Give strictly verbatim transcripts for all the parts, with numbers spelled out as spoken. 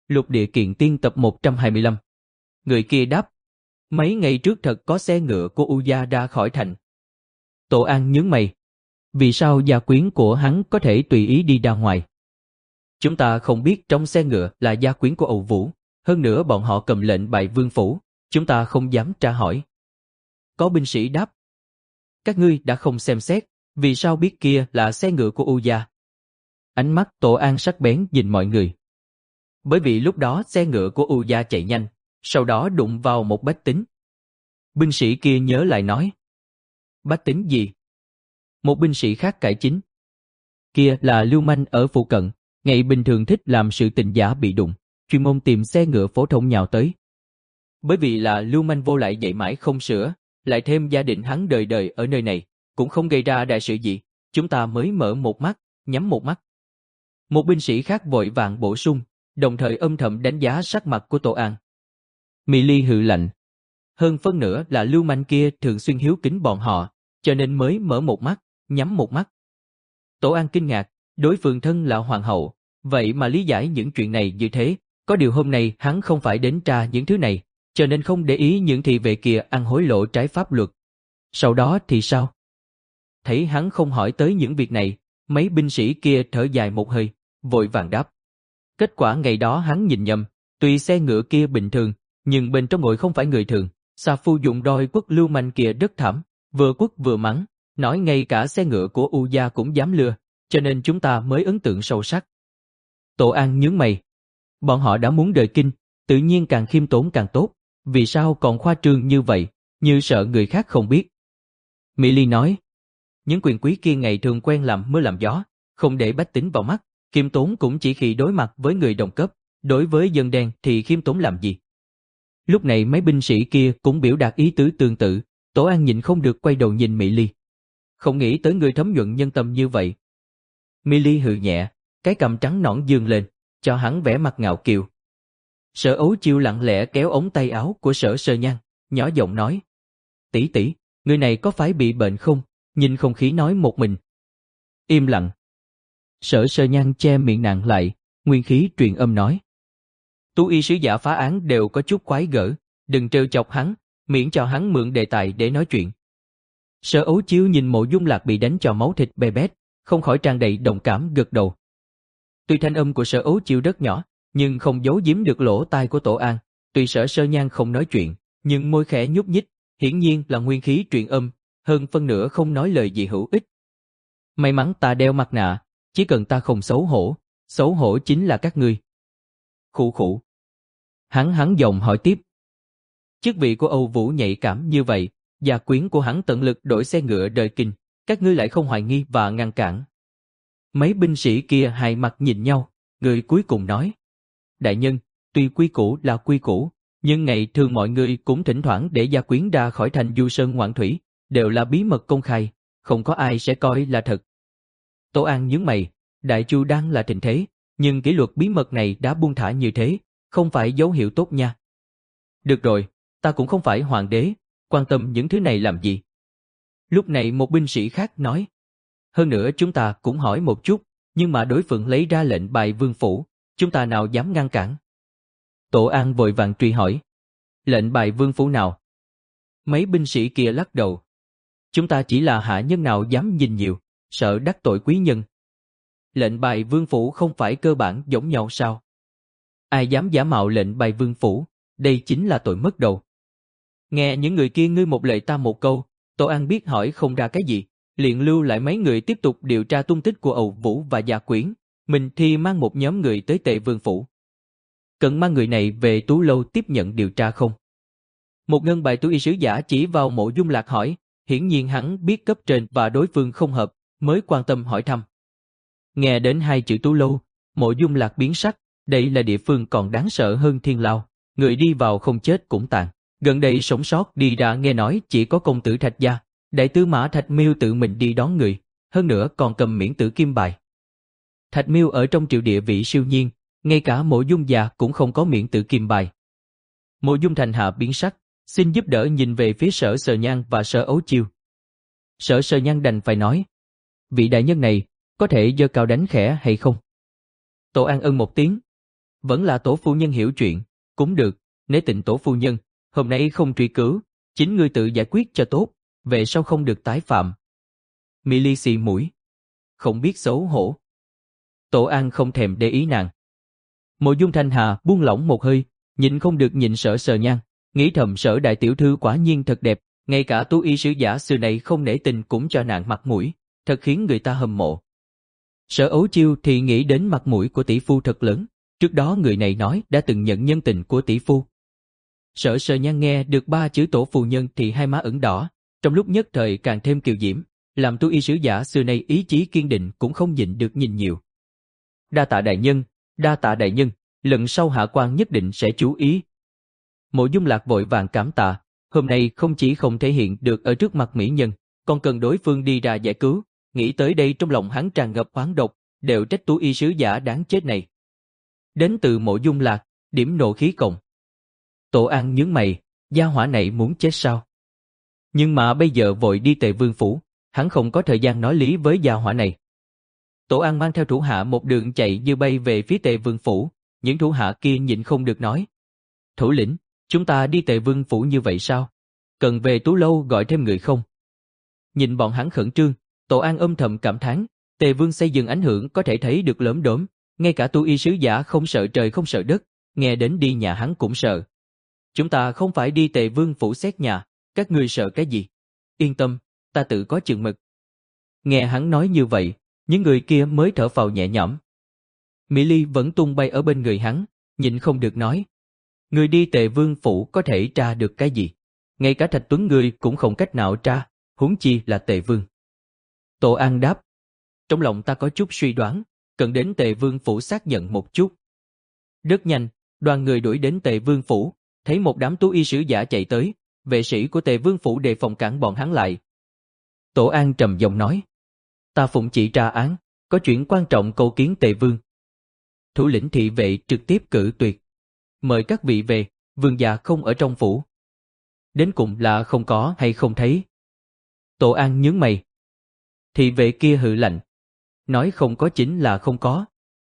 Lục địa kiện tiên tập một trăm hai mươi lăm. Người kia đáp, mấy ngày trước thật có xe ngựa của U Gia ra khỏi thành. Tổ An nhướng mày. Vì sao gia quyến của hắn có thể tùy ý đi ra ngoài? Chúng ta không biết trong xe ngựa là gia quyến của Âu Vũ, hơn nữa bọn họ cầm lệnh bài vương phủ, chúng ta không dám tra hỏi. Có binh sĩ đáp, các ngươi đã không xem xét, vì sao biết kia là xe ngựa của U Gia? Ánh mắt Tổ An sắc bén nhìn mọi người. Bởi vì lúc đó xe ngựa của U Gia chạy nhanh, sau đó đụng vào một bách tính. Binh sĩ kia nhớ lại nói, bách tính gì? Một binh sĩ khác cải chính, kia là lưu manh ở phụ cận, ngày bình thường thích làm sự tình giả bị đụng, chuyên môn tìm xe ngựa phổ thông nhào tới. Bởi vì là lưu manh vô lại dạy mãi không sửa, lại thêm gia đình hắn đời đời ở nơi này, cũng không gây ra đại sự gì, chúng ta mới mở một mắt, nhắm một mắt. Một binh sĩ khác vội vàng bổ sung, đồng thời âm thầm đánh giá sắc mặt của Tổ An. Mỹ Ly hừ lạnh. Hơn phân nửa là lưu manh kia thường xuyên hiếu kính bọn họ, cho nên mới mở một mắt, nhắm một mắt. Tổ An kinh ngạc, đối phương thân là hoàng hậu, vậy mà lý giải những chuyện này như thế, có điều hôm nay hắn không phải đến tra những thứ này, cho nên không để ý những thị vệ kia ăn hối lộ trái pháp luật. Sau đó thì sao? Thấy hắn không hỏi tới những việc này, mấy binh sĩ kia thở dài một hơi, vội vàng đáp. Kết quả ngày đó hắn nhìn nhầm, tuy xe ngựa kia bình thường, nhưng bên trong ngồi không phải người thường. Sa Phu dùng roi quất lưu manh kia rất thảm, vừa quất vừa mắng, nói ngay cả xe ngựa của U Gia cũng dám lừa, cho nên chúng ta mới ấn tượng sâu sắc. Tổ An nhướng mày. Bọn họ đã muốn rời kinh, tự nhiên càng khiêm tốn càng tốt, vì sao còn khoa trương như vậy, như sợ người khác không biết. Mỹ Ly nói, những quyền quý kia ngày thường quen làm mưa làm gió, không để bách tính vào mắt, khiêm tốn cũng chỉ khi đối mặt với người đồng cấp, đối với dân đen thì khiêm tốn làm gì. Lúc này mấy binh sĩ kia cũng biểu đạt ý tứ tương tự, Tổ An nhịn không được quay đầu nhìn Mỹ Ly. Không nghĩ tới người thấm nhuận nhân tâm như vậy. Mỹ Ly hừ nhẹ, cái cằm trắng nõn dương lên, cho hắn vẻ mặt ngạo kiều. Sở Ấu Chiêu lặng lẽ kéo ống tay áo của Sở Sơ Nhan, nhỏ giọng nói, tỷ tỷ, người này có phải bị bệnh không? Nhìn không khí nói một mình. Im lặng. Sở Sơ Nhan che miệng nàng lại, nguyên khí truyền âm nói, Tú y sứ giả phá án đều có chút quái gở, đừng trêu chọc hắn, miễn cho hắn mượn đề tài để nói chuyện. Sở Ấu Chiêu nhìn Mộ Dung Lạc bị đánh cho máu thịt bê bết, không khỏi tràn đầy đồng cảm gật đầu. Tuy thanh âm của Sở Ấu Chiêu rất nhỏ, nhưng không giấu giếm được lỗ tai của Tổ An. Tuy Sở Sơ Nhan không nói chuyện, nhưng môi khẽ nhúc nhích, hiển nhiên là nguyên khí truyền âm, hơn phân nửa không nói lời gì hữu ích. May mắn ta đeo mặt nạ, chỉ cần ta không xấu hổ, xấu hổ chính là các ngươi. Khụ khụ. Hắn hắn giọng hỏi tiếp. Chức vị của Âu Vũ nhạy cảm như vậy, gia quyến của hắn tận lực đổi xe ngựa rời kinh, các ngươi lại không hoài nghi và ngăn cản. Mấy binh sĩ kia hai mặt nhìn nhau, người cuối cùng nói. Đại nhân, tuy quy củ là quy củ, nhưng ngày thường mọi người cũng thỉnh thoảng để gia quyến ra khỏi thành du sơn ngoạn thủy, đều là bí mật công khai, không có ai sẽ coi là thật. Tổ An nhướng mày, Đại Chu đang là tình thế, nhưng kỷ luật bí mật này đã buông thả như thế, không phải dấu hiệu tốt nha. Được rồi, ta cũng không phải hoàng đế, quan tâm những thứ này làm gì. Lúc này một binh sĩ khác nói. Hơn nữa chúng ta cũng hỏi một chút, nhưng mà đối phương lấy ra lệnh bài vương phủ, chúng ta nào dám ngăn cản. Tổ An vội vàng truy hỏi. Lệnh bài vương phủ nào? Mấy binh sĩ kia lắc đầu. Chúng ta chỉ là hạ nhân nào dám nhìn nhiều, sợ đắc tội quý nhân. Lệnh bài vương phủ không phải cơ bản giống nhau sao? Ai dám giả mạo lệnh bài vương phủ, đây chính là tội mất đầu. Nghe những người kia ngươi một lời ta một câu, Tổ An biết hỏi không ra cái gì, liền lưu lại mấy người tiếp tục điều tra tung tích của Âu Vũ và gia quyến, mình thì mang một nhóm người tới Tề Vương phủ. Cần mang người này về Tú Lâu tiếp nhận điều tra không? Một ngân bài tú y sứ giả chỉ vào Mộ Dung Lạc hỏi, hiển nhiên hắn biết cấp trên và đối phương không hợp, mới quan tâm hỏi thăm. Nghe đến hai chữ Tú Lâu, Mộ Dung Lạc biến sắc, đây là địa phương còn đáng sợ hơn Thiên Lao, người đi vào không chết cũng tàn. Gần đây sống sót đi ra nghe nói chỉ có công tử Thạch Gia, đại tư mã Thạch Miêu tự mình đi đón người, hơn nữa còn cầm miễn tử kim bài. Thạch Miêu ở trong triều địa vị siêu nhiên, ngay cả Mộ Dung già cũng không có miễn tử kim bài. Mộ Dung Thành hạ biến sắc, xin giúp đỡ nhìn về phía Sở Sơ Nhan và Sở Ấu Chiêu. Sở Sơ Nhan đành phải nói, vị đại nhân này có thể giơ cao đánh khẽ hay không? Tổ An ân một tiếng. Vẫn là tổ phu nhân hiểu chuyện, cũng được, nếu tình tổ phu nhân, hôm nay không truy cứu, chính ngươi tự giải quyết cho tốt, về sau không được tái phạm. Mỹ Ly xì mũi, không biết xấu hổ. Tổ An không thèm để ý nàng. Mộ Dung Thanh Hà buông lỏng một hơi, nhịn không được nhịn Sở Sờ Nhan, nghĩ thầm Sở đại tiểu thư quả nhiên thật đẹp, ngay cả tú y sứ giả xưa này không nể tình cũng cho nàng mặt mũi, thật khiến người ta hâm mộ. Sở Ấu Chiêu thì nghĩ đến mặt mũi của tỷ phu thật lớn, trước đó người này nói đã từng nhận nhân tình của tỷ phu. Sở Sờ Nhan nghe được ba chữ tổ phu nhân thì hai má ửng đỏ, trong lúc nhất thời càng thêm kiều diễm, làm tú y sứ giả xưa nay ý chí kiên định cũng không nhịn được nhìn nhiều. Đa tạ đại nhân, đa tạ đại nhân, lần sau hạ quan nhất định sẽ chú ý. Mộ Dung Lạc vội vàng cảm tạ, hôm nay không chỉ không thể hiện được ở trước mặt mỹ nhân, còn cần đối phương đi ra giải cứu, nghĩ tới đây trong lòng hắn tràn ngập oán độc, đều trách tú y sứ giả đáng chết này. Đến từ Mộ Dung Lạc, điểm nộ khí cộng. Tổ An nhướng mày, gia hỏa này muốn chết sao? Nhưng mà bây giờ vội đi Tề Vương phủ, hắn không có thời gian nói lý với gia hỏa này. Tổ An mang theo thủ hạ một đường chạy như bay về phía Tề Vương phủ, những thủ hạ kia nhịn không được nói: thủ lĩnh, chúng ta đi Tề Vương phủ như vậy sao? Cần về Tú Lâu gọi thêm người không? Nhìn bọn hắn khẩn trương, Tổ An âm thầm cảm thán, Tề Vương xây dựng ảnh hưởng có thể thấy được lốm đốm, ngay cả tu y sứ giả không sợ trời không sợ đất, nghe đến đi nhà hắn cũng sợ. Chúng ta không phải đi Tề Vương phủ xét nhà, các ngươi sợ cái gì? Yên tâm, ta tự có chừng mực. Nghe hắn nói như vậy, những người kia mới thở phào nhẹ nhõm. Mỹ Ly vẫn tung bay ở bên người hắn, nhịn không được nói: người đi Tề Vương phủ có thể tra được cái gì? Ngay cả Thạch Tuấn người cũng không cách nào tra, huống chi là Tề Vương. Tổ An đáp: trong lòng ta có chút suy đoán, cần đến Tề Vương phủ xác nhận một chút. Rất nhanh, đoàn người đuổi đến Tề Vương phủ, thấy một đám tú y sứ giả chạy tới, vệ sĩ của Tề Vương phủ đề phòng cản bọn hắn lại. Tổ An trầm giọng nói: ta phụng chỉ tra án, có chuyện quan trọng cầu kiến Tề Vương. Thủ lĩnh thị vệ trực tiếp cự tuyệt: mời các vị về, vương gia không ở trong phủ. Đến cùng là không có hay không thấy? Tổ An nhướng mày. Thị vệ kia hừ lạnh: nói không có chính là không có.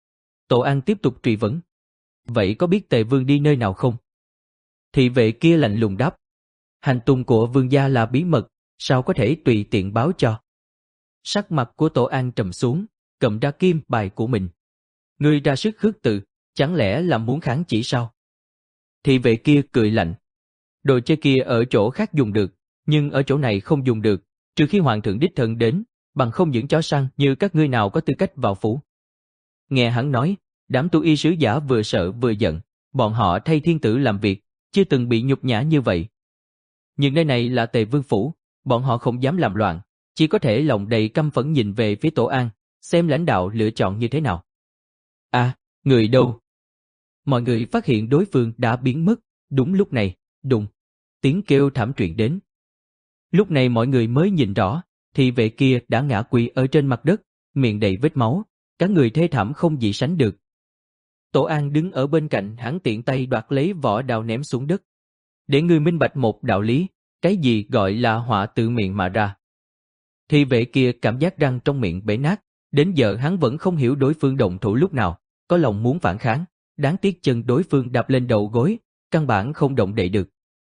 Tổ An tiếp tục truy vấn: vậy có biết Tề Vương đi nơi nào không? Thị vệ kia lạnh lùng đáp: hành tung của vương gia là bí mật, sao có thể tùy tiện báo cho. Sắc mặt của Tổ An trầm xuống, cầm ra kim bài của mình. Ngươi ra sức khước từ, chẳng lẽ là muốn kháng chỉ sao? Thị vệ kia cười lạnh: đồ chơi kia ở chỗ khác dùng được, nhưng ở chỗ này không dùng được, trừ khi hoàng thượng đích thân đến, bằng không những chó săn như các ngươi nào có tư cách vào phủ. Nghe hắn nói, đám tu y sứ giả vừa sợ vừa giận, bọn họ thay thiên tử làm việc, chưa từng bị nhục nhã như vậy. Nhưng nơi này là Tề Vương phủ, bọn họ không dám làm loạn, chỉ có thể lòng đầy căm phẫn nhìn về phía Tổ An, xem lãnh đạo lựa chọn như thế nào. À, người đâu? Mọi người phát hiện đối phương đã biến mất, đúng lúc này, đùng, tiếng kêu thảm truyền đến. Lúc này mọi người mới nhìn rõ, thị vệ kia đã ngã quỵ ở trên mặt đất, miệng đầy vết máu, cả người thê thảm không gì sánh được. Tổ An đứng ở bên cạnh, hắn tiện tay đoạt lấy vỏ đao ném xuống đất. Để ngươi minh bạch một đạo lý, cái gì gọi là họa tự miệng mà ra. Thị vệ kia cảm giác răng trong miệng bể nát, đến giờ hắn vẫn không hiểu đối phương động thủ lúc nào, có lòng muốn phản kháng, đáng tiếc chân đối phương đạp lên đầu gối, căn bản không động đậy được.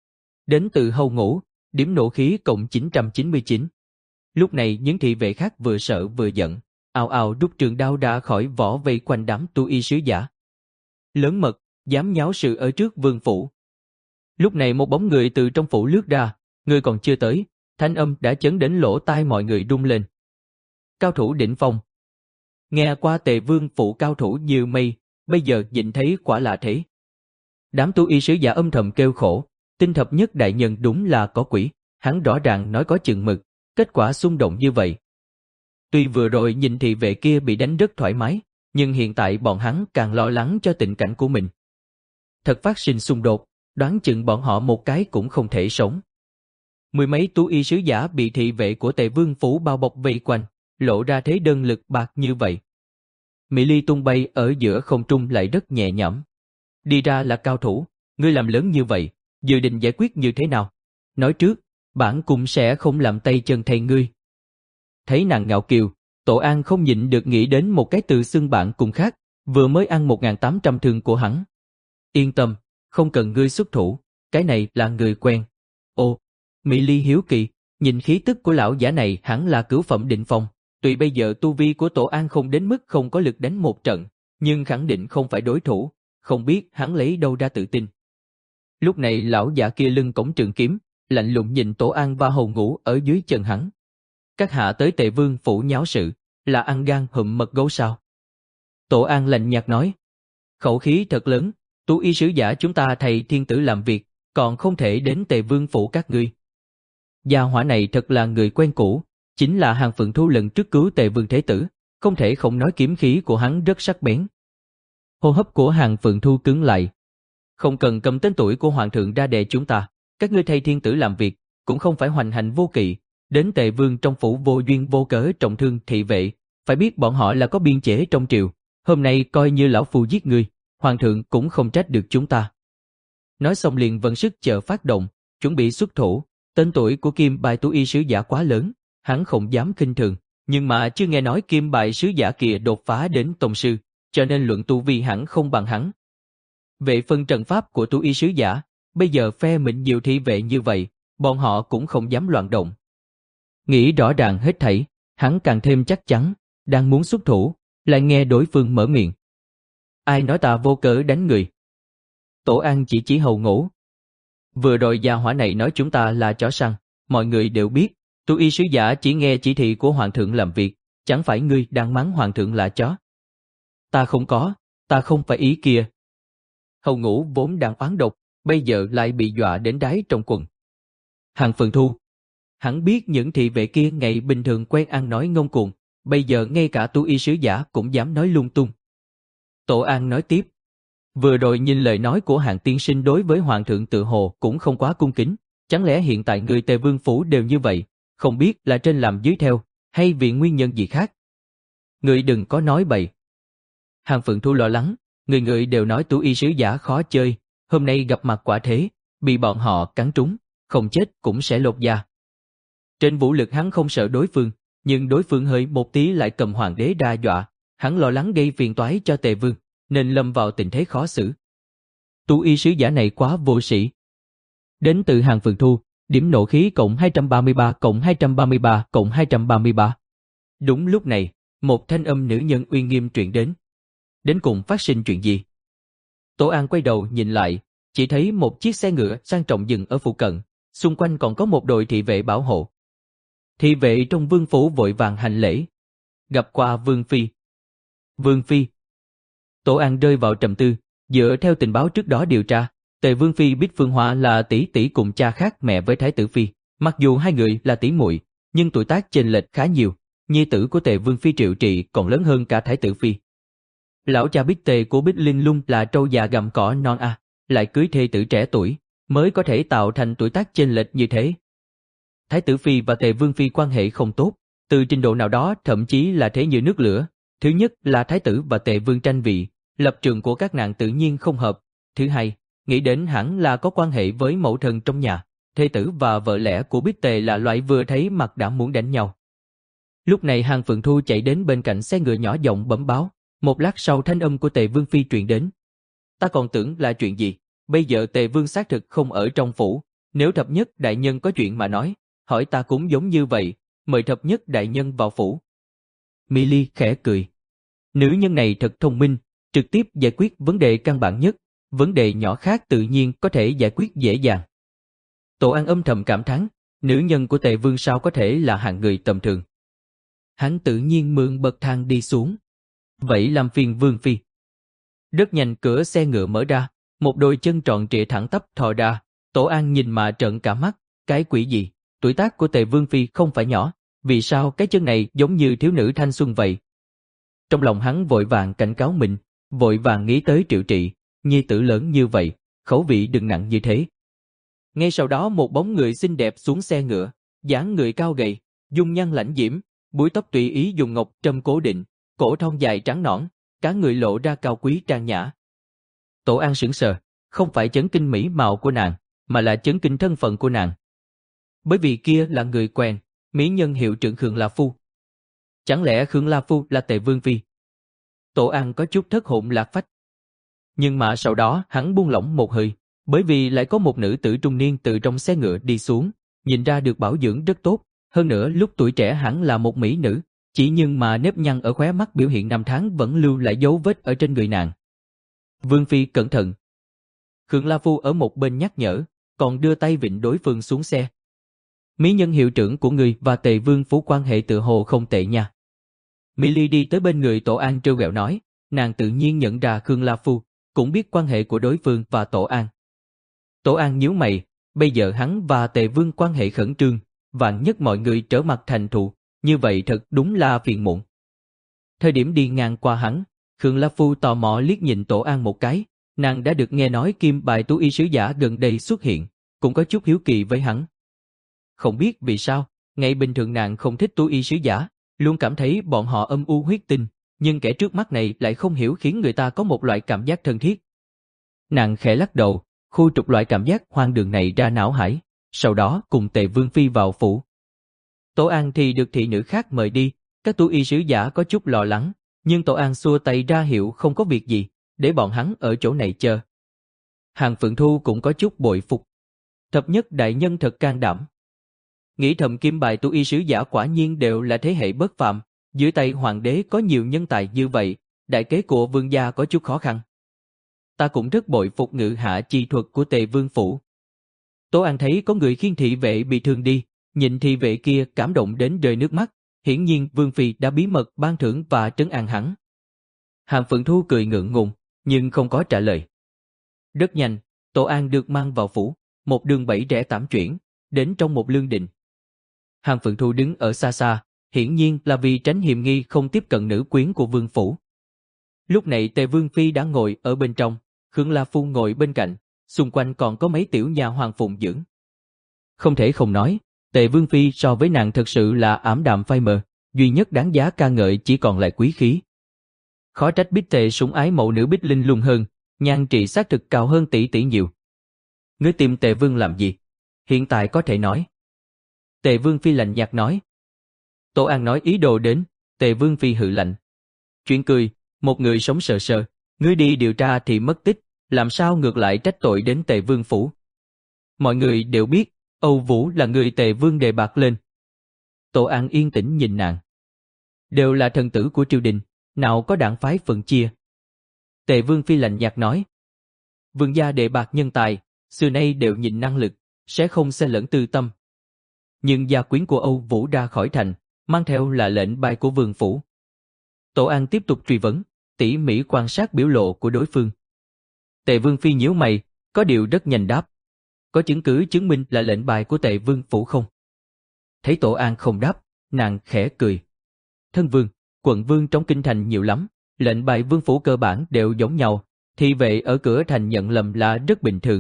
Đến từ Hầu Ngũ, điểm nộ khí cộng chín trăm chín mươi chín. Lúc này những thị vệ khác vừa sợ vừa giận, ào ào rút trường đao ra khỏi vỏ vây quanh đám tu y sứ giả. Lớn mật, dám nháo sự ở trước vương phủ. Lúc này một bóng người từ trong phủ lướt ra, người còn chưa tới, thanh âm đã chấn đến lỗ tai mọi người rung lên. Cao thủ đỉnh phong. Nghe qua Tề Vương phủ cao thủ như mây, bây giờ nhìn thấy quả là thế. Đám tu y sứ giả âm thầm kêu khổ, tinh thập nhất đại nhân đúng là có quỷ, hắn rõ ràng nói có chừng mực, kết quả xung động như vậy. Tuy vừa rồi nhìn thị vệ kia bị đánh rất thoải mái, nhưng hiện tại bọn hắn càng lo lắng cho tình cảnh của mình. Thật phát sinh xung đột, đoán chừng bọn họ một cái cũng không thể sống. Mười mấy tú y sứ giả bị thị vệ của Tề Vương phủ bao bọc vây quanh, lộ ra thế đơn lực bạc như vậy. Mỹ Ly tung bay ở giữa không trung lại rất nhẹ nhõm. Đi ra là cao thủ, ngươi làm lớn như vậy, dự định giải quyết như thế nào? Nói trước, bản cũng sẽ không làm tay chân thay ngươi. Thấy nàng ngạo kiều, Tổ An không nhịn được nghĩ đến một cái từ xưng bạn cùng khác, vừa mới ăn một nghìn tám trăm thương của hắn. Yên tâm, không cần ngươi xuất thủ, cái này là người quen. Ồ, Mỹ Ly hiếu kỳ, nhìn khí tức của lão giả này hẳn là cửu phẩm định phong, tuy bây giờ tu vi của Tổ An không đến mức không có lực đánh một trận, nhưng khẳng định không phải đối thủ, không biết hắn lấy đâu ra tự tin. Lúc này lão giả kia lưng cổng trường kiếm, lạnh lùng nhìn Tổ An và Hầu Ngũ ở dưới chân hắn. Các hạ tới Tề Vương phủ nháo sự, là ăn gan hùm mật gấu sao? Tổ An lạnh nhạt nói, khẩu khí thật lớn, tu y sứ giả chúng ta thầy thiên tử làm việc, còn không thể đến Tề Vương phủ các ngươi. Gia hỏa này thật là người quen cũ, chính là Hàng Phượng Thu lần trước cứu Tề Vương Thế Tử, không thể không nói kiếm khí của hắn rất sắc bén. Hô hấp của Hàng Phượng Thu cứng lại. Không cần cầm tên tuổi của Hoàng thượng ra đè chúng ta, các ngươi thầy thiên tử làm việc, cũng không phải hoành hành vô kỵ, đến Tề Vương trong phủ vô duyên vô cớ trọng thương thị vệ, phải biết bọn họ là có biên chế trong triều, hôm nay coi như lão phu giết ngươi, Hoàng thượng cũng không trách được chúng ta. Nói xong liền vận sức chờ phát động, chuẩn bị xuất thủ. Tên tuổi của Kim Bài tu y sứ giả quá lớn, hắn không dám khinh thường, nhưng mà chưa nghe nói Kim Bài sứ giả kia đột phá đến tông sư, cho nên luận tu vi hẳn không bằng hắn. Về phần trận pháp của tu y sứ giả, bây giờ phe mình nhiều thị vệ như vậy, bọn họ cũng không dám loạn động. Nghĩ rõ ràng hết thảy, hắn càng thêm chắc chắn, đang muốn xuất thủ, lại nghe đối phương mở miệng. Ai nói ta vô cớ đánh người? Tổ An chỉ chỉ Hầu Ngũ. Vừa rồi gia hỏa này nói chúng ta là chó săn, mọi người đều biết, tu y sứ giả chỉ nghe chỉ thị của Hoàng thượng làm việc, chẳng phải ngươi đang mắng Hoàng thượng là chó. Ta không có, ta không phải ý kia. Hầu Ngũ vốn đang oán độc, bây giờ lại bị dọa đến đáy trong quần. Hàng Phượng Thu. Hắn biết những thị vệ kia ngày bình thường quen ăn nói ngông cuồng, bây giờ ngay cả tu y sứ giả cũng dám nói lung tung. Tổ An nói tiếp. Vừa rồi nhìn lời nói của Hạng tiên sinh đối với Hoàng thượng tự hồ cũng không quá cung kính, chẳng lẽ hiện tại người Tề Vương phủ đều như vậy, không biết là trên làm dưới theo, hay vì nguyên nhân gì khác? Người đừng có nói bậy. Hàng Phượng Thu lo lắng, người người đều nói tu y sứ giả khó chơi, hôm nay gặp mặt quả thế, bị bọn họ cắn trúng, không chết cũng sẽ lột da. Trên vũ lực hắn không sợ đối phương, nhưng đối phương hơi một tí lại cầm hoàng đế đa dọa, hắn lo lắng gây phiền toái cho Tề Vương, nên lâm vào tình thế khó xử. Tu y sứ giả này quá vô sĩ. Đến từ Hàng Phượng Thu, điểm nộ khí cộng hai trăm ba mươi ba cộng hai trăm ba mươi ba cộng hai trăm ba mươi ba. Đúng lúc này, một thanh âm nữ nhân uy nghiêm truyền đến. Đến cùng phát sinh chuyện gì? Tổ An quay đầu nhìn lại, chỉ thấy một chiếc xe ngựa sang trọng dừng ở phụ cận, xung quanh còn có một đội thị vệ bảo hộ. Thị vệ trong vương phủ vội vàng hành lễ. Gặp qua Vương Phi. Vương Phi. Tổ An rơi vào trầm tư, dựa theo tình báo trước đó điều tra, Tề Vương Phi Bích Phương Hoa là tỷ tỷ cùng cha khác mẹ với Thái tử Phi, mặc dù hai người là tỷ muội, nhưng tuổi tác chênh lệch khá nhiều, nhi tử của Tề Vương Phi Triệu Trị còn lớn hơn cả Thái tử Phi. Lão cha Bích Tề của Bích Linh Lung là trâu già gặm cỏ non a, lại cưới thê tử trẻ tuổi, mới có thể tạo thành tuổi tác chênh lệch như thế. Thái tử Phi và Tề Vương Phi quan hệ không tốt, từ trình độ nào đó thậm chí là thế như nước lửa. Thứ nhất là Thái tử và Tề Vương tranh vị, lập trường của các nàng tự nhiên không hợp. Thứ hai, nghĩ đến hẳn là có quan hệ với mẫu thân trong nhà, thê tử và vợ lẽ của Bích Tề là loại vừa thấy mặt đã muốn đánh nhau. Lúc này Hàng Phượng Thu chạy đến bên cạnh xe ngựa nhỏ giọng bẩm báo, một lát sau thanh âm của Tề Vương Phi truyền đến. Ta còn tưởng là chuyện gì, bây giờ Tề Vương xác thực không ở trong phủ, nếu Thập Nhất đại nhân có chuyện mà nói, hỏi ta cũng giống như vậy, mời Thập Nhất đại nhân vào phủ. Mỹ Ly khẽ cười. Nữ nhân này thật thông minh, trực tiếp giải quyết vấn đề căn bản nhất, vấn đề nhỏ khác tự nhiên có thể giải quyết dễ dàng. Tổ An âm thầm cảm thán, nữ nhân của Tề Vương sao có thể là hạng người tầm thường. Hắn tự nhiên mượn bậc thang đi xuống. Vậy làm phiền Vương Phi. Rất nhanh cửa xe ngựa mở ra, một đôi chân tròn trịa thẳng tắp thò ra, Tổ An nhìn mà trợn cả mắt, cái quỷ gì, tuổi tác của Tề Vương Phi không phải nhỏ, vì sao cái chân này giống như thiếu nữ thanh xuân vậy? Trong lòng hắn vội vàng cảnh cáo mình, vội vàng nghĩ tới Triệu Trị, nhi tử lớn như vậy, khẩu vị đừng nặng như thế. Ngay sau đó một bóng người xinh đẹp xuống xe ngựa, dáng người cao gầy, dung nhan lãnh diễm, búi tóc tùy ý dùng ngọc trâm cố định, cổ thon dài trắng nõn, cả người lộ ra cao quý trang nhã. Tổ An sững sờ, không phải chấn kinh mỹ mạo của nàng, mà là chấn kinh thân phận của nàng. Bởi vì kia là người quen, mỹ nhân hiệu trưởng Khương La Phu. Chẳng lẽ Khương La Phu là Tề Vương Phi? Tổ An có chút thất hồn lạc phách. Nhưng mà sau đó hắn buông lỏng một hơi, bởi vì lại có một nữ tử trung niên từ trong xe ngựa đi xuống, nhìn ra được bảo dưỡng rất tốt, hơn nữa lúc tuổi trẻ hẳn là một mỹ nữ, chỉ nhưng mà nếp nhăn ở khóe mắt biểu hiện năm tháng vẫn lưu lại dấu vết ở trên người nàng. Vương Phi cẩn thận. Khương La Phu ở một bên nhắc nhở, còn đưa tay vịn đối phương xuống xe. Mỹ nhân hiệu trưởng của người và Tề Vương Phủ quan hệ tự hồ không tệ nha. Mỹ Ly đi tới bên người Tổ An trêu ghẹo nói, nàng tự nhiên nhận ra Khương La Phu, cũng biết quan hệ của đối phương và Tổ An. Tổ An nhíu mày, bây giờ hắn và Tề Vương quan hệ khẩn trương, vạn nhất mọi người trở mặt thành thù, như vậy thật đúng là phiền muộn. Thời điểm đi ngang qua hắn, Khương La Phu tò mò liếc nhìn Tổ An một cái, nàng đã được nghe nói kim bài tú y sứ giả gần đây xuất hiện, cũng có chút hiếu kỳ với hắn. Không biết vì sao, ngày bình thường nàng không thích tú y sứ giả, luôn cảm thấy bọn họ âm u huyết tinh, nhưng kẻ trước mắt này lại không hiểu khiến người ta có một loại cảm giác thân thiết. Nàng khẽ lắc đầu, khu trục loại cảm giác hoang đường này ra não hải, sau đó cùng Tề Vương Phi vào phủ. Tổ An thì được thị nữ khác mời đi, các tú y sứ giả có chút lo lắng, nhưng Tổ An xua tay ra hiệu không có việc gì, để bọn hắn ở chỗ này chờ. Hàng Phượng Thu cũng có chút bội phục. Thập nhất đại nhân thật can đảm. Nghĩ thầm kim bài tú y sứ giả quả nhiên đều là thế hệ bất phàm, dưới tay hoàng đế có nhiều nhân tài như vậy, đại kế của vương gia có chút khó khăn. Ta cũng rất bội phục ngự hạ chi thuật của Tề Vương Phủ. Tố An thấy có người khiêng thị vệ bị thương đi, nhìn thị vệ kia cảm động đến rơi nước mắt, hiển nhiên Vương Phi đã bí mật ban thưởng và trấn an hắn. Hàng Phượng Thu cười ngượng ngùng, nhưng không có trả lời. Rất nhanh, Tổ An được mang vào phủ, một đường bảy rẽ tám chuyển, đến trong một lương đình. Hàng Phượng Thu đứng ở xa xa, hiển nhiên là vì tránh hiềm nghi không tiếp cận nữ quyến của Vương Phủ. Lúc này Tề Vương Phi đã ngồi ở bên trong, Khương La Phu ngồi bên cạnh, xung quanh còn có mấy tiểu nha hoàng phụng dưỡng. Không thể không nói, Tề Vương Phi so với nàng thật sự là ảm đạm phai mờ, duy nhất đáng giá ca ngợi chỉ còn lại quý khí. Khó trách Bích Tề sủng ái mẫu nữ Bích Linh lung hơn, nhan trị xác thực cao hơn tỷ tỷ nhiều. Ngươi tìm Tề Vương làm gì? Hiện tại có thể nói. Tề Vương Phi lạnh nhạt nói. Tổ An nói ý đồ đến, Tề Vương Phi hừ lạnh. Chuyện cười, một người sống sờ sờ, ngươi đi điều tra thì mất tích, làm sao ngược lại trách tội đến Tề Vương Phủ. Mọi người đều biết, Âu Vũ là người Tề Vương đề bạt lên. Tổ An yên tĩnh nhìn nàng. Đều là thần tử của triều đình, nào có đảng phái phân chia. Tề Vương Phi lạnh nhạt nói. Vương gia đề bạt nhân tài, xưa nay đều nhìn năng lực, sẽ không xen lẫn tư tâm. Nhưng gia quyến của Âu Vũ ra khỏi thành, mang theo là lệnh bài của Vương Phủ. Tổ An tiếp tục truy vấn, tỉ mỉ quan sát biểu lộ của đối phương. Tề Vương Phi nhíu mày, có điều rất nhanh đáp. Có chứng cứ chứng minh là lệnh bài của Tề Vương Phủ không? Thấy Tổ An không đáp, nàng khẽ cười. Thân vương, quận vương trong kinh thành nhiều lắm, lệnh bài Vương Phủ cơ bản đều giống nhau, thị vệ ở cửa thành nhận lầm là rất bình thường.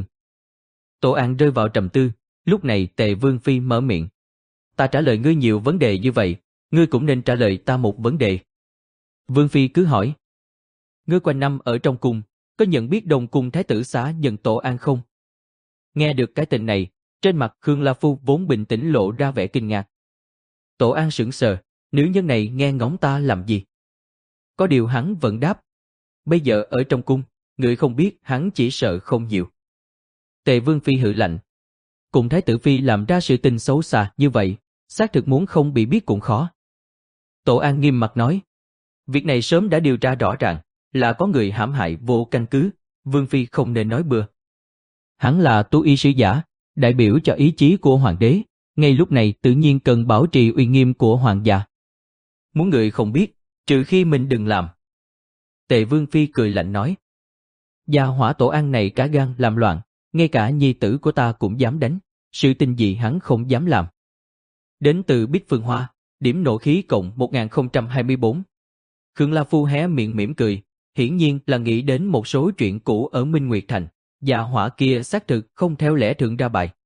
Tổ An rơi vào trầm tư, lúc này Tề Vương Phi mở miệng. Ta trả lời ngươi nhiều vấn đề như vậy, ngươi cũng nên trả lời ta một vấn đề. Vương Phi cứ hỏi. Ngươi quanh năm ở trong cung, có nhận biết Đông Cung Thái tử xá nhận Tổ An không? Nghe được cái tên này, trên mặt Khương La Phu vốn bình tĩnh lộ ra vẻ kinh ngạc. Tổ An sững sờ, nữ nhân này nghe ngóng ta làm gì? Có điều hắn vẫn đáp. Bây giờ ở trong cung, người không biết hắn chỉ sợ không nhiều. Tề Vương Phi hừ lạnh. Cùng Thái tử Phi làm ra sự tình xấu xa như vậy, xác thực muốn không bị biết cũng khó. Tổ An nghiêm mặt nói. Việc này sớm đã điều tra rõ ràng, là có người hãm hại vô căn cứ, Vương Phi không nên nói bừa. Hắn là tú y sứ giả, đại biểu cho ý chí của hoàng đế, ngay lúc này tự nhiên cần bảo trì uy nghiêm của hoàng gia. Muốn người không biết, trừ khi mình đừng làm. Tề Vương Phi cười lạnh nói. Gia hỏa Tổ An này cả gan làm loạn, ngay cả nhi tử của ta cũng dám đánh, sự tình gì hắn không dám làm. Đến từ Bích Phương Hoa, điểm nộ khí cộng một nghìn không trăm hai mươi tư. Khương La Phu hé miệng mỉm cười, hiển nhiên là nghĩ đến một số chuyện cũ ở Minh Nguyệt Thành, gia hỏa kia xác thực không theo lẽ thường ra bài.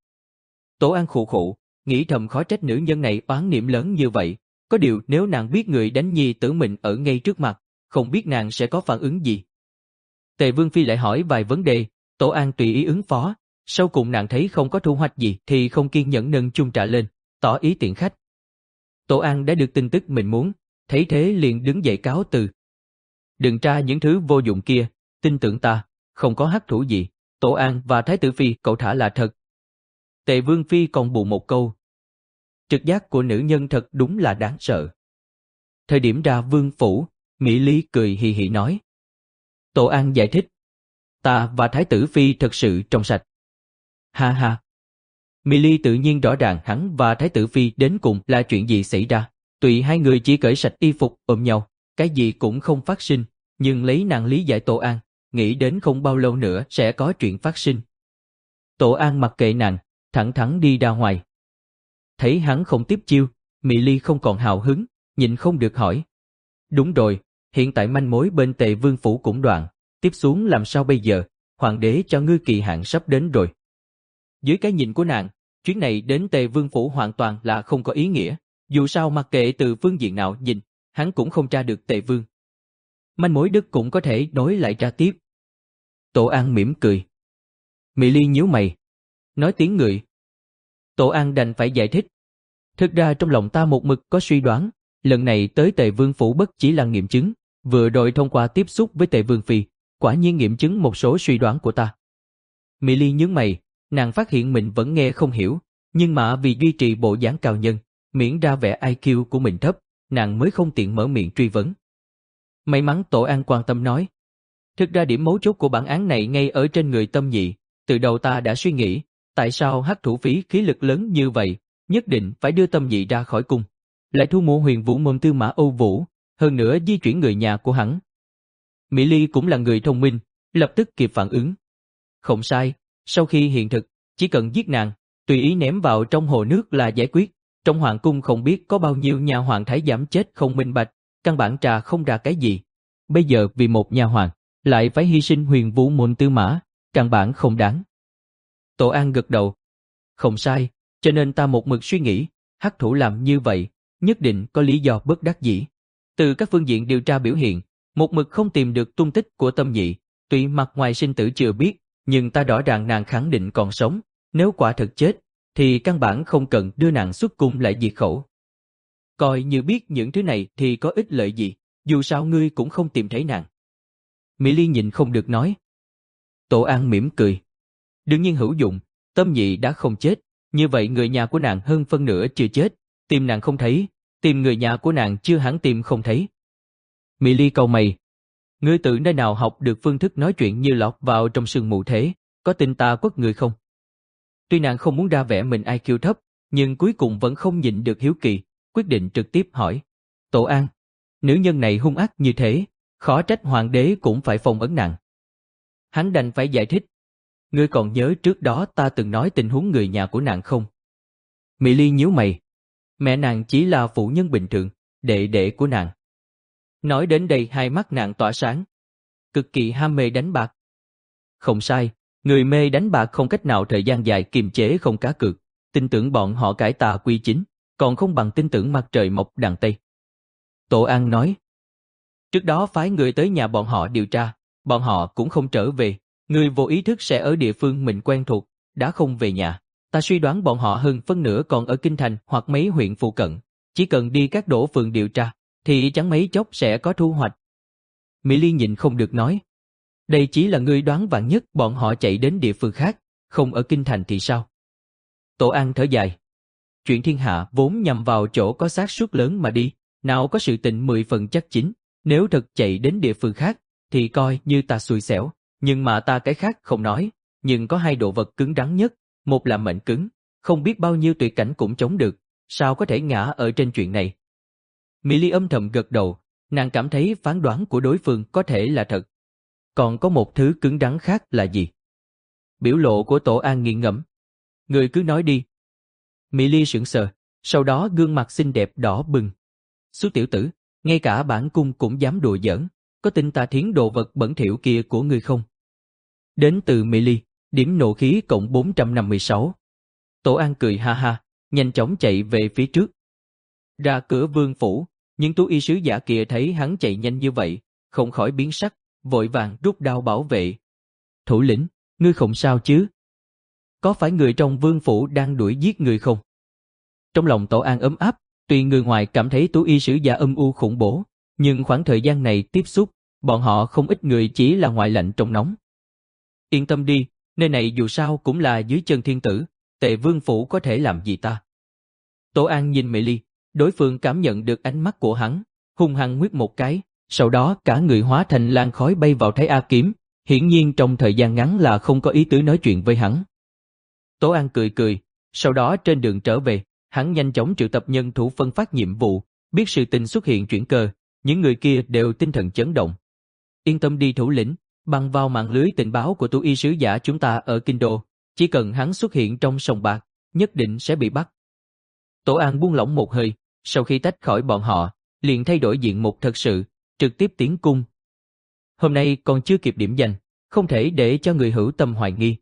Tổ An khụ khụ, nghĩ thầm khó trách nữ nhân này oán niệm lớn như vậy, có điều nếu nàng biết người đánh nhi tử mình ở ngay trước mặt, không biết nàng sẽ có phản ứng gì. Tề Vương Phi lại hỏi vài vấn đề, Tổ An tùy ý ứng phó, sau cùng nàng thấy không có thu hoạch gì thì không kiên nhẫn nâng chung trà lên, tỏ ý tiện khách. Tổ An đã được tin tức mình muốn, thấy thế liền đứng dậy cáo từ. đừng tra những thứ vô dụng kia, tin tưởng ta, không có hắc thủ gì, Tổ An và Thái tử Phi cậu thả là thật. Tề Vương Phi còn bù một câu. Trực giác của nữ nhân thật đúng là đáng sợ. Thời điểm ra vương phủ, Mỹ Ly cười hì hì nói. Tổ An giải thích. Ta và Thái tử Phi thật sự trong sạch. Ha ha. Mỹ Ly tự nhiên rõ ràng hắn và Thái tử Phi đến cùng là chuyện gì xảy ra. Tùy hai người chỉ cởi sạch y phục ôm nhau, cái gì cũng không phát sinh, nhưng lấy nàng lý giải Tổ An, nghĩ đến không bao lâu nữa sẽ có chuyện phát sinh. Tổ An mặc kệ nàng, thẳng thắn đi ra ngoài. Thấy hắn không tiếp chiêu, Mỹ Ly không còn hào hứng, nhịn không được hỏi. Đúng rồi, hiện tại manh mối bên Tề Vương phủ cũng đoạn, tiếp xuống làm sao bây giờ, hoàng đế cho ngươi kỳ hạn sắp đến rồi. Dưới cái nhìn của nàng, chuyến này đến Tề Vương phủ hoàn toàn là không có ý nghĩa, dù sao mặc kệ từ phương diện nào nhìn, hắn cũng không tra được Tề Vương. Manh mối Đức cũng có thể nối lại ra tiếp. Tổ An mỉm cười. Mỹ Ly nhíu mày, nói tiếng người. Tổ An đành phải giải thích. Thực ra trong lòng ta một mực có suy đoán, lần này tới Tề Vương phủ bất chỉ là nghiệm chứng, vừa rồi thông qua tiếp xúc với Tề Vương Phi, quả nhiên nghiệm chứng một số suy đoán của ta. Mỹ Ly nhướng mày, nàng phát hiện mình vẫn nghe không hiểu, nhưng mà vì duy trì bộ dáng cao nhân, miễn ra vẻ i kiu của mình thấp, nàng mới không tiện mở miệng truy vấn. May mắn Tổ An quan tâm nói. Thực ra điểm mấu chốt của bản án này ngay ở trên người Tâm Nhị, từ đầu ta đã suy nghĩ, tại sao hắc thủ phí khí lực lớn như vậy, nhất định phải đưa Tâm Nhị ra khỏi cung, lại thu mua Huyền Vũ môn Tư Mã Âu Vũ, hơn nữa di chuyển người nhà của hắn. Mỹ Ly cũng là người thông minh, lập tức kịp phản ứng. Không sai, sau khi hiện thực, chỉ cần giết nàng, tùy ý ném vào trong hồ nước là giải quyết. Trong hoàng cung không biết có bao nhiêu nhà hoàng thái giám chết không minh bạch, căn bản trà không ra cái gì. Bây giờ vì một nhà hoàng, lại phải hy sinh Huyền Vũ môn Tư Mã, căn bản không đáng. Tổ An gật đầu. Không sai, cho nên ta một mực suy nghĩ, hắc thủ làm như vậy, nhất định có lý do bất đắc dĩ. Từ các phương diện điều tra biểu hiện, một mực không tìm được tung tích của Tâm Nhị, tuy mặt ngoài sinh tử chưa biết, nhưng ta rõ ràng nàng khẳng định còn sống, nếu quả thật chết, thì căn bản không cần đưa nàng xuất cung lại diệt khẩu. Coi như biết những thứ này thì có ích lợi gì, dù sao ngươi cũng không tìm thấy nàng. Mỹ Ly nhìn không được nói. Tổ An mỉm cười. Đương nhiên hữu dụng, Tâm Nhị đã không chết, như vậy người nhà của nàng hơn phân nửa chưa chết, tìm nàng không thấy, tìm người nhà của nàng chưa hẳn tìm không thấy. Mỹ Ly cau mày. Ngươi tự nơi nào học được phương thức nói chuyện như lọt vào trong sương mù thế, có tin ta quất người không? Tuy nàng không muốn ra vẻ mình i kiu thấp, nhưng cuối cùng vẫn không nhịn được hiếu kỳ, quyết định trực tiếp hỏi. Tổ An, nữ nhân này hung ác như thế, khó trách hoàng đế cũng phải phong ấn nàng. Hắn đành phải giải thích. Ngươi còn nhớ trước đó ta từng nói tình huống người nhà của nàng không? Mỹ Ly nhíu mày. Mẹ nàng chỉ là phụ nhân bình thường, đệ đệ của nàng. Nói đến đây hai mắt nàng tỏa sáng. Cực kỳ ham mê đánh bạc. Không sai, người mê đánh bạc không cách nào thời gian dài kiềm chế không cá cược, tin tưởng bọn họ cải tà quy chính, còn không bằng tin tưởng mặt trời mọc đằng Tây. Tổ An nói. Trước đó phái người tới nhà bọn họ điều tra, bọn họ cũng không trở về, người vô ý thức sẽ ở địa phương mình quen thuộc, đã không về nhà. Ta suy đoán bọn họ hơn phân nửa còn ở Kinh Thành hoặc mấy huyện phụ cận, chỉ cần đi các đỗ phường điều tra, thì chẳng mấy chốc sẽ có thu hoạch. Mỹ Ly nhìn không được nói. Đây chỉ là ngươi đoán vạn nhất bọn họ chạy đến địa phương khác, không ở Kinh Thành thì sao? Tổ An thở dài. Chuyện thiên hạ vốn nhằm vào chỗ có xác suất lớn mà đi, nào có sự tình mười phần chắc chính, nếu thật chạy đến địa phương khác, thì coi như ta xui xẻo, nhưng mà ta cái khác không nói, nhưng có hai đồ vật cứng rắn nhất, một là mệnh cứng, không biết bao nhiêu tuyệt cảnh cũng chống được, sao có thể ngã ở trên chuyện này. Mỹ Ly âm thầm gật đầu, nàng cảm thấy phán đoán của đối phương có thể là thật. Còn có một thứ cứng rắn khác là gì? Biểu lộ của Tổ An nghiền ngẫm. Người cứ nói đi. Mỹ Ly sững sờ, sau đó gương mặt xinh đẹp đỏ bừng. Số tiểu tử, ngay cả bản cung cũng dám đùa giỡn, có tin ta thiến đồ vật bẩn thỉu kia của ngươi không? Đến từ Mỹ Ly, điểm nộ khí cộng bốn trăm năm mươi sáu. Tổ An cười ha ha, nhanh chóng chạy về phía trước. Ra cửa vương phủ, nhưng tú y sứ giả kia thấy hắn chạy nhanh như vậy, không khỏi biến sắc, vội vàng rút đao bảo vệ. Thủ lĩnh, ngươi không sao chứ? Có phải người trong vương phủ đang đuổi giết người không? Trong lòng Tổ An ấm áp, tuy người ngoài cảm thấy tú y sứ giả âm u khủng bố, nhưng khoảng thời gian này tiếp xúc, bọn họ không ít người chỉ là ngoại lạnh trong nóng. Yên tâm đi, nơi này dù sao cũng là dưới chân thiên tử, Tề Vương phủ có thể làm gì ta? Tổ An nhìn Mệ Ly, đối phương cảm nhận được ánh mắt của hắn, hung hăng nguyết một cái, sau đó cả người hóa thành làn khói bay vào Thái A Kiếm, hiển nhiên trong thời gian ngắn là không có ý tứ nói chuyện với hắn. Tổ An cười cười, sau đó trên đường trở về, hắn nhanh chóng triệu tập nhân thủ phân phát nhiệm vụ, biết sự tình xuất hiện chuyển cơ, những người kia đều tinh thần chấn động. Yên tâm đi thủ lĩnh, bằng vào mạng lưới tình báo của Tu Y sứ giả chúng ta ở Kinh Đô, chỉ cần hắn xuất hiện trong sòng bạc, nhất định sẽ bị bắt. Tổ An buông lỏng một hơi, sau khi tách khỏi bọn họ, liền thay đổi diện mục thật sự, trực tiếp tiến cung. Hôm nay còn chưa kịp điểm danh, không thể để cho người hữu tâm hoài nghi.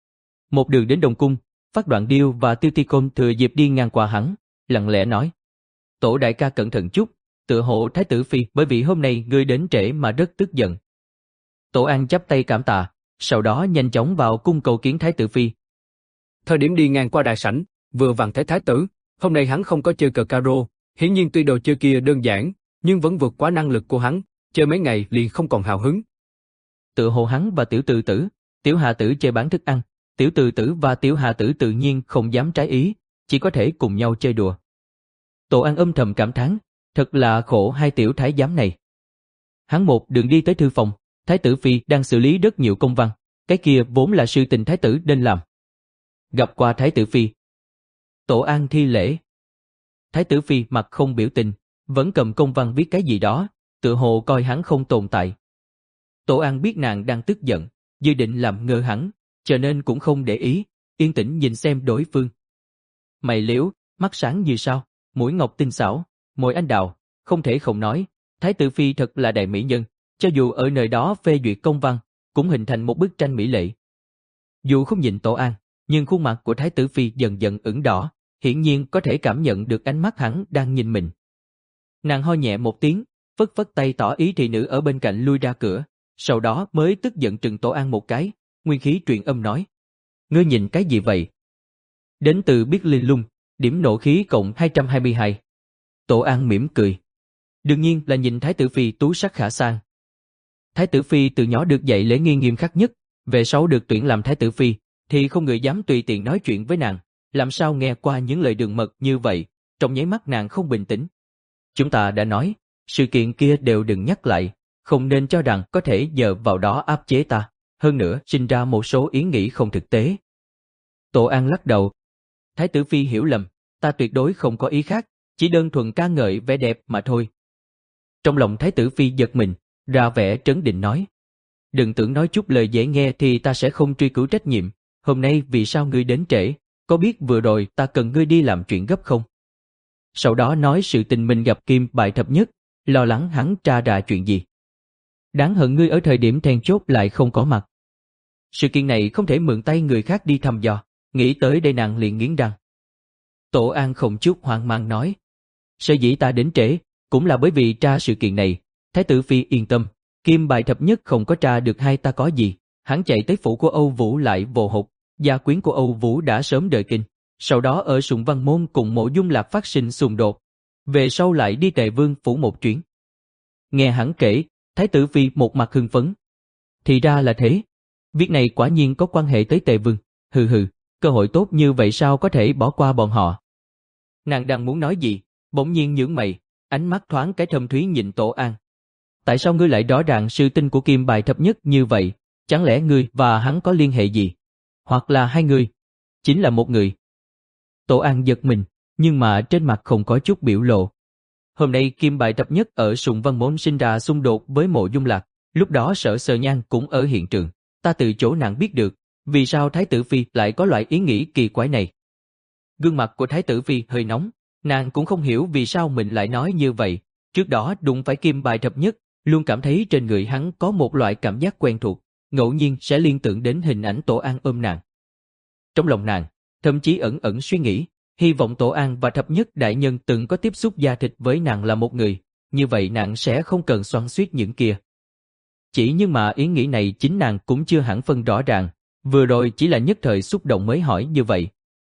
Một đường đến Đông Cung, Phát Đoạn Điêu và Tiêu Ti Côn thừa dịp đi ngang qua hắn, lặng lẽ nói: Tổ đại ca cẩn thận chút, tựa hộ Thái tử Phi bởi vì hôm nay ngươi đến trễ mà rất tức giận. Tổ An chắp tay cảm tạ, sau đó nhanh chóng vào cung cầu kiến Thái tử Phi. Thời điểm đi ngang qua đại sảnh, vừa vặn thấy Thái tử, hôm nay hắn không có chơi cờ caro, hiển nhiên tuy đồ chơi kia đơn giản, nhưng vẫn vượt quá năng lực của hắn, chơi mấy ngày liền không còn hào hứng. Tựa hồ hắn và Tiểu Từ Tử, Tiểu Hà Tử chơi bán thức ăn, Tiểu Từ Tử và Tiểu Hà Tử tự nhiên không dám trái ý, chỉ có thể cùng nhau chơi đùa. Tổ An âm thầm cảm thán, thật là khổ hai tiểu thái giám này. Hắn một đường đi tới thư phòng, Thái tử Phi đang xử lý rất nhiều công văn, cái kia vốn là sự tình Thái tử nên làm. Gặp qua Thái tử Phi. Tổ An thi lễ. Thái tử Phi mặt không biểu tình, vẫn cầm công văn viết cái gì đó, tựa hồ coi hắn không tồn tại. Tổ An biết nàng đang tức giận, dự định làm ngơ hắn, cho nên cũng không để ý, yên tĩnh nhìn xem đối phương. Mày liễu, mắt sáng như sao, mũi ngọc tinh xảo, môi anh đào, không thể không nói, Thái tử Phi thật là đại mỹ nhân, cho dù ở nơi đó phê duyệt công văn, cũng hình thành một bức tranh mỹ lệ. Dù không nhìn Tổ An, nhưng khuôn mặt của Thái tử Phi dần dần ửng đỏ, hiển nhiên có thể cảm nhận được ánh mắt hắn đang nhìn mình. Nàng ho nhẹ một tiếng, phất phất tay tỏ ý thị nữ ở bên cạnh lui ra cửa, sau đó mới tức giận trừng Tổ An một cái, nguyên khí truyền âm nói: Ngươi nhìn cái gì vậy? Đến từ biết linh lung, điểm nộ khí cộng hai trăm hai mươi hai. Tổ An mỉm cười. Đương nhiên là nhìn Thái tử Phi tú sắc khả sang. Thái tử Phi từ nhỏ được dạy lễ nghi nghiêm khắc nhất, về sau được tuyển làm Thái tử Phi, thì không người dám tùy tiện nói chuyện với nàng, làm sao nghe qua những lời đường mật như vậy, trong nháy mắt nàng không bình tĩnh. Chúng ta đã nói, sự kiện kia đều đừng nhắc lại, không nên cho rằng có thể nhờ vào đó áp chế ta, hơn nữa sinh ra một số ý nghĩ không thực tế. Tổ An lắc đầu. Thái tử Phi hiểu lầm, ta tuyệt đối không có ý khác, chỉ đơn thuần ca ngợi vẻ đẹp mà thôi. Trong lòng Thái tử Phi giật mình, ra vẻ trấn định nói: Đừng tưởng nói chút lời dễ nghe thì ta sẽ không truy cứu trách nhiệm, hôm nay vì sao ngươi đến trễ, có biết vừa rồi ta cần ngươi đi làm chuyện gấp không? Sau đó nói sự tình mình gặp Kim Bại Thập Nhất, lo lắng hắn tra ra chuyện gì. Đáng hận ngươi ở thời điểm then chốt lại không có mặt. Sự kiện này không thể mượn tay người khác đi thăm dò, nghĩ tới đây nàng liền nghiến răng. Tổ An không chút hoang mang nói: Sở dĩ ta đến trễ, cũng là bởi vì tra sự kiện này. Thái tử Phi yên tâm, Kim Bại Thập Nhất không có tra được hai ta có gì, hắn chạy tới phủ của Âu Vũ lại vồ hụt, gia quyến của Âu Vũ đã sớm đợi kinh, sau đó ở Sùng Văn Môn cùng Mộ Dung Lạc phát sinh xung đột, về sau lại đi Tề Vương phủ một chuyến. Nghe hắn kể, Thái tử Phi một mặt hưng phấn. Thì ra là thế, việc này quả nhiên có quan hệ tới Tề Vương, hừ hừ, cơ hội tốt như vậy sao có thể bỏ qua bọn họ. Nàng đang muốn nói gì, bỗng nhiên nhướng mày, ánh mắt thoáng cái thâm thúy nhìn Tổ An. Tại sao ngươi lại rõ ràng sự tình của Kim Bại Thập Nhất như vậy, chẳng lẽ ngươi và hắn có liên hệ gì? Hoặc là hai người? Chính là một người. Tổ An giật mình, nhưng mà trên mặt không có chút biểu lộ. Hôm nay Kim Bại Thập Nhất ở Sùng Văn Môn sinh ra xung đột với Mộ Dung Lạc, lúc đó Sở Sơ Nhan cũng ở hiện trường, ta từ chỗ nàng biết được, vì sao Thái tử Phi lại có loại ý nghĩ kỳ quái này. Gương mặt của Thái tử Phi hơi nóng, nàng cũng không hiểu vì sao mình lại nói như vậy, trước đó đụng phải Kim Bại Thập Nhất, luôn cảm thấy trên người hắn có một loại cảm giác quen thuộc, ngẫu nhiên sẽ liên tưởng đến hình ảnh Tổ An ôm nàng. Trong lòng nàng, thậm chí ẩn ẩn suy nghĩ, hy vọng Tổ An và Thập Nhất đại nhân từng có tiếp xúc da thịt với nàng là một người, như vậy nàng sẽ không cần xoắn xuýt những kia. Chỉ nhưng mà ý nghĩ này chính nàng cũng chưa hẳn phân rõ ràng, vừa rồi chỉ là nhất thời xúc động mới hỏi như vậy.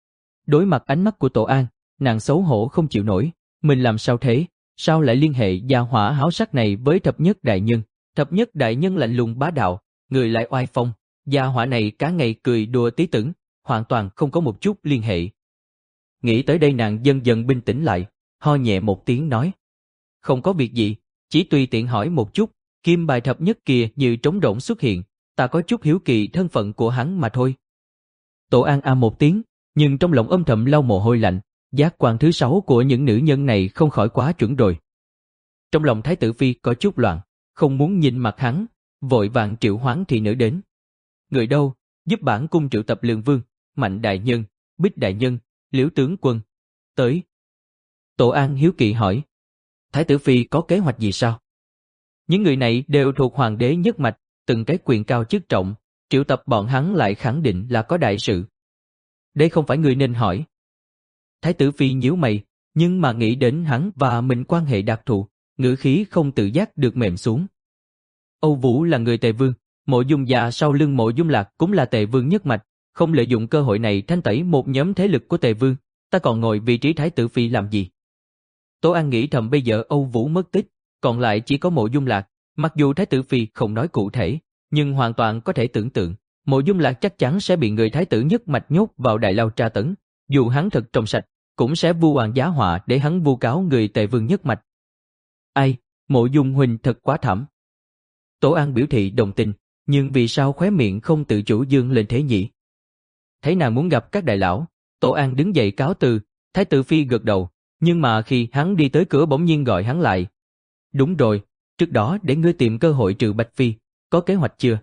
Đối mặt ánh mắt của Tổ An, nàng xấu hổ không chịu nổi, mình làm sao thế, sao lại liên hệ gia hỏa háo sắc này với Thập Nhất đại nhân, Thập nhất đại nhân lạnh lùng bá đạo, người lại oai phong, gia hỏa này cả ngày cười đùa tí tưởng, hoàn toàn không có một chút liên hệ. Nghĩ tới đây nàng dần dần bình tĩnh lại, ho nhẹ một tiếng nói. Không có việc gì, chỉ tùy tiện hỏi một chút, kim bài thập nhất kia như trống rỗng xuất hiện, ta có chút hiếu kỳ thân phận của hắn mà thôi. Tổ An a một tiếng, nhưng trong lòng âm thầm lau mồ hôi lạnh, giác quan thứ sáu của những nữ nhân này không khỏi quá chuẩn rồi. Trong lòng Thái tử Phi có chút loạn, không muốn nhìn mặt hắn, vội vàng triệu hoán thị nữ đến. Người đâu, giúp bản cung triệu tập Lương Vương, Mạnh đại nhân, Bích đại nhân, Liễu tướng quân. Tới. Tổ An hiếu kỳ hỏi. Thái tử Phi có kế hoạch gì sao? Những người này đều thuộc hoàng đế nhất mạch, từng cái quyền cao chức trọng, triệu tập bọn hắn lại khẳng định là có đại sự. Đây không phải người nên hỏi. Thái tử Phi nhíu mày, nhưng mà nghĩ đến hắn và mình quan hệ đặc thù, ngữ khí không tự giác được mềm xuống. Âu Vũ là người Tề Vương, Mộ Dung Dạ sau lưng Mộ Dung Lạc cũng là Tề Vương nhất mạch, không lợi dụng cơ hội này thanh tẩy một nhóm thế lực của Tề Vương, ta còn ngồi vị trí Thái tử Phi làm gì? Tố An nghĩ thầm bây giờ Âu Vũ mất tích, còn lại chỉ có Mộ Dung Lạc, mặc dù Thái tử Phi không nói cụ thể, nhưng hoàn toàn có thể tưởng tượng, Mộ Dung Lạc chắc chắn sẽ bị người Thái tử nhất mạch nhốt vào đại lao tra tấn, dù hắn thật trong sạch, cũng sẽ vu oan giá họa để hắn vu cáo người Tề Vương nhất mạch. Ai, Mộ Dung huynh thật quá thảm. Tổ An biểu thị đồng tình, nhưng vì sao khóe miệng không tự chủ dương lên thế nhỉ? Thấy nàng muốn gặp các đại lão, Tổ An đứng dậy cáo từ, Thái tử Phi gật đầu, nhưng mà khi hắn đi tới cửa bỗng nhiên gọi hắn lại. Đúng rồi, trước đó để ngươi tìm cơ hội trừ Bạch Phi, có kế hoạch chưa?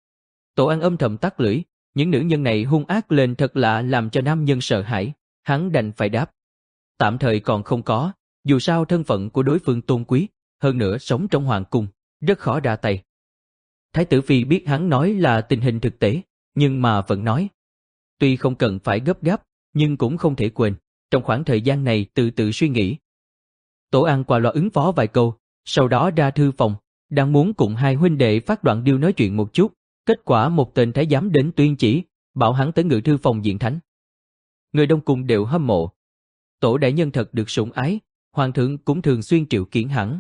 Tổ An âm thầm tắt lưỡi, những nữ nhân này hung ác lên thật lạ làm cho nam nhân sợ hãi, hắn đành phải đáp. Tạm thời còn không có, dù sao thân phận của đối phương tôn quý, hơn nữa sống trong hoàng cung, rất khó ra tay. Thái tử Phi biết hắn nói là tình hình thực tế, nhưng mà vẫn nói. Tuy không cần phải gấp gáp, nhưng cũng không thể quên, trong khoảng thời gian này từ từ suy nghĩ. Tổ An qua loa ứng phó vài câu, sau đó ra thư phòng, đang muốn cùng hai huynh đệ phát đoạn điêu nói chuyện một chút, kết quả một tên thái giám đến tuyên chỉ, bảo hắn tới ngự thư phòng diện thánh. Người đông cung đều hâm mộ. Tổ đại nhân thật được sủng ái, hoàng thượng cũng thường xuyên triệu kiến hắn.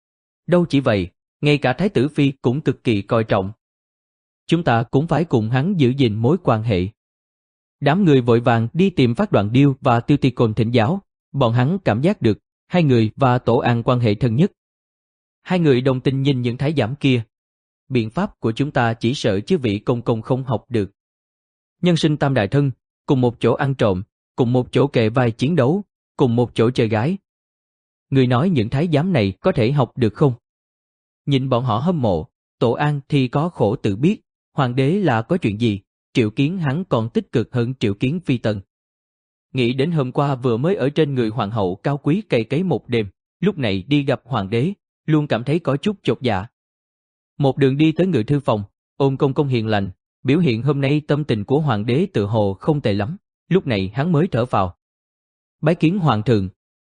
Đâu chỉ vậy, ngay cả Thái tử Phi cũng cực kỳ coi trọng. Chúng ta cũng phải cùng hắn giữ gìn mối quan hệ. Đám người vội vàng đi tìm Phát Đoạn Điêu và Tiêu Ti Côn thỉnh giáo, bọn hắn cảm giác được, hai người và Tổ An quan hệ thân nhất. Hai người đồng tình nhìn những thái giám kia. Biện pháp của chúng ta chỉ sợ chứ vị công công không học được. Nhân sinh tam đại thân, cùng một chỗ ăn trộm, cùng một chỗ kề vai chiến đấu, cùng một chỗ chơi gái. Người nói những thái giám này có thể học được không? Nhìn bọn họ hâm mộ, Tổ An thì có khổ tự biết, hoàng đế là có chuyện gì, triệu kiến hắn còn tích cực hơn triệu kiến phi tần. Nghĩ đến hôm qua vừa mới ở trên người hoàng hậu cao quý cày cấy một đêm, lúc này đi gặp hoàng đế, luôn cảm thấy có chút chột dạ. Một đường đi tới ngự thư phòng, ôn công công hiền lành, biểu hiện hôm nay tâm tình của hoàng đế tự hồ không tệ lắm, lúc này hắn mới thở phào. Bái kiến hoàng thượng.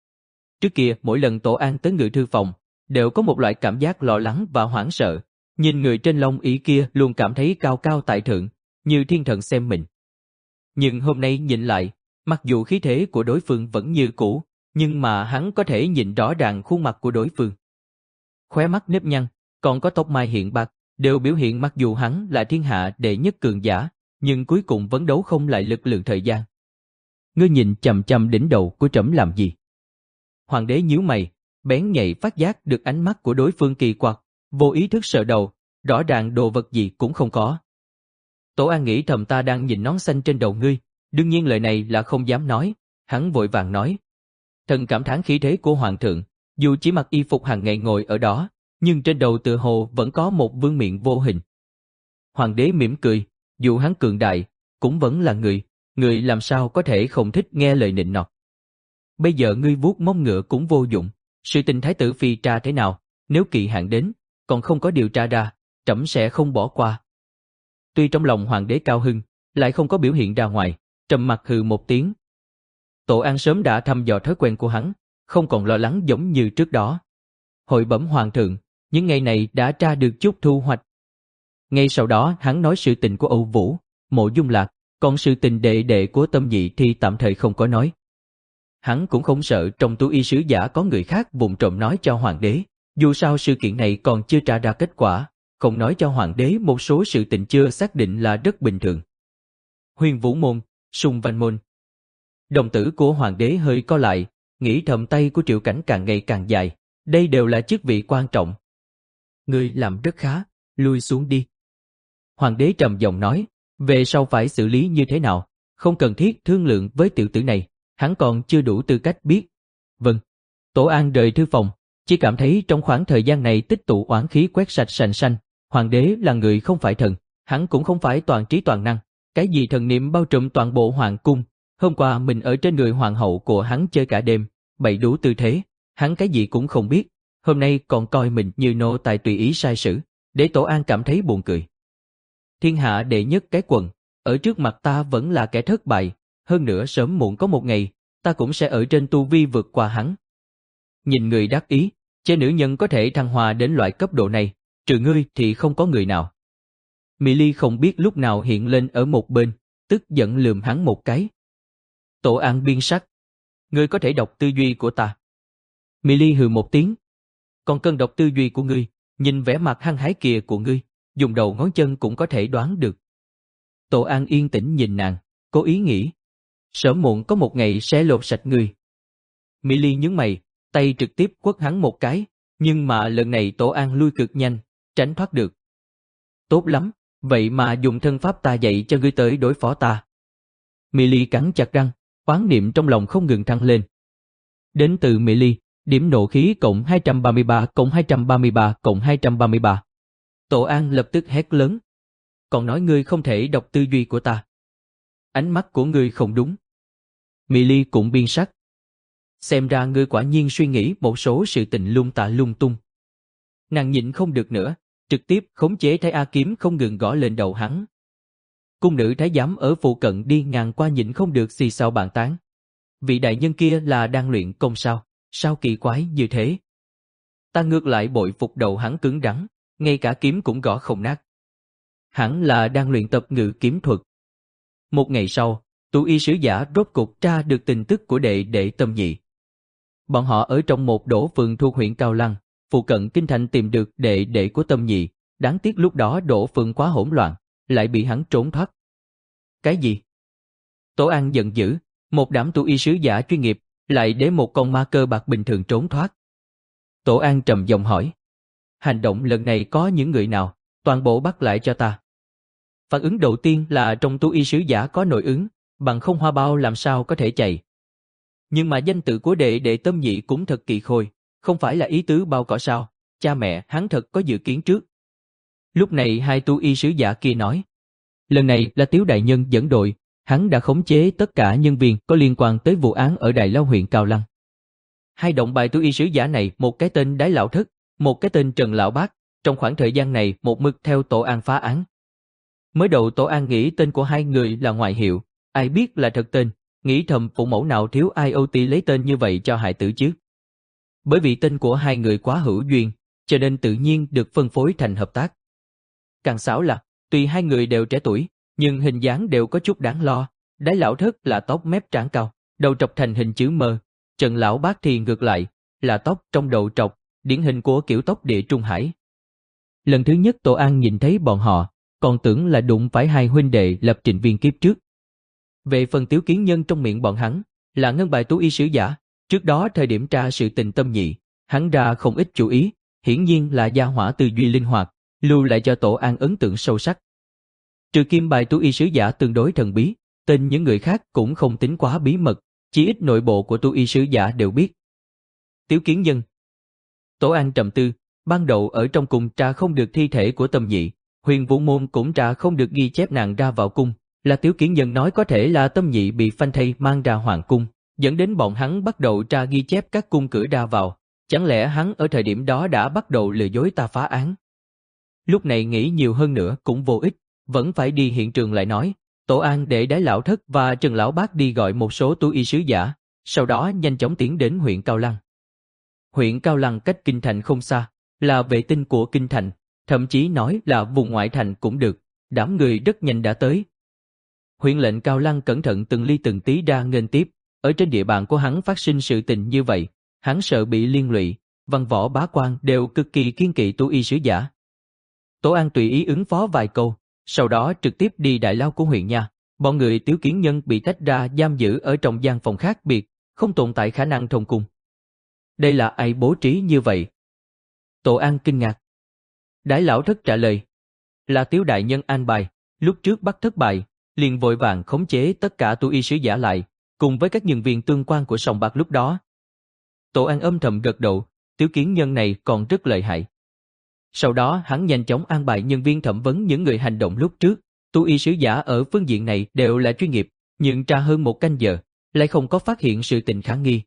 Trước kia mỗi lần Tổ An tới ngự thư phòng, đều có một loại cảm giác lo lắng và hoảng sợ, nhìn người trên long ỷ kia luôn cảm thấy cao cao tại thượng, như thiên thần xem mình. Nhưng hôm nay nhìn lại, mặc dù khí thế của đối phương vẫn như cũ, nhưng mà hắn có thể nhìn rõ ràng khuôn mặt của đối phương. Khóe mắt nếp nhăn, còn có tóc mai hiện bạc, đều biểu hiện mặc dù hắn là thiên hạ đệ nhất cường giả, nhưng cuối cùng vẫn đấu không lại lực lượng thời gian. Ngươi nhìn chằm chằm đỉnh đầu của trẫm làm gì? Hoàng đế nhíu mày, bén nhạy phát giác được ánh mắt của đối phương kỳ quặc, vô ý thức sờ đầu, rõ ràng đồ vật gì cũng không có. Tổ An nghĩ thầm ta đang nhìn nón xanh trên đầu ngươi, đương nhiên lời này là không dám nói, hắn vội vàng nói. Thần cảm thán khí thế của hoàng thượng, dù chỉ mặc y phục hàng ngày ngồi ở đó, nhưng trên đầu tựa hồ vẫn có một vương miện vô hình. Hoàng đế mỉm cười, dù hắn cường đại, cũng vẫn là người, người làm sao có thể không thích nghe lời nịnh nọt. Bây giờ ngươi vuốt mông ngựa cũng vô dụng, sự tình thái tử phi tra thế nào, nếu kỳ hạn đến, còn không có điều tra ra, trẫm sẽ không bỏ qua. Tuy trong lòng hoàng đế cao hưng, lại không có biểu hiện ra ngoài, trầm mặc hừ một tiếng. Tổ An sớm đã thăm dò thói quen của hắn, không còn lo lắng giống như trước đó. Hội bẩm hoàng thượng, những ngày này đã tra được chút thu hoạch. Ngay sau đó hắn nói sự tình của Âu Vũ, Mộ Dung Lạc, còn sự tình đệ đệ của Tâm Nhị thì tạm thời không có nói. Hắn cũng không sợ trong túi y sứ giả có người khác vụng trộm nói cho hoàng đế, dù sao sự kiện này còn chưa tra ra kết quả, không nói cho hoàng đế một số sự tình chưa xác định là rất bình thường. Huyền Vũ Môn, Sùng Văn Môn. Đồng tử của hoàng đế hơi co lại, nghĩ thầm tay của Triệu Cảnh càng ngày càng dài, đây đều là chức vị quan trọng. Ngươi làm rất khá, lui xuống đi. Hoàng đế trầm giọng nói, về sau phải xử lý như thế nào, không cần thiết thương lượng với tiểu tử này, hắn còn chưa đủ tư cách biết. Vâng. Tổ An rời thư phòng, chỉ cảm thấy trong khoảng thời gian này tích tụ oán khí quét sạch sành sanh. Hoàng đế là người không phải thần, hắn cũng không phải toàn trí toàn năng, cái gì thần niệm bao trùm toàn bộ hoàng cung. Hôm qua mình ở trên người hoàng hậu của hắn chơi cả đêm, bày đủ tư thế, hắn cái gì cũng không biết, hôm nay còn coi mình như nô tài tùy ý sai sử, để Tổ An cảm thấy buồn cười. Thiên hạ đệ nhất cái quần, ở trước mặt ta vẫn là kẻ thất bại, hơn nữa sớm muộn có một ngày, ta cũng sẽ ở trên tu vi vượt qua hắn. Nhìn người đắc ý, chê nữ nhân có thể thăng hoa đến loại cấp độ này, trừ ngươi thì không có người nào. Mỹ Ly không biết lúc nào hiện lên ở một bên, tức giận lườm hắn một cái. Tổ An biên sắc. Ngươi có thể đọc tư duy của ta. Mỹ Ly hừ một tiếng. Còn cần đọc tư duy của ngươi, nhìn vẻ mặt hăng hái kia của ngươi, dùng đầu ngón chân cũng có thể đoán được. Tổ An yên tĩnh nhìn nàng, cố ý nghĩ. Sớm muộn có một ngày sẽ lột sạch ngươi. Mỹ Ly nhướng mày, tay trực tiếp quất hắn một cái, nhưng mà lần này Tổ An lui cực nhanh, tránh thoát được. Tốt lắm, vậy mà dùng thân pháp ta dạy cho ngươi tới đối phó ta. Mỹ Ly cắn chặt răng, oán niệm trong lòng không ngừng thăng lên. Đến từ Mỹ Ly, điểm nộ khí cộng hai trăm ba mươi ba cộng hai trăm ba mươi ba cộng hai trăm ba mươi ba. Tổ An lập tức hét lớn. Còn nói ngươi không thể đọc tư duy của ta. Ánh mắt của ngươi không đúng. Mỹ Ly cũng biên sắc. Xem ra ngươi quả nhiên suy nghĩ một số sự tình lung tạ lung tung. Nàng nhịn không được nữa, trực tiếp khống chế Thái A kiếm không ngừng gõ lên đầu hắn. Cung nữ thái giám ở phụ cận đi ngang qua nhịn không được xì xào bàn tán. Vị đại nhân kia là đang luyện công sao, sao kỳ quái như thế? Ta ngược lại bội phục đầu hắn cứng rắn, ngay cả kiếm cũng gõ không nát. Hẳn là đang luyện tập ngự kiếm thuật. Một ngày sau, Tu Y sứ giả rốt cục tra được tin tức của đệ đệ Tâm Nhị. Bọn họ ở trong một đỗ phường thuộc huyện Cao Lăng, phụ cận kinh thành tìm được đệ đệ của Tâm Nhị, đáng tiếc lúc đó đỗ phường quá hỗn loạn, lại bị hắn trốn thoát. Cái gì? Tổ An giận dữ, một đám Tu Y sứ giả chuyên nghiệp, lại để một con ma cơ bạc bình thường trốn thoát. Tổ An trầm giọng hỏi. Hành động lần này có những người nào, toàn bộ bắt lại cho ta. Phản ứng đầu tiên là trong Tu Y sứ giả có nội ứng, bằng không Hoa Bao làm sao có thể chạy. Nhưng mà danh tự của đệ đệ Tâm Nhị cũng thật kỳ khôi, không phải là ý tứ bao cỏ sao, cha mẹ hắn thật có dự kiến trước. Lúc này hai Tu Y sứ giả kia nói. Lần này là Tiếu đại nhân dẫn đội, hắn đã khống chế tất cả nhân viên có liên quan tới vụ án ở Đại Lao huyện Cao Lăng. Hai động bài Tu Y sứ giả này, một cái tên Đái Lão Thất, một cái tên Trần Lão Bác, trong khoảng thời gian này một mực theo Tổ An phá án. Mới đầu Tổ An nghĩ tên của hai người là ngoại hiệu, ai biết là thật tên, nghĩ thầm phụ mẫu nào thiếu ai âu ti lấy tên như vậy cho hại tử chứ. Bởi vì tên của hai người quá hữu duyên, cho nên tự nhiên được phân phối thành hợp tác. Càng xảo là, tuy hai người đều trẻ tuổi, nhưng hình dáng đều có chút đáng lo. Đái Lão Thất là tóc mép trán cao, đầu trọc thành hình chữ M. Trần Lão Bác thì ngược lại, là tóc trong đầu trọc, điển hình của kiểu tóc địa Trung Hải. Lần thứ nhất Tổ An nhìn thấy bọn họ, còn tưởng là đụng phải hai huynh đệ lập trình viên kiếp trước. Về phần Tiếu Kiến Nhân trong miệng bọn hắn, là ngân bài Tu Y sứ giả, trước đó thời điểm tra sự tình Tâm Nhị, hắn ra không ít chú ý, hiển nhiên là gia hỏa tư duy linh hoạt, lưu lại cho Tổ An ấn tượng sâu sắc. Trừ kim bài Tu Y sứ giả tương đối thần bí, tên những người khác cũng không tính quá bí mật, chỉ ít nội bộ của Tu Y sứ giả đều biết. Tiếu Kiến Nhân. Tổ An trầm tư, ban đầu ở trong cung tra không được thi thể của Tâm Nhị, Huyền Vũ Môn cũng tra không được ghi chép nàng ra vào cung, là Tiếu Kiến Nhân nói có thể là Tâm Nhị bị phanh thây mang ra hoàng cung, dẫn đến bọn hắn bắt đầu tra ghi chép các cung cửa ra vào, chẳng lẽ hắn ở thời điểm đó đã bắt đầu lừa dối ta phá án. Lúc này nghĩ nhiều hơn nữa cũng vô ích, vẫn phải đi hiện trường lại nói. Tổ An để Đái Lão Thất và Trần Lão Bác đi gọi một số Tu Y sứ giả, sau đó nhanh chóng tiến đến huyện Cao Lăng. Huyện Cao Lăng cách kinh thành không xa, là vệ tinh của kinh thành, thậm chí nói là vùng ngoại thành cũng được, đám người rất nhanh đã tới. Huyện lệnh Cao Lăng cẩn thận từng ly từng tí ra nghênh tiếp, ở trên địa bàn của hắn phát sinh sự tình như vậy, hắn sợ bị liên lụy, văn võ bá quan đều cực kỳ kiên kỵ Tu Y sứ giả. Tổ An tùy ý ứng phó vài câu, sau đó trực tiếp đi đại lao của huyện nha. Bọn người Tiếu Kiến Nhân bị tách ra giam giữ ở trong gian phòng khác biệt, không tồn tại khả năng thông cung. Đây là ai bố trí như vậy? Tổ An kinh ngạc. Đái lão thất trả lời. Là Tiếu đại nhân an bài, lúc trước bắt thất bại, liền vội vàng khống chế tất cả tu y sứ giả lại, cùng với các nhân viên tương quan của sòng bạc lúc đó. Tổ An âm thầm gật đầu, Tiếu Kiến Nhân này còn rất lợi hại. Sau đó hắn nhanh chóng an bài nhân viên thẩm vấn những người hành động lúc trước, tu y sứ giả ở phương diện này đều là chuyên nghiệp, nhưng tra hơn một canh giờ, lại không có phát hiện sự tình khả nghi.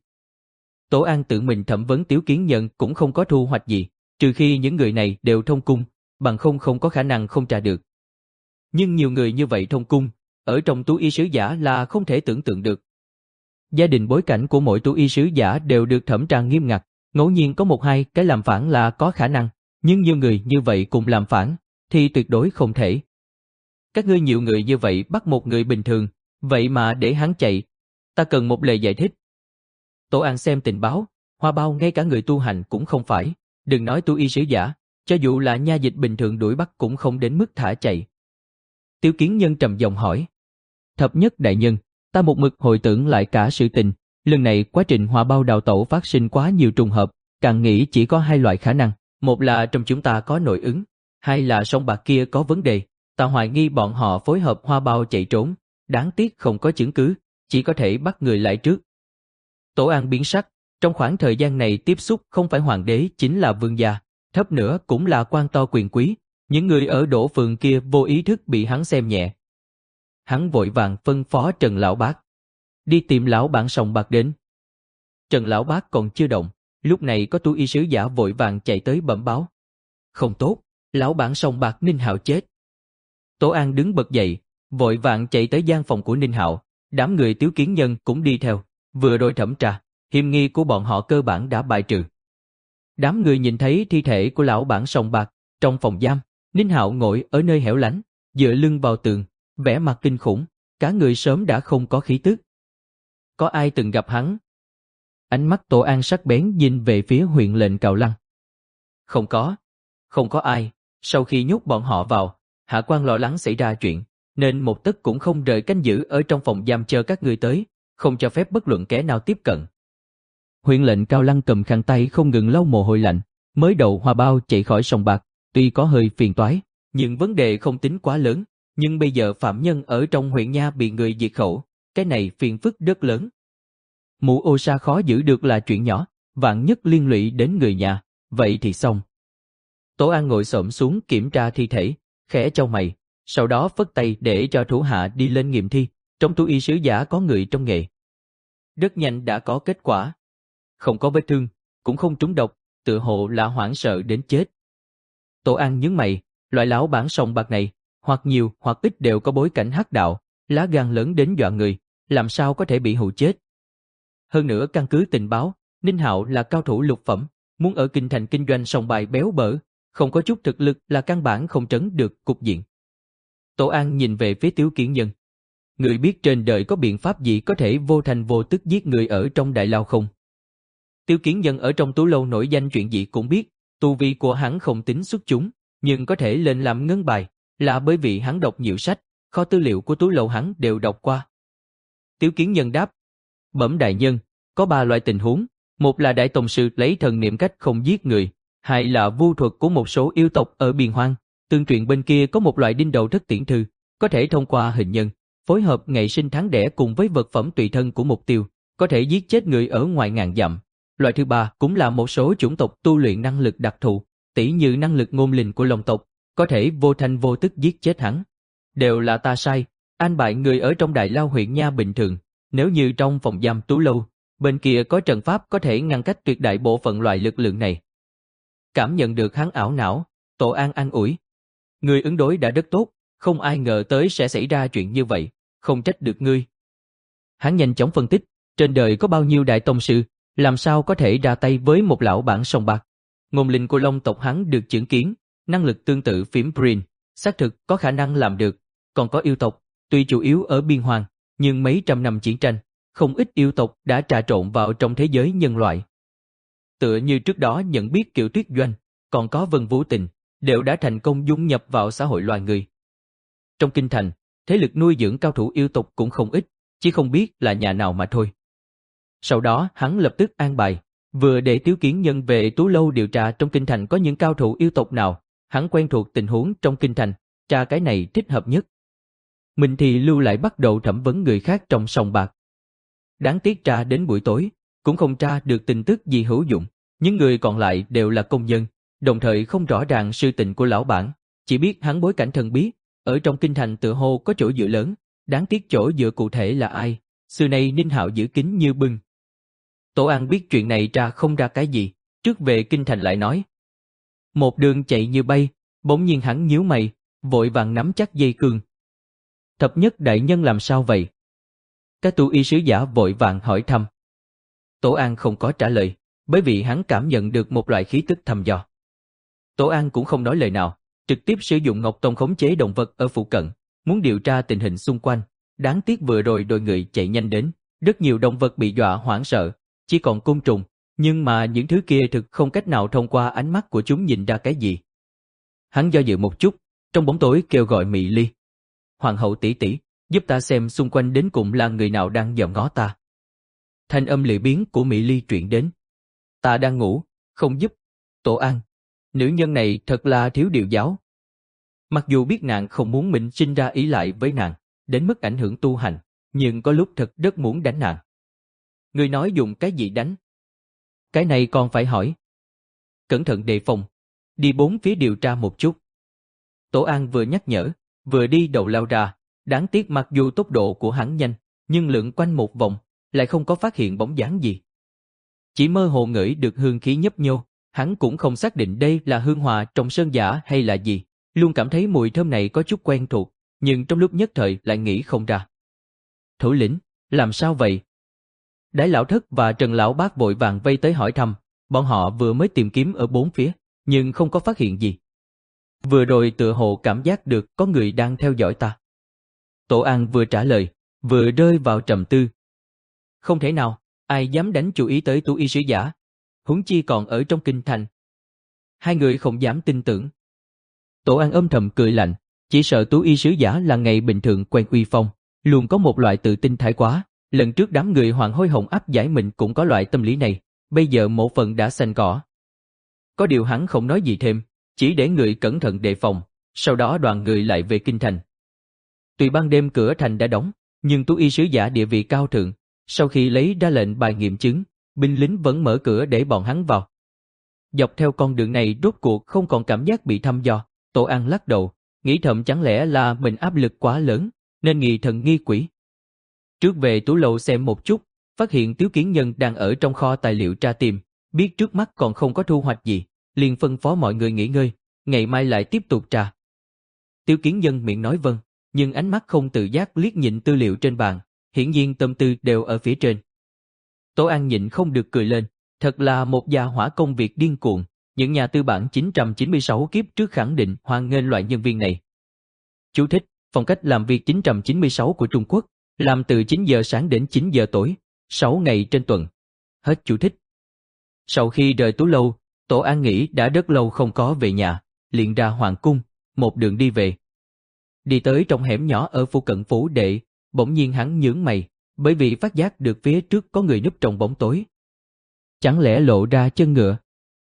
Tổ An tự mình thẩm vấn Tiếu Kiến Nhân cũng không có thu hoạch gì, trừ khi những người này đều thông cung, bằng không không có khả năng không tra được. Nhưng nhiều người như vậy thông cung, ở trong tu y sứ giả là không thể tưởng tượng được. Gia đình bối cảnh của mỗi tu y sứ giả đều được thẩm tra nghiêm ngặt, ngẫu nhiên có một hai cái làm phản là có khả năng, nhưng nhiều người như vậy cùng làm phản, thì tuyệt đối không thể. Các ngươi nhiều người như vậy bắt một người bình thường, vậy mà để hắn chạy, ta cần một lời giải thích. Tổ An xem tình báo, Hoa Bao ngay cả người tu hành cũng không phải, đừng nói tu y sứ giả, cho dù là nha dịch bình thường đuổi bắt cũng không đến mức thả chạy. Tiếu Kiến Nhân trầm giọng hỏi. Thập nhất đại nhân, ta một mực hồi tưởng lại cả sự tình, lần này quá trình Hoa Bao đào tẩu phát sinh quá nhiều trùng hợp, càng nghĩ chỉ có hai loại khả năng, một là trong chúng ta có nội ứng, hai là sông bạc kia có vấn đề, ta hoài nghi bọn họ phối hợp Hoa Bao chạy trốn, đáng tiếc không có chứng cứ, chỉ có thể bắt người lại trước. Tổ An biến sắc, trong khoảng thời gian này tiếp xúc không phải hoàng đế chính là vương gia, thấp nữa cũng là quan to quyền quý, những người ở Đỗ Phường kia vô ý thức bị hắn xem nhẹ. Hắn vội vàng phân phó Trần Lão Bác đi tìm lão bản sòng bạc đến. Trần Lão Bác còn chưa động, lúc này có tu y sứ giả vội vàng chạy tới bẩm báo. Không tốt, lão bản sòng bạc Ninh Hạo chết. Tổ An đứng bật dậy, vội vàng chạy tới gian phòng của Ninh Hạo, đám người Tiếu Kiến Nhân cũng đi theo, vừa rồi thẩm tra, hiểm nghi của bọn họ cơ bản đã bài trừ. Đám người nhìn thấy thi thể của lão bản sòng bạc trong phòng giam, Ninh Hạo ngồi ở nơi hẻo lánh, dựa lưng vào tường, vẻ mặt kinh khủng, cả người sớm đã không có khí tức. Có ai từng gặp hắn? Ánh mắt Tổ An sắc bén nhìn về phía huyện lệnh Cào Lăng. Không có, không có ai. Sau khi nhốt bọn họ vào, hạ quan lo lắng xảy ra chuyện, nên một tấc cũng không rời canh giữ ở trong phòng giam chờ các ngươi tới, không cho phép bất luận kẻ nào tiếp cận. Huyện lệnh Cao Lăng cầm khăn tay không ngừng lau mồ hôi lạnh, mới đầu Hoa Bao chạy khỏi sòng bạc, tuy có hơi phiền toái, nhưng vấn đề không tính quá lớn, nhưng bây giờ phạm nhân ở trong huyện nha bị người diệt khẩu, cái này phiền phức rất lớn. Mụ ô sa khó giữ được là chuyện nhỏ, vạn nhất liên lụy đến người nhà, vậy thì xong. Tổ An ngồi xổm xuống kiểm tra thi thể, khẽ chau mày, sau đó phất tay để cho thủ hạ đi lên nghiệm thi, trong tu y sứ giả có người trong nghề. Rất nhanh đã có kết quả. Không có vết thương, cũng không trúng độc, tự hồ là hoảng sợ đến chết. Tổ An nhướng mày, loại lão bản sòng bạc này, hoặc nhiều hoặc ít đều có bối cảnh hắc đạo, lá gan lớn đến dọa người, làm sao có thể bị hù chết. Hơn nữa căn cứ tình báo, Ninh Hạo là cao thủ lục phẩm, muốn ở kinh thành kinh doanh sòng bài béo bở, không có chút thực lực là căn bản không trấn được cục diện. Tổ An nhìn về phía Tiếu Kiến Nhân. Người biết trên đời có biện pháp gì có thể vô thành vô tức giết người ở trong đại lao không? Tiếu Kiến Nhân ở trong Tú Lâu nổi danh chuyện gì cũng biết, tu vi của hắn không tính xuất chúng, nhưng có thể lên làm ngân bài, là bởi vì hắn đọc nhiều sách, kho tư liệu của Tú Lâu hắn đều đọc qua. Tiếu Kiến Nhân đáp, bẩm đại nhân, có ba loại tình huống, một là đại tông sư lấy thần niệm cách không giết người, hai là vu thuật của một số yêu tộc ở biên hoang, tương truyền bên kia có một loại đinh đầu thất tiễn thư, có thể thông qua hình nhân, phối hợp ngày sinh tháng đẻ cùng với vật phẩm tùy thân của mục tiêu, có thể giết chết người ở ngoài ngàn dặm. Loại thứ ba cũng là một số chủng tộc tu luyện năng lực đặc thù, tỉ như năng lực ngôn linh của Long tộc, có thể vô thanh vô tức giết chết hắn. Đều là ta sai, an bài người ở trong đại lao huyện nha bình thường, nếu như trong phòng giam Tú Lâu, bên kia có trận pháp có thể ngăn cách tuyệt đại bộ phận loại lực lượng này. Cảm nhận được hắn ảo não, Tổ An an ủi. Ngươi ứng đối đã rất tốt, không ai ngờ tới sẽ xảy ra chuyện như vậy, không trách được ngươi. Hắn nhanh chóng phân tích, trên đời có bao nhiêu đại tông sư, làm sao có thể ra tay với một lão bản sòng bạc. Ngôn linh của Long tộc hắn được chứng kiến, năng lực tương tự phím Prin, xác thực có khả năng làm được, còn có yêu tộc, tuy chủ yếu ở biên hoang, nhưng mấy trăm năm chiến tranh, không ít yêu tộc đã trà trộn vào trong thế giới nhân loại. Tựa như trước đó nhận biết Kiều Tuyết Doanh, còn có Vân Vũ Tình, đều đã thành công dung nhập vào xã hội loài người. Trong kinh thành, thế lực nuôi dưỡng cao thủ yêu tộc cũng không ít, chỉ không biết là nhà nào mà thôi. Sau đó hắn lập tức an bài, vừa để Tiếu Kiến Nhân về Tú Lâu điều tra trong kinh thành có những cao thủ yêu tộc nào, hắn quen thuộc tình huống trong kinh thành, tra cái này thích hợp nhất. Mình thì lưu lại bắt đầu thẩm vấn người khác trong sòng bạc. Đáng tiếc tra đến buổi tối, cũng không tra được tin tức gì hữu dụng, những người còn lại đều là công dân, đồng thời không rõ ràng sự tình của lão bản, chỉ biết hắn bối cảnh thần bí, ở trong kinh thành tựa hồ có chỗ dựa lớn, đáng tiếc chỗ dựa cụ thể là ai, xưa nay Ninh Hạo giữ kín như bưng. Tổ An biết chuyện này tra không ra cái gì, trước về kinh thành lại nói. Một đường chạy như bay, bỗng nhiên hắn nhíu mày, vội vàng nắm chắc dây cương. Thập nhất đại nhân làm sao vậy? Các tu y sứ giả vội vàng hỏi thăm. Tổ An không có trả lời, bởi vì hắn cảm nhận được một loại khí tức thăm dò. Tổ An cũng không nói lời nào, trực tiếp sử dụng Ngọc Tông khống chế động vật ở phụ cận, muốn điều tra tình hình xung quanh. Đáng tiếc vừa rồi đội người chạy nhanh đến, rất nhiều động vật bị dọa hoảng sợ, chỉ còn côn trùng, nhưng mà những thứ kia thực không cách nào thông qua ánh mắt của chúng nhìn ra cái gì. Hắn do dự một chút, trong bóng tối kêu gọi Mị Ly. Hoàng hậu tỷ tỷ, giúp ta xem xung quanh đến cùng là người nào đang dòm ngó ta. Thanh âm lười biếng của Mị Ly truyền đến. Ta đang ngủ, không giúp. Tổ An, nữ nhân này thật là thiếu điều giáo. Mặc dù biết nàng không muốn mình sinh ra ý lại với nàng, đến mức ảnh hưởng tu hành, nhưng có lúc thật rất muốn đánh nàng. Người nói dùng cái gì đánh? Cái này còn phải hỏi. Cẩn thận đề phòng, đi bốn phía điều tra một chút. Tổ An vừa nhắc nhở, vừa đi đầu lao ra, đáng tiếc mặc dù tốc độ của hắn nhanh, nhưng lượn quanh một vòng, lại không có phát hiện bóng dáng gì. Chỉ mơ hồ ngửi được hương khí nhấp nhô, hắn cũng không xác định đây là hương hòa trong sơn giả hay là gì, luôn cảm thấy mùi thơm này có chút quen thuộc, nhưng trong lúc nhất thời lại nghĩ không ra. Thủ lĩnh, làm sao vậy? Đái lão thất và Trần lão bác vội vàng vây tới hỏi thăm, bọn họ vừa mới tìm kiếm ở bốn phía, nhưng không có phát hiện gì. Vừa rồi tựa hồ cảm giác được có người đang theo dõi ta. Tổ An vừa trả lời, vừa rơi vào trầm tư. Không thể nào, ai dám đánh chú ý tới tu y sứ giả, huống chi còn ở trong kinh thành. Hai người không dám tin tưởng. Tổ An âm thầm cười lạnh, chỉ sợ tú y sứ giả là ngày bình thường quen uy phong, luôn có một loại tự tin thái quá. Lần trước đám người Hoàng Hôi Hồng áp giải mình cũng có loại tâm lý này, bây giờ một phần đã xanh cỏ. Có điều hắn không nói gì thêm, chỉ để người cẩn thận đề phòng, sau đó đoàn người lại về kinh thành. Tuy ban đêm cửa thành đã đóng, nhưng tú y sứ giả địa vị cao thượng, sau khi lấy ra lệnh bài nghiệm chứng, binh lính vẫn mở cửa để bọn hắn vào. Dọc theo con đường này rốt cuộc không còn cảm giác bị thăm dò, Tổ An lắc đầu, nghĩ thầm chẳng lẽ là mình áp lực quá lớn, nên nghi thần nghi quỷ. Trước về Tú Lâu xem một chút, phát hiện Tiếu Kiến Nhân đang ở trong kho tài liệu tra tìm, biết trước mắt còn không có thu hoạch gì, liền phân phó mọi người nghỉ ngơi, ngày mai lại tiếp tục tra. Tiếu Kiến Nhân miệng nói vâng, nhưng ánh mắt không tự giác liếc nhìn tư liệu trên bàn, hiển nhiên tâm tư đều ở phía trên. Tổ An nhịn không được cười lên, thật là một gia hỏa công việc điên cuồng, những nhà tư bản chín trăm chín mươi sáu kiếp trước khẳng định hoan nghênh loại nhân viên này. Chú thích, phong cách làm việc chín trăm chín mươi sáu của Trung Quốc, làm từ chín giờ sáng đến chín giờ tối, sáu ngày trên tuần. Hết chú thích. Sau khi rời Tú Lâu, Tổ An nghĩ đã rất lâu không có về nhà, liền ra hoàng cung, một đường đi về. Đi tới trong hẻm nhỏ ở phụ cận phủ đệ, bỗng nhiên hắn nhướng mày, bởi vì phát giác được phía trước có người núp trong bóng tối. Chẳng lẽ lộ ra chân ngựa?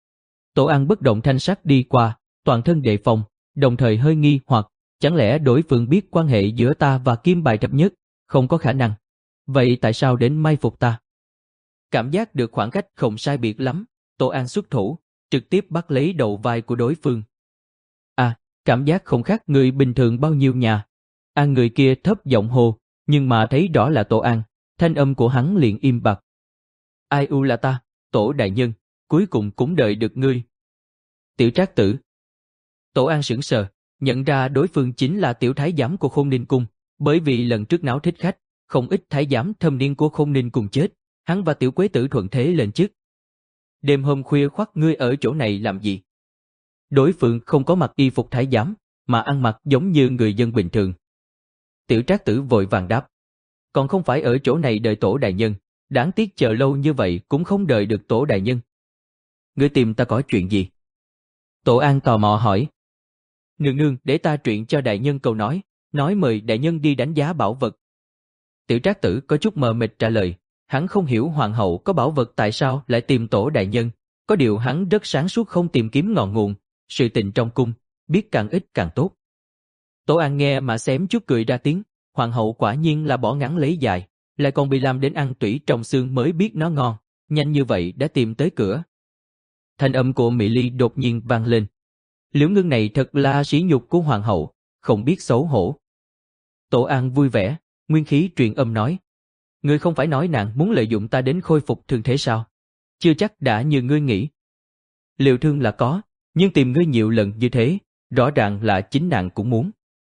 Tổ An bất động thanh sắc đi qua, toàn thân đề phòng, đồng thời hơi nghi hoặc, chẳng lẽ đối phương biết quan hệ giữa ta và Kim Bài Thập Nhất? Không có khả năng. Vậy tại sao đến mai phục ta? Cảm giác được khoảng cách không sai biệt lắm, Tổ An xuất thủ, trực tiếp bắt lấy đầu vai của đối phương. À, cảm giác không khác người bình thường bao nhiêu nhà. An người kia thấp giọng hô, nhưng mà thấy rõ là Tổ An, thanh âm của hắn liền im bặt. Ai u là ta, Tổ đại nhân, cuối cùng cũng đợi được ngươi. Tiểu Trác Tử. Tổ An sững sờ, nhận ra đối phương chính là tiểu thái giám của Khôn Ninh Cung, bởi vì lần trước náo thích khách, không ít thái giám thâm niên của Khôn Ninh cùng chết, hắn và tiểu quế tử thuận thế lên chức. Đêm hôm khuya khoắt ngươi ở chỗ này làm gì? Đối phương không có mặc y phục thái giám, mà ăn mặc giống như người dân bình thường. Tiểu Trác Tử vội vàng đáp. Còn không phải ở chỗ này đợi Tổ đại nhân, đáng tiếc chờ lâu như vậy cũng không đợi được Tổ đại nhân. Ngươi tìm ta có chuyện gì? Tổ An tò mò hỏi, Nương nương, để ta truyện cho đại nhân câu nói, nói mời đại nhân đi đánh giá bảo vật. Tiểu Trác Tử có chút mờ mịt trả lời, hắn không hiểu hoàng hậu có bảo vật tại sao lại tìm tổ đại nhân, có điều hắn rất sáng suốt không tìm kiếm ngọn nguồn, sự tình trong cung, biết càng ít càng tốt. Tổ An nghe mà xém chút cười ra tiếng, hoàng hậu quả nhiên là bỏ ngắn lấy dài, lại còn bị làm đến ăn tủy trong xương mới biết nó ngon, nhanh như vậy đã tìm tới cửa. Thanh âm của Mỹ Ly đột nhiên vang lên. Liễu Ngưng này thật là sỉ nhục của hoàng hậu, không biết xấu hổ. Tổ An vui vẻ, nguyên khí truyền âm nói. Ngươi không phải nói nàng muốn lợi dụng ta đến khôi phục thương thế sao? Chưa chắc đã như ngươi nghĩ. Liều thương là có, nhưng tìm ngươi nhiều lần như thế, rõ ràng là chính nàng cũng muốn.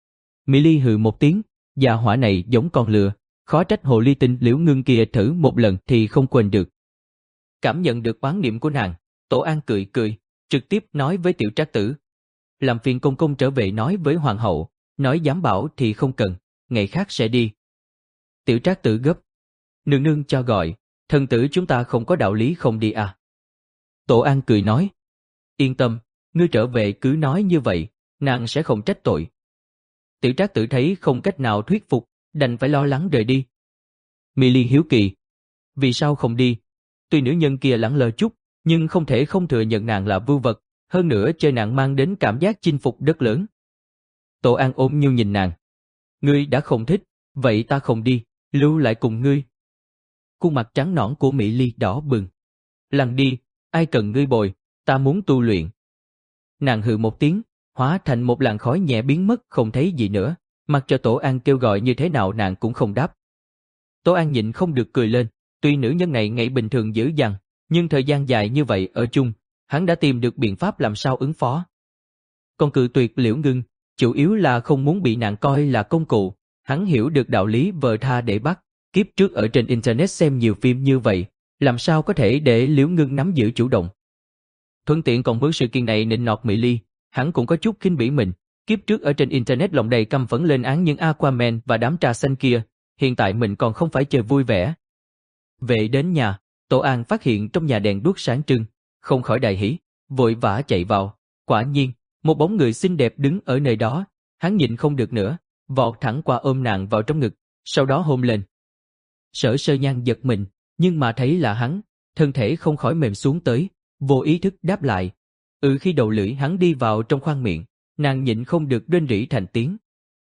Mỹ Ly hừ một tiếng, gia hỏa này giống con lừa, khó trách hồ ly tinh Liễu Ngưng kia thử một lần thì không quên được. Cảm nhận được oán niệm của nàng, Tổ An cười cười, trực tiếp nói với Tiểu Trác Tử. Làm phiền công công trở về nói với hoàng hậu, nói dám bảo thì không cần, ngày khác sẽ đi. Tiểu Trác Tử gấp. Nương nương cho gọi, thần tử chúng ta không có đạo lý không đi à. Tổ An cười nói. Yên tâm, ngươi trở về cứ nói như vậy, nàng sẽ không trách tội. Tiểu Trác Tử thấy không cách nào thuyết phục, đành phải lo lắng rời đi. Mỹ Ly hiếu kỳ. Vì sao không đi? Tuy nữ nhân kia lẳng lơ chút, nhưng không thể không thừa nhận nàng là vưu vật, hơn nữa chơi nàng mang đến cảm giác chinh phục rất lớn. Tổ An ôm nhu nhìn nàng. Ngươi đã không thích, vậy ta không đi, lưu lại cùng ngươi. Khuôn mặt trắng nõn của Mỹ Ly đỏ bừng. Lăn đi, ai cần ngươi bồi, ta muốn tu luyện. Nàng hừ một tiếng, hóa thành một làn khói nhẹ biến mất không thấy gì nữa, mặc cho Tổ An kêu gọi như thế nào nàng cũng không đáp. Tổ An nhịn không được cười lên, tuy nữ nhân này ngày bình thường dữ dằn, nhưng thời gian dài như vậy ở chung, hắn đã tìm được biện pháp làm sao ứng phó. Còn cự tuyệt Liễu Ngưng, chủ yếu là không muốn bị nàng coi là công cụ, hắn hiểu được đạo lý vờ tha để bắt, kiếp trước ở trên internet xem nhiều phim như vậy, làm sao có thể để Liễu Ngưng nắm giữ chủ động. Thuận tiện còn mướn sự kiện này nịnh nọt Mỹ Ly, hắn cũng có chút khinh bỉ mình, kiếp trước ở trên internet lòng đầy căm phẫn lên án những Aquaman và đám trà xanh kia, hiện tại mình còn không phải chơi vui vẻ. Về đến nhà, Tổ An phát hiện trong nhà đèn đuốc sáng trưng, không khỏi đại hỉ, vội vã chạy vào, quả nhiên, một bóng người xinh đẹp đứng ở nơi đó, hắn nhịn không được nữa, vọt thẳng qua ôm nàng vào trong ngực, sau đó hôn lên. Sở Sơ Nhan giật mình, nhưng mà thấy là hắn, thân thể không khỏi mềm xuống tới, vô ý thức đáp lại. Ừ khi đầu lưỡi hắn đi vào trong khoang miệng, nàng nhịn không được rên rỉ thành tiếng.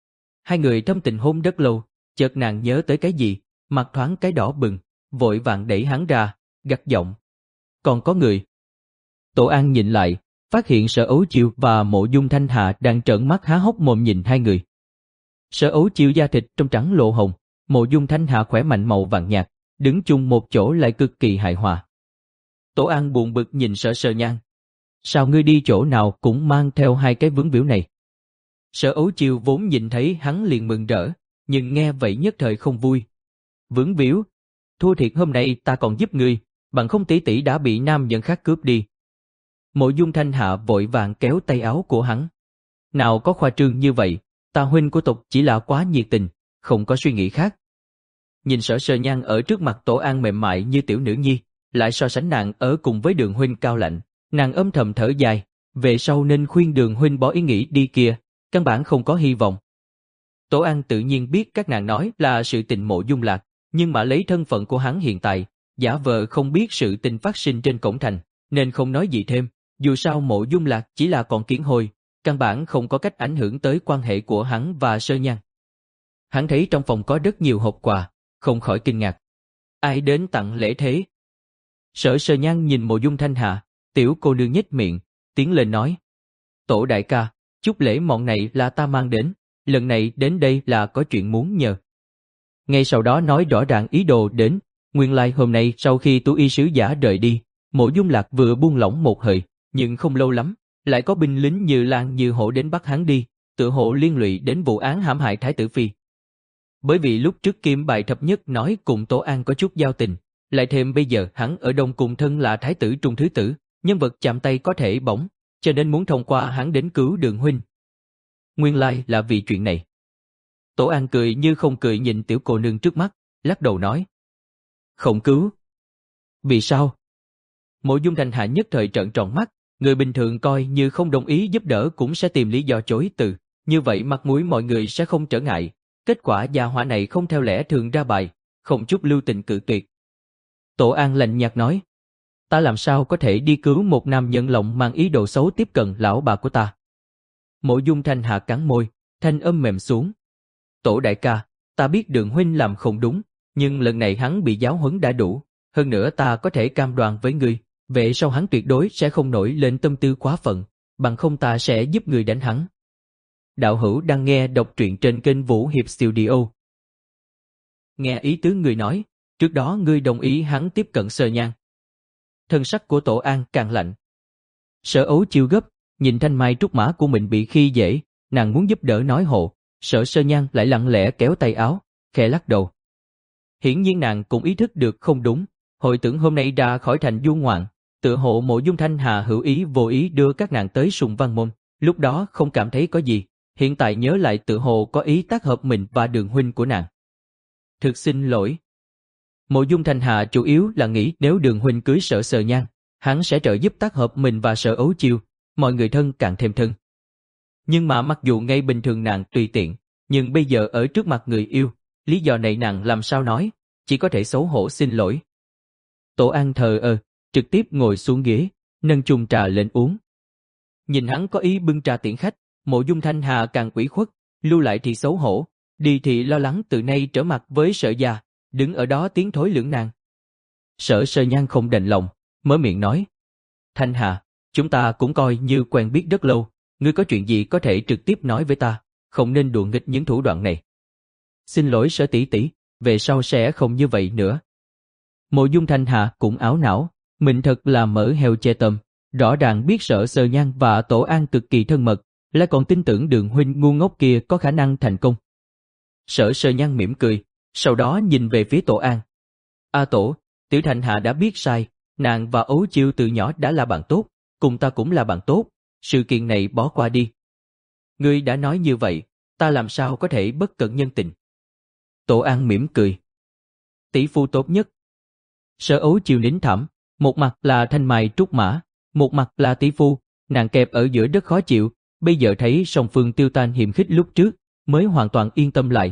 Hai người thâm tình hôn rất lâu, chợt nàng nhớ tới cái gì, mặt thoáng cái đỏ bừng, vội vàng đẩy hắn ra, gắt giọng. Còn có người. Tổ An nhìn lại, phát hiện Sở Ấu Chiêu và Mộ Dung Thanh Hà đang trợn mắt há hốc mồm nhìn hai người. Sở Ấu Chiêu da thịt trong trắng lộ hồng, Mộ Dung Thanh Hà khỏe mạnh màu vàng nhạt, đứng chung một chỗ lại cực kỳ hài hòa. Tổ An buồn bực nhìn Sở Sơ Nhan. Sao ngươi đi chỗ nào cũng mang theo hai cái vướng víu này? Sở Ấu Chiêu vốn nhìn thấy hắn liền mừng rỡ, nhưng nghe vậy nhất thời không vui. Vướng víu? Thua thiệt hôm nay ta còn giúp ngươi, bằng không tỷ tỷ đã bị nam nhân khác cướp đi. Mộ Dung Thanh Hạ vội vàng kéo tay áo của hắn. Nào có khoa trương như vậy, ta huynh của tộc chỉ là quá nhiệt tình, không có suy nghĩ khác. Nhìn Sở Sơ Nhan ở trước mặt Tổ An mềm mại như tiểu nữ nhi, lại so sánh nàng ở cùng với Đường huynh cao lạnh, nàng âm thầm thở dài, về sau nên khuyên Đường huynh bỏ ý nghĩ đi kia, căn bản không có hy vọng. Tổ An tự nhiên biết các nàng nói là sự tình Mộ Dung Lạc, nhưng mà lấy thân phận của hắn hiện tại, giả vờ không biết sự tình phát sinh trên cổng thành, nên không nói gì thêm, dù sao Mộ Dung Lạc chỉ là con kiến hôi, căn bản không có cách ảnh hưởng tới quan hệ của hắn và Sơ Nhan. Hắn thấy trong phòng có rất nhiều hộp quà, không khỏi kinh ngạc. Ai đến tặng lễ thế? Sở Sơ Nhan nhìn Mộ Dung Thanh Hà, tiểu cô nương nhếch miệng, tiến lên nói. Tổ đại ca, chút lễ mọn này là ta mang đến, lần này đến đây là có chuyện muốn nhờ. Ngay sau đó nói rõ ràng ý đồ đến, nguyên lai hôm nay sau khi Tú Y sứ giả rời đi, Mộ Dung Lạc vừa buông lỏng một hơi, nhưng không lâu lắm, lại có binh lính như lan như hổ đến bắt hắn đi, tự hộ liên lụy đến vụ án hãm hại Thái tử Phi. Bởi vì lúc trước Kim Bài Thập Nhất nói cùng Tổ An có chút giao tình, lại thêm bây giờ hắn ở Đông cùng thân là Thái tử Trung Thứ Tử, nhân vật chạm tay có thể bỏng, cho nên muốn thông qua hắn đến cứu Đường huynh. Nguyên lai là vì chuyện này. Tổ An cười như không cười nhìn tiểu cô nương trước mắt, lắc đầu nói. Không cứu. Vì sao? Mộ Dung Thanh Hạ nhất thời trợn tròn mắt, Người bình thường coi như không đồng ý giúp đỡ cũng sẽ tìm lý do chối từ, như vậy mặt mũi mọi người sẽ không trở ngại. Kết quả gia hỏa này không theo lẽ thường ra bài, không chút lưu tình cự tuyệt. Tổ An lạnh nhạt nói, ta làm sao có thể đi cứu một nam nhân lòng mang ý đồ xấu tiếp cận lão bà của ta. Mộ Dung Thanh Hà cắn môi, thanh âm mềm xuống. Tổ đại ca, ta biết Đường huynh làm không đúng, nhưng lần này hắn bị giáo huấn đã đủ, hơn nữa ta có thể cam đoan với ngươi, về sau hắn tuyệt đối sẽ không nổi lên tâm tư quá phận, bằng không ta sẽ giúp người đánh hắn. Đạo hữu đang nghe đọc truyện trên kênh Vũ Hiệp Studio. Nghe ý tứ người nói, trước đó ngươi đồng ý hắn tiếp cận Sở Nhan. Thân sắc của Tổ An càng lạnh. Sở Ấu Chiêu gấp, nhìn thanh mai trúc mã của mình bị khi dễ, nàng muốn giúp đỡ nói hộ, Sở Sở Nhan lại lặng lẽ kéo tay áo, khẽ lắc đầu. Hiển nhiên nàng cũng ý thức được không đúng, hồi tưởng hôm nay ra khỏi thành du ngoạn, tựa hộ Mộ Dung Thanh Hà hữu ý vô ý đưa các nàng tới Sùng Văn Môn, lúc đó không cảm thấy có gì, hiện tại nhớ lại tựa hồ có ý tác hợp mình và Đường huynh của nàng. Thực xin lỗi. Mộ Dung Thanh Hà chủ yếu là nghĩ nếu Đường huynh cưới Sở Sở Nhan, hắn sẽ trợ giúp tác hợp mình và Sở Ấu Chiêu, mọi người thân càng thêm thân. Nhưng mà mặc dù ngay bình thường nàng tùy tiện, nhưng bây giờ ở trước mặt người yêu, lý do này nàng làm sao nói, chỉ có thể xấu hổ xin lỗi. Tổ An thờ ơ, trực tiếp ngồi xuống ghế, nâng chung trà lên uống. Nhìn hắn có ý bưng trà tiễn khách, Mộ Dung Thanh Hà càng ủy khuất, lưu lại thì xấu hổ, đi thì lo lắng từ nay trở mặt với Sở gia, đứng ở đó tiếng thối lưỡng nan. Sở Sở Nhan không đành lòng, mở miệng nói: Thanh Hà, chúng ta cũng coi như quen biết rất lâu, ngươi có chuyện gì có thể trực tiếp nói với ta, không nên đùa nghịch những thủ đoạn này. Xin lỗi Sở tỷ tỷ, về sau sẽ không như vậy nữa. Mộ Dung Thanh Hà cũng áo não, mình thật là mỡ heo che tâm, rõ ràng biết Sở Sở Nhan và Tổ An cực kỳ thân mật, lại còn tin tưởng Đường huynh ngu ngốc kia có khả năng thành công. Sở Sở Nhan mỉm cười, sau đó nhìn về phía Tổ An. A Tổ, Tiểu Thanh Hà đã biết sai, nàng và Ấu Chiêu từ nhỏ đã là bạn tốt, cùng ta cũng là bạn tốt, sự kiện này bỏ qua đi. Ngươi đã nói như vậy, ta làm sao có thể bất cận nhân tình. Tổ An mỉm cười. Tỷ phu tốt nhất. Sở Ấu Chiêu nín thảm, một mặt là thanh mai trúc mã, một mặt là tỷ phu, nàng kẹp ở giữa rất khó chịu, bây giờ thấy song phương tiêu tan hiềm khích lúc trước, mới hoàn toàn yên tâm lại.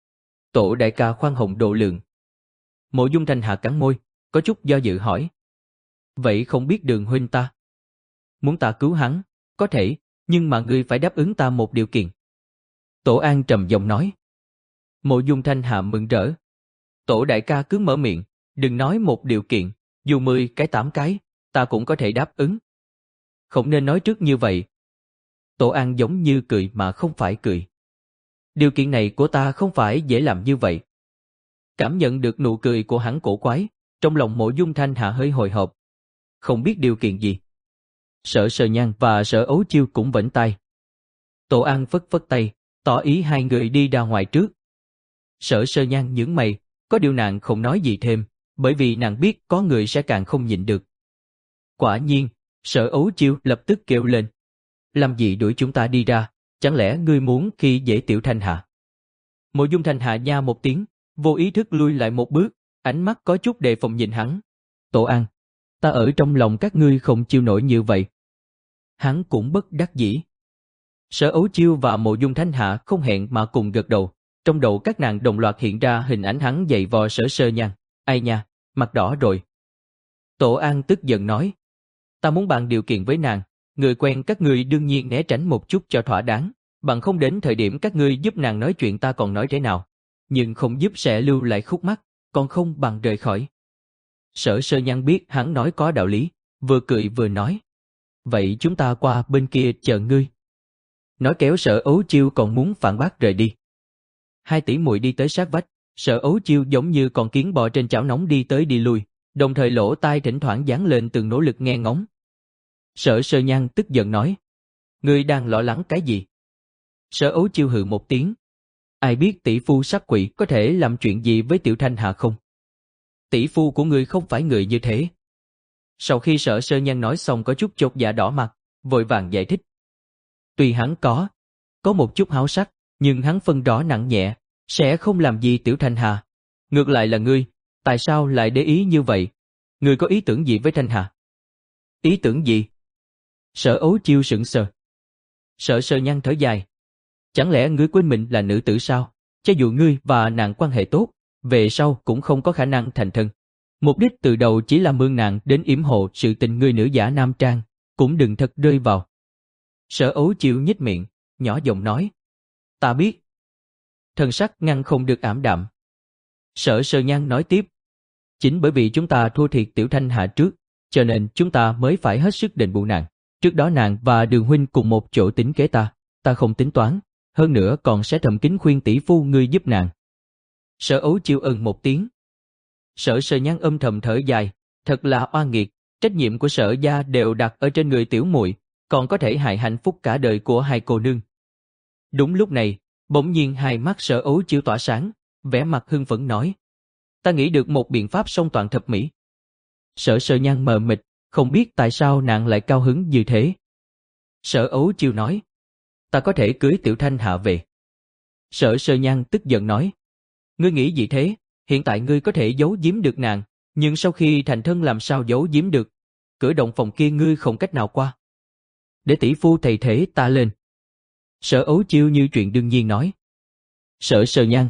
Tổ đại ca khoan hồng độ lượng. Mộ Dung Thanh Hà cắn môi, có chút do dự hỏi. Vậy không biết Đường huynh ta? Muốn ta cứu hắn, có thể, nhưng mà ngươi phải đáp ứng ta một điều kiện. Tổ An trầm giọng nói. Mộ Dung Thanh Hà mừng rỡ. Tổ đại ca cứ mở miệng, đừng nói một điều kiện, dù mười cái tám cái, ta cũng có thể đáp ứng. Không nên nói trước như vậy. Tổ An giống như cười mà không phải cười. Điều kiện này của ta không phải dễ làm như vậy. Cảm nhận được nụ cười của hắn cổ quái, trong lòng Mộ Dung Thanh Hà hơi hồi hộp. Không biết điều kiện gì. Sở Sở Nhan và Sở Ấu Chiêu cũng vẫy tay. Tổ An phất phất tay, tỏ ý hai người đi ra ngoài trước. Sở Sở Nhan nhướng mày, có điều nàng không nói gì thêm, bởi vì nàng biết có người sẽ càng không nhịn được. Quả nhiên, Sở Ấu Chiêu lập tức kêu lên. Làm gì đuổi chúng ta đi ra, chẳng lẽ ngươi muốn khi dễ Tiểu Thanh Hà? Mộ Dung Thanh Hà nha một tiếng, vô ý thức lui lại một bước, ánh mắt có chút đề phòng nhìn hắn. Tổ An, ta ở trong lòng các ngươi không chịu nổi như vậy. Hắn cũng bất đắc dĩ. Sở Ấu Chiêu và Mộ Dung Thanh Hà không hẹn mà cùng gật đầu, trong đầu các nàng đồng loạt hiện ra hình ảnh hắn giày vò Sở Sở Nhan. Ai nha, mặt đỏ rồi. Tổ An tức giận nói. Ta muốn bàn điều kiện với nàng, người quen các ngươi đương nhiên né tránh một chút cho thỏa đáng, bằng không đến thời điểm các ngươi giúp nàng nói chuyện ta còn nói thế nào. Nhưng không giúp sẽ lưu lại khúc mắc, còn không bằng rời khỏi. Sở Sở Nhan biết hắn nói có đạo lý, vừa cười vừa nói. Vậy chúng ta qua bên kia chờ ngươi. Nói kéo Sở Ấu Chiêu còn muốn phản bác rời đi. Hai tỷ muội đi tới sát vách, Sở Ấu Chiêu giống như con kiến bò trên chảo nóng đi tới đi lui, đồng thời lỗ tai thỉnh thoảng dán lên từng nỗ lực nghe ngóng. Sở Sở Nhan tức giận nói. Ngươi đang lo lắng cái gì? Sở Ấu Chiêu hừ một tiếng. Ai biết tỷ phu sắc quỷ có thể làm chuyện gì với Tiểu Thanh Hà không? Tỷ phu của ngươi không phải người như thế. Sau khi Sở Sở Nhan nói xong có chút chột dạ đỏ mặt, vội vàng giải thích. Tuy hắn có, có một chút háo sắc, nhưng hắn phân rõ nặng nhẹ, sẽ không làm gì Tiểu Thanh Hà. Ngược lại là ngươi, tại sao lại để ý như vậy? Ngươi có ý tưởng gì với Thanh Hà? Ý tưởng gì? Sở Ấu Chiêu sững sờ. Sở Sơ Nhan thở dài. Chẳng lẽ ngươi quên mình là nữ tử sao? Cho dù ngươi và nàng quan hệ tốt, về sau cũng không có khả năng thành thân. Mục đích từ đầu chỉ là mượn nàng đến yểm hộ sự tình ngươi nữ giả nam trang, cũng đừng thật rơi vào. Sở Ấu Chiêu nhếch miệng, nhỏ giọng nói. Ta biết. Thần sắc ngăn không được ảm đạm. Sở Sơ Nhan nói tiếp. Chính bởi vì chúng ta thua thiệt Tiểu Thanh Hạ trước, cho nên chúng ta mới phải hết sức đền bù nàng. Trước đó nàng và Đường huynh cùng một chỗ tính kế ta, ta không tính toán, hơn nữa còn sẽ thầm kín khuyên tỷ phu ngươi giúp nàng. Sở Ấu Chiêu ừm một tiếng. Sở Sơ Nhan âm thầm thở dài, thật là oan nghiệt, trách nhiệm của Sở gia đều đặt ở trên người tiểu muội, còn có thể hại hạnh phúc cả đời của hai cô nương. Đúng lúc này, bỗng nhiên hai mắt Sở Ấu Chiêu tỏa sáng, vẻ mặt hưng phấn nói: Ta nghĩ được một biện pháp song toàn thập mỹ. Sở Sơ Nhan mờ mịt, không biết tại sao nàng lại cao hứng như thế. Sở Ấu Chiêu nói: Ta có thể cưới Tiểu Thanh Hạ về. Sở Sơ Nhan tức giận nói: Ngươi nghĩ gì thế? Hiện tại ngươi có thể giấu giếm được nàng, nhưng sau khi thành thân làm sao giấu giếm được? Cửa động phòng kia ngươi không cách nào qua. Để tỷ phu thầy thế ta lên. Sở Ấu Chiêu như chuyện đương nhiên nói. Sở Sơ Nhan.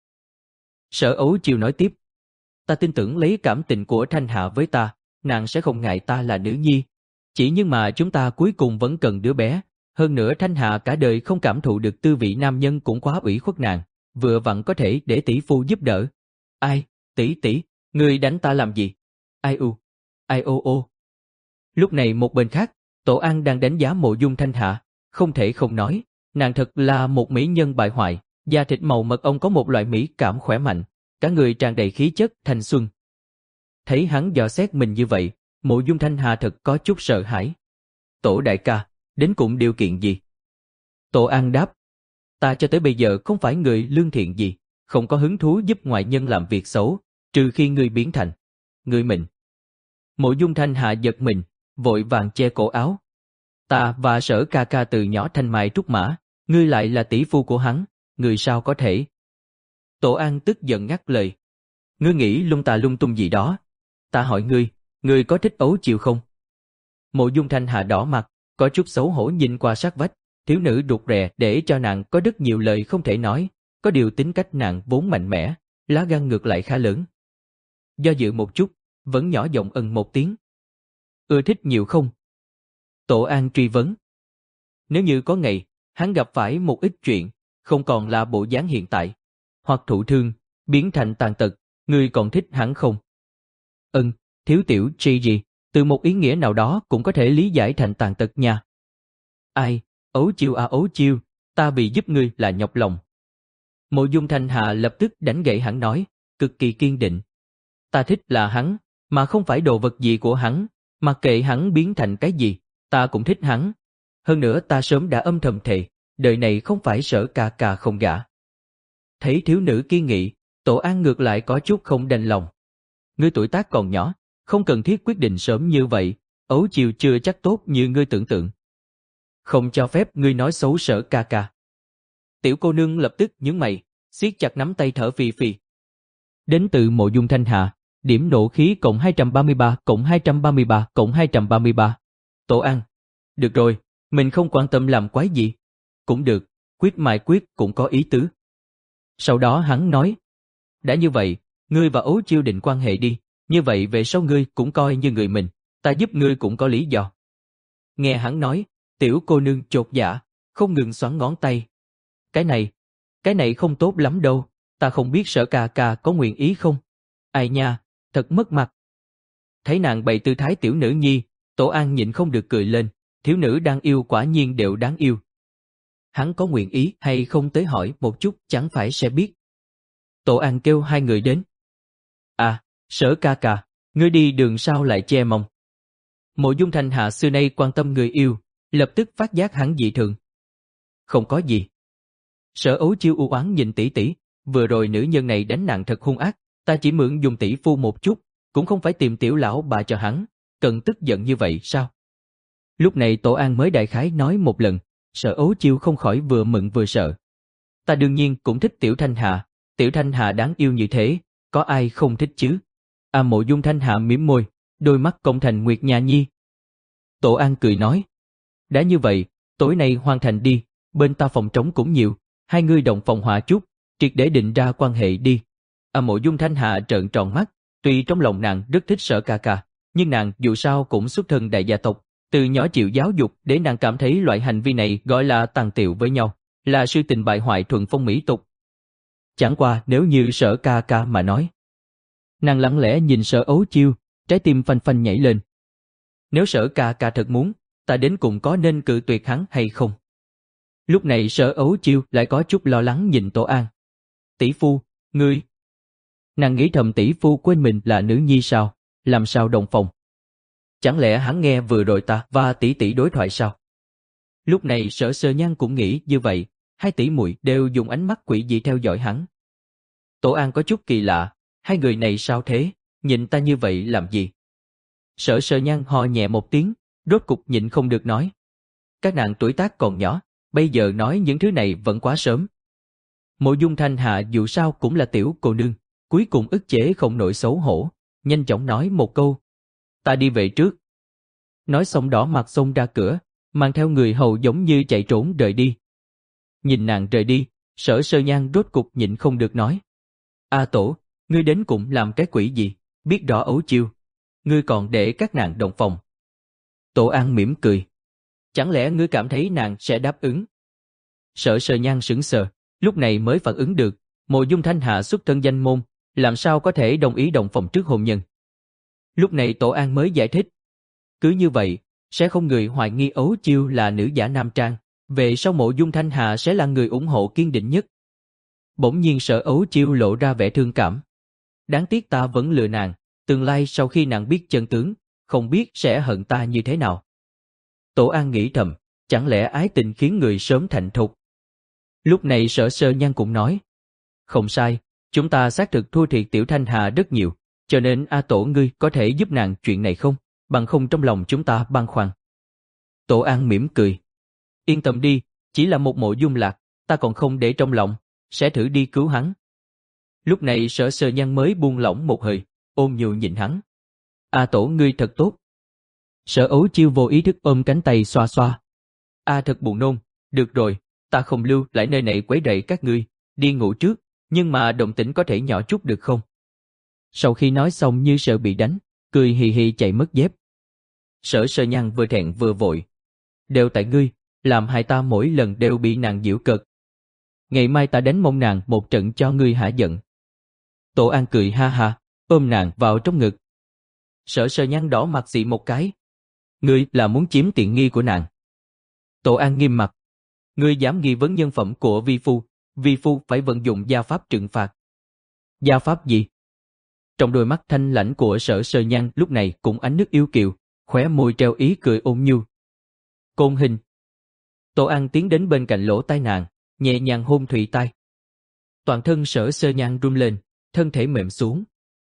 Sở Ấu Chiêu nói tiếp: Ta tin tưởng lấy cảm tình của Thanh Hạ với ta, nàng sẽ không ngại ta là nữ nhi. Chỉ nhưng mà chúng ta cuối cùng vẫn cần đứa bé. Hơn nữa Thanh Hạ cả đời không cảm thụ được tư vị nam nhân cũng quá ủy khuất nàng, vừa vặn có thể để tỷ phu giúp đỡ. Ai, tỷ tỷ, ngươi đánh ta làm gì? Ai u, ai ô ô. Lúc này một bên khác, Tổ An đang đánh giá Mộ Dung Thanh Hạ, không thể không nói, nàng thật là một mỹ nhân bại hoại, da thịt màu mật ong có một loại mỹ cảm khỏe mạnh, cả người tràn đầy khí chất thanh xuân. Thấy hắn dò xét mình như vậy, Mộ Dung Thanh Hạ thật có chút sợ hãi. Tổ đại ca, đến cùng điều kiện gì? Tổ An đáp: Ta cho tới bây giờ không phải người lương thiện gì, không có hứng thú giúp ngoại nhân làm việc xấu, trừ khi ngươi biến thành người mình. Mộ Dung Thanh Hạ giật mình, vội vàng che cổ áo. Ta và Sở ca ca từ nhỏ thanh mai trúc mã, ngươi lại là tỷ phu của hắn, người sao có thể? Tổ An tức giận ngắt lời. Ngươi nghĩ lung tà lung tung gì đó? Ta hỏi ngươi, ngươi có thích Ấu Chiêu không? Mộ Dung Thanh Hạ đỏ mặt, có chút xấu hổ nhìn qua sát vách, thiếu nữ rụt rè để cho nàng có rất nhiều lời không thể nói, có điều tính cách nàng vốn mạnh mẽ, lá gan ngược lại khá lớn. Do dự một chút, vẫn nhỏ giọng ừm một tiếng. Ưa thích nhiều không? Tổ An truy vấn. Nếu như có ngày, hắn gặp phải một ít chuyện, không còn là bộ dáng hiện tại, hoặc thụ thương, biến thành tàn tật, ngươi còn thích hắn không? Ừm, thiếu tiểu Gigi, từ một ý nghĩa nào đó cũng có thể lý giải thành tàn tật nha. Ai, Ấu Chiêu à Ấu Chiêu, ta vì giúp ngươi là nhọc lòng. Mộ Dung Thanh Hạ lập tức đánh gậy hắn nói, cực kỳ kiên định. Ta thích là hắn, mà không phải đồ vật gì của hắn, mặc kệ hắn biến thành cái gì, ta cũng thích hắn. Hơn nữa ta sớm đã âm thầm thề, đời này không phải Sở ca ca không gả. Thấy thiếu nữ kiên nghị, Tổ An ngược lại có chút không đành lòng. Ngươi tuổi tác còn nhỏ, không cần thiết quyết định sớm như vậy, Ấu Chiêu chưa chắc tốt như ngươi tưởng tượng. Không cho phép ngươi nói xấu Sở ca ca. Tiểu cô nương lập tức nhướng mày, siết chặt nắm tay thở phì phì. Đến từ Mộ Dung Thanh Hạ, điểm nộ khí cộng hai trăm ba mươi ba cộng hai trăm ba mươi ba cộng hai trăm ba mươi ba. Tổ An, được rồi, mình không quan tâm làm quái gì. Cũng được, quyết mai quyết cũng có ý tứ. Sau đó hắn nói, đã như vậy, ngươi và Ấu Chiêu định quan hệ đi, như vậy về sau ngươi cũng coi như người mình, ta giúp ngươi cũng có lý do. Nghe hắn nói, tiểu cô nương chột dạ, không ngừng xoắn ngón tay. Cái này, cái này không tốt lắm đâu, ta không biết Sở ca ca có nguyện ý không? Ai nha, thật mất mặt. Thấy nàng bày tư thái tiểu nữ nhi, Tổ An nhịn không được cười lên, thiếu nữ đang yêu quả nhiên đều đáng yêu. Hắn có nguyện ý hay không tới hỏi một chút chẳng phải sẽ biết. Tổ An kêu hai người đến. À, Sở ca ca, ngươi đi đường sao lại che mông? Mộ Dung Thanh Hạ xưa nay quan tâm người yêu, lập tức phát giác hắn dị thường. Không có gì. Sở Ấu Chiêu u oán nhìn tỷ tỷ, vừa rồi nữ nhân này đánh nàng thật hung ác, ta chỉ mượn dùng tỷ phu một chút, cũng không phải tìm tiểu lão bà cho hắn, cần tức giận như vậy sao? Lúc này Tổ An mới đại khái nói một lần, Sở Ấu Chiêu không khỏi vừa mừng vừa sợ. Ta đương nhiên cũng thích tiểu Thanh Hạ, tiểu Thanh Hạ đáng yêu như thế, có ai không thích chứ? À, Mộ Dung Thanh Hạ mím môi, đôi mắt cong thành Nguyệt Nha Nhi. Tổ An cười nói, Đã như vậy, tối nay hoàn thành đi, bên ta phòng trống cũng nhiều, hai người đồng phòng hòa chút, triệt để định ra quan hệ đi. À, Mộ Dung Thanh Hà trợn tròn mắt, tuy trong lòng nàng rất thích Sở ca ca, nhưng nàng dù sao cũng xuất thân đại gia tộc, từ nhỏ chịu giáo dục để nàng cảm thấy loại hành vi này gọi là tàn tiệu với nhau, là sự tình bại hoại thuần phong mỹ tục. Chẳng qua nếu như Sở ca ca mà nói. Nàng lặng lẽ nhìn Sở Ấu Chiêu, trái tim phanh phanh nhảy lên. Nếu Sở ca ca thật muốn, ta đến cùng có nên cự tuyệt hắn hay không? Lúc này Sở Ấu Chiêu lại có chút lo lắng nhìn Tổ An. Tỷ phu, ngươi... Nàng nghĩ thầm tỷ phu quên mình là nữ nhi sao, làm sao đồng phòng? Chẳng lẽ hắn nghe vừa rồi ta và tỷ tỷ đối thoại sao? Lúc này Sở Sơ Nhan cũng nghĩ như vậy, hai tỷ muội đều dùng ánh mắt quỷ dị theo dõi hắn. Tổ An có chút kỳ lạ, hai người này sao thế, nhìn ta như vậy làm gì? Sở Sơ Nhan ho nhẹ một tiếng, rốt cục nhịn không được nói. Các nàng tuổi tác còn nhỏ, bây giờ nói những thứ này vẫn quá sớm. Mộ Dung Thanh Hà dù sao cũng là tiểu cô nương, cuối cùng ức chế không nổi xấu hổ, nhanh chóng nói một câu. Ta đi về trước. Nói xong đỏ mặt xông ra cửa, mang theo người hầu giống như chạy trốn rời đi. Nhìn nàng rời đi, Sở Sơ Nhan rốt cục nhịn không được nói. A Tổ, ngươi đến cùng làm cái quỷ gì, biết rõ Ấu Chiêu. Ngươi còn để các nàng đồng phòng. Tổ An mỉm cười. Chẳng lẽ ngươi cảm thấy nàng sẽ đáp ứng? Sở Sơ Nhan sững sờ, lúc này mới phản ứng được, Mộ Dung Thanh Hà xuất thân danh môn, làm sao có thể đồng ý đồng phòng trước hôn nhân. Lúc này Tổ An mới giải thích. Cứ như vậy, sẽ không người hoài nghi Ấu Chiêu là nữ giả nam trang, về sau Mộ Dung Thanh Hà sẽ là người ủng hộ kiên định nhất. Bỗng nhiên Sở Ấu Chiêu lộ ra vẻ thương cảm. Đáng tiếc ta vẫn lừa nàng, tương lai sau khi nàng biết chân tướng, không biết sẽ hận ta như thế nào. Tổ An nghĩ thầm, chẳng lẽ ái tình khiến người sớm thành thục. Lúc này Sở Sơ Nhan cũng nói. Không sai, chúng ta xác thực thua thiệt Tiểu Thanh Hà rất nhiều, cho nên A Tổ ngươi có thể giúp nàng chuyện này không, bằng không trong lòng chúng ta băn khoăn. Tổ An mỉm cười. Yên tâm đi, chỉ là một Mộ Dung Lạc, ta còn không để trong lòng, sẽ thử đi cứu hắn. Lúc này Sở Sơ Nhan mới buông lỏng một hơi, ôm nhu nhìn hắn. A Tổ ngươi thật tốt. Sở Ấu Chiêu vô ý thức ôm cánh tay xoa xoa. A thật buồn nôn, được rồi, ta không lưu lại nơi này quấy rầy các ngươi, đi ngủ trước, nhưng mà động tĩnh có thể nhỏ chút được không? Sau khi nói xong như sợ bị đánh, cười hì hì chạy mất dép. Sở Sơ Nhan vừa thẹn vừa vội. Đều tại ngươi, làm hai ta mỗi lần đều bị nàng giễu cợt. Ngày mai ta đánh mông nàng một trận cho ngươi hả giận. Tổ An cười ha ha, ôm nàng vào trong ngực. Sở Sơ Nhan đỏ mặt xị một cái. Ngươi là muốn chiếm tiện nghi của nàng. Tổ An nghiêm mặt. Ngươi dám nghi vấn nhân phẩm của vi phu, vi phu phải vận dụng gia pháp trừng phạt. Gia pháp gì? Trong đôi mắt thanh lãnh của Sở Sơ Nhan lúc này cũng ánh nước yêu kiều, khóe môi treo ý cười ôn nhu. Côn hình. Tổ An tiến đến bên cạnh lỗ tai nàng, nhẹ nhàng hôn thụy tai. Toàn thân Sở Sơ Nhan run lên, thân thể mềm xuống.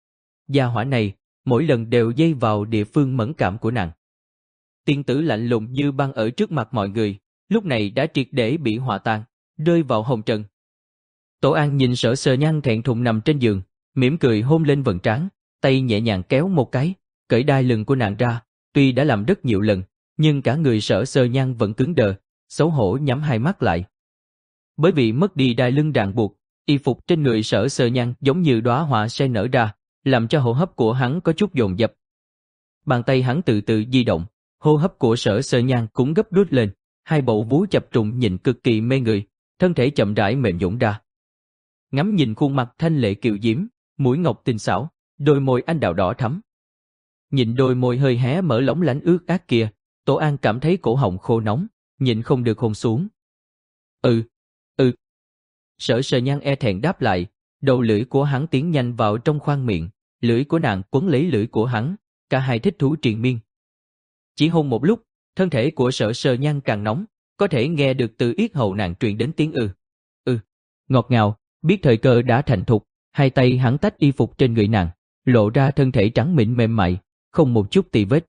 Gia hỏa này, mỗi lần đều dây vào địa phương mẫn cảm của nàng. Tiên tử lạnh lùng như băng ở trước mặt mọi người, lúc này đã triệt để bị hòa tan, rơi vào hồng trần. Tổ An nhìn Sở Sơ Nhan thẹn thùng nằm trên giường, mỉm cười hôn lên vầng trán, tay nhẹ nhàng kéo một cái, cởi đai lưng của nàng ra, tuy đã làm rất nhiều lần, nhưng cả người Sở Sơ Nhan vẫn cứng đờ, xấu hổ nhắm hai mắt lại. Bởi vì mất đi đai lưng ràng buộc, y phục trên người Sở Sơ Nhan giống như đóa hoa sen nở ra, làm cho hô hấp của hắn có chút dồn dập. Bàn tay hắn từ từ di động, hô hấp của Sở Sơ Nhan cũng gấp rút lên, hai bầu vú chập trùng nhìn cực kỳ mê người, thân thể chậm rãi mềm nhũn ra. Ngắm nhìn khuôn mặt thanh lệ kiều diễm, mũi ngọc tinh xảo, đôi môi anh đào đỏ thắm. Nhìn đôi môi hơi hé mở lóng lánh ướt át kia, Tổ An cảm thấy cổ họng khô nóng, nhịn không được hôn xuống. Ừ, ừ. Sở Sơ Nhan e thẹn đáp lại, đầu lưỡi của hắn tiến nhanh vào trong khoang miệng, lưỡi của nàng quấn lấy lưỡi của hắn, cả hai thích thú triền miên. Chỉ hôn một lúc, thân thể của Sở Sơ Nhan càng nóng, có thể nghe được từ yết hầu nàng truyền đến tiếng ư, ư, ngọt ngào. Biết thời cơ đã thành thục, hai tay hắn tách y phục trên người nàng, lộ ra thân thể trắng mịn mềm mại, không một chút tì vết.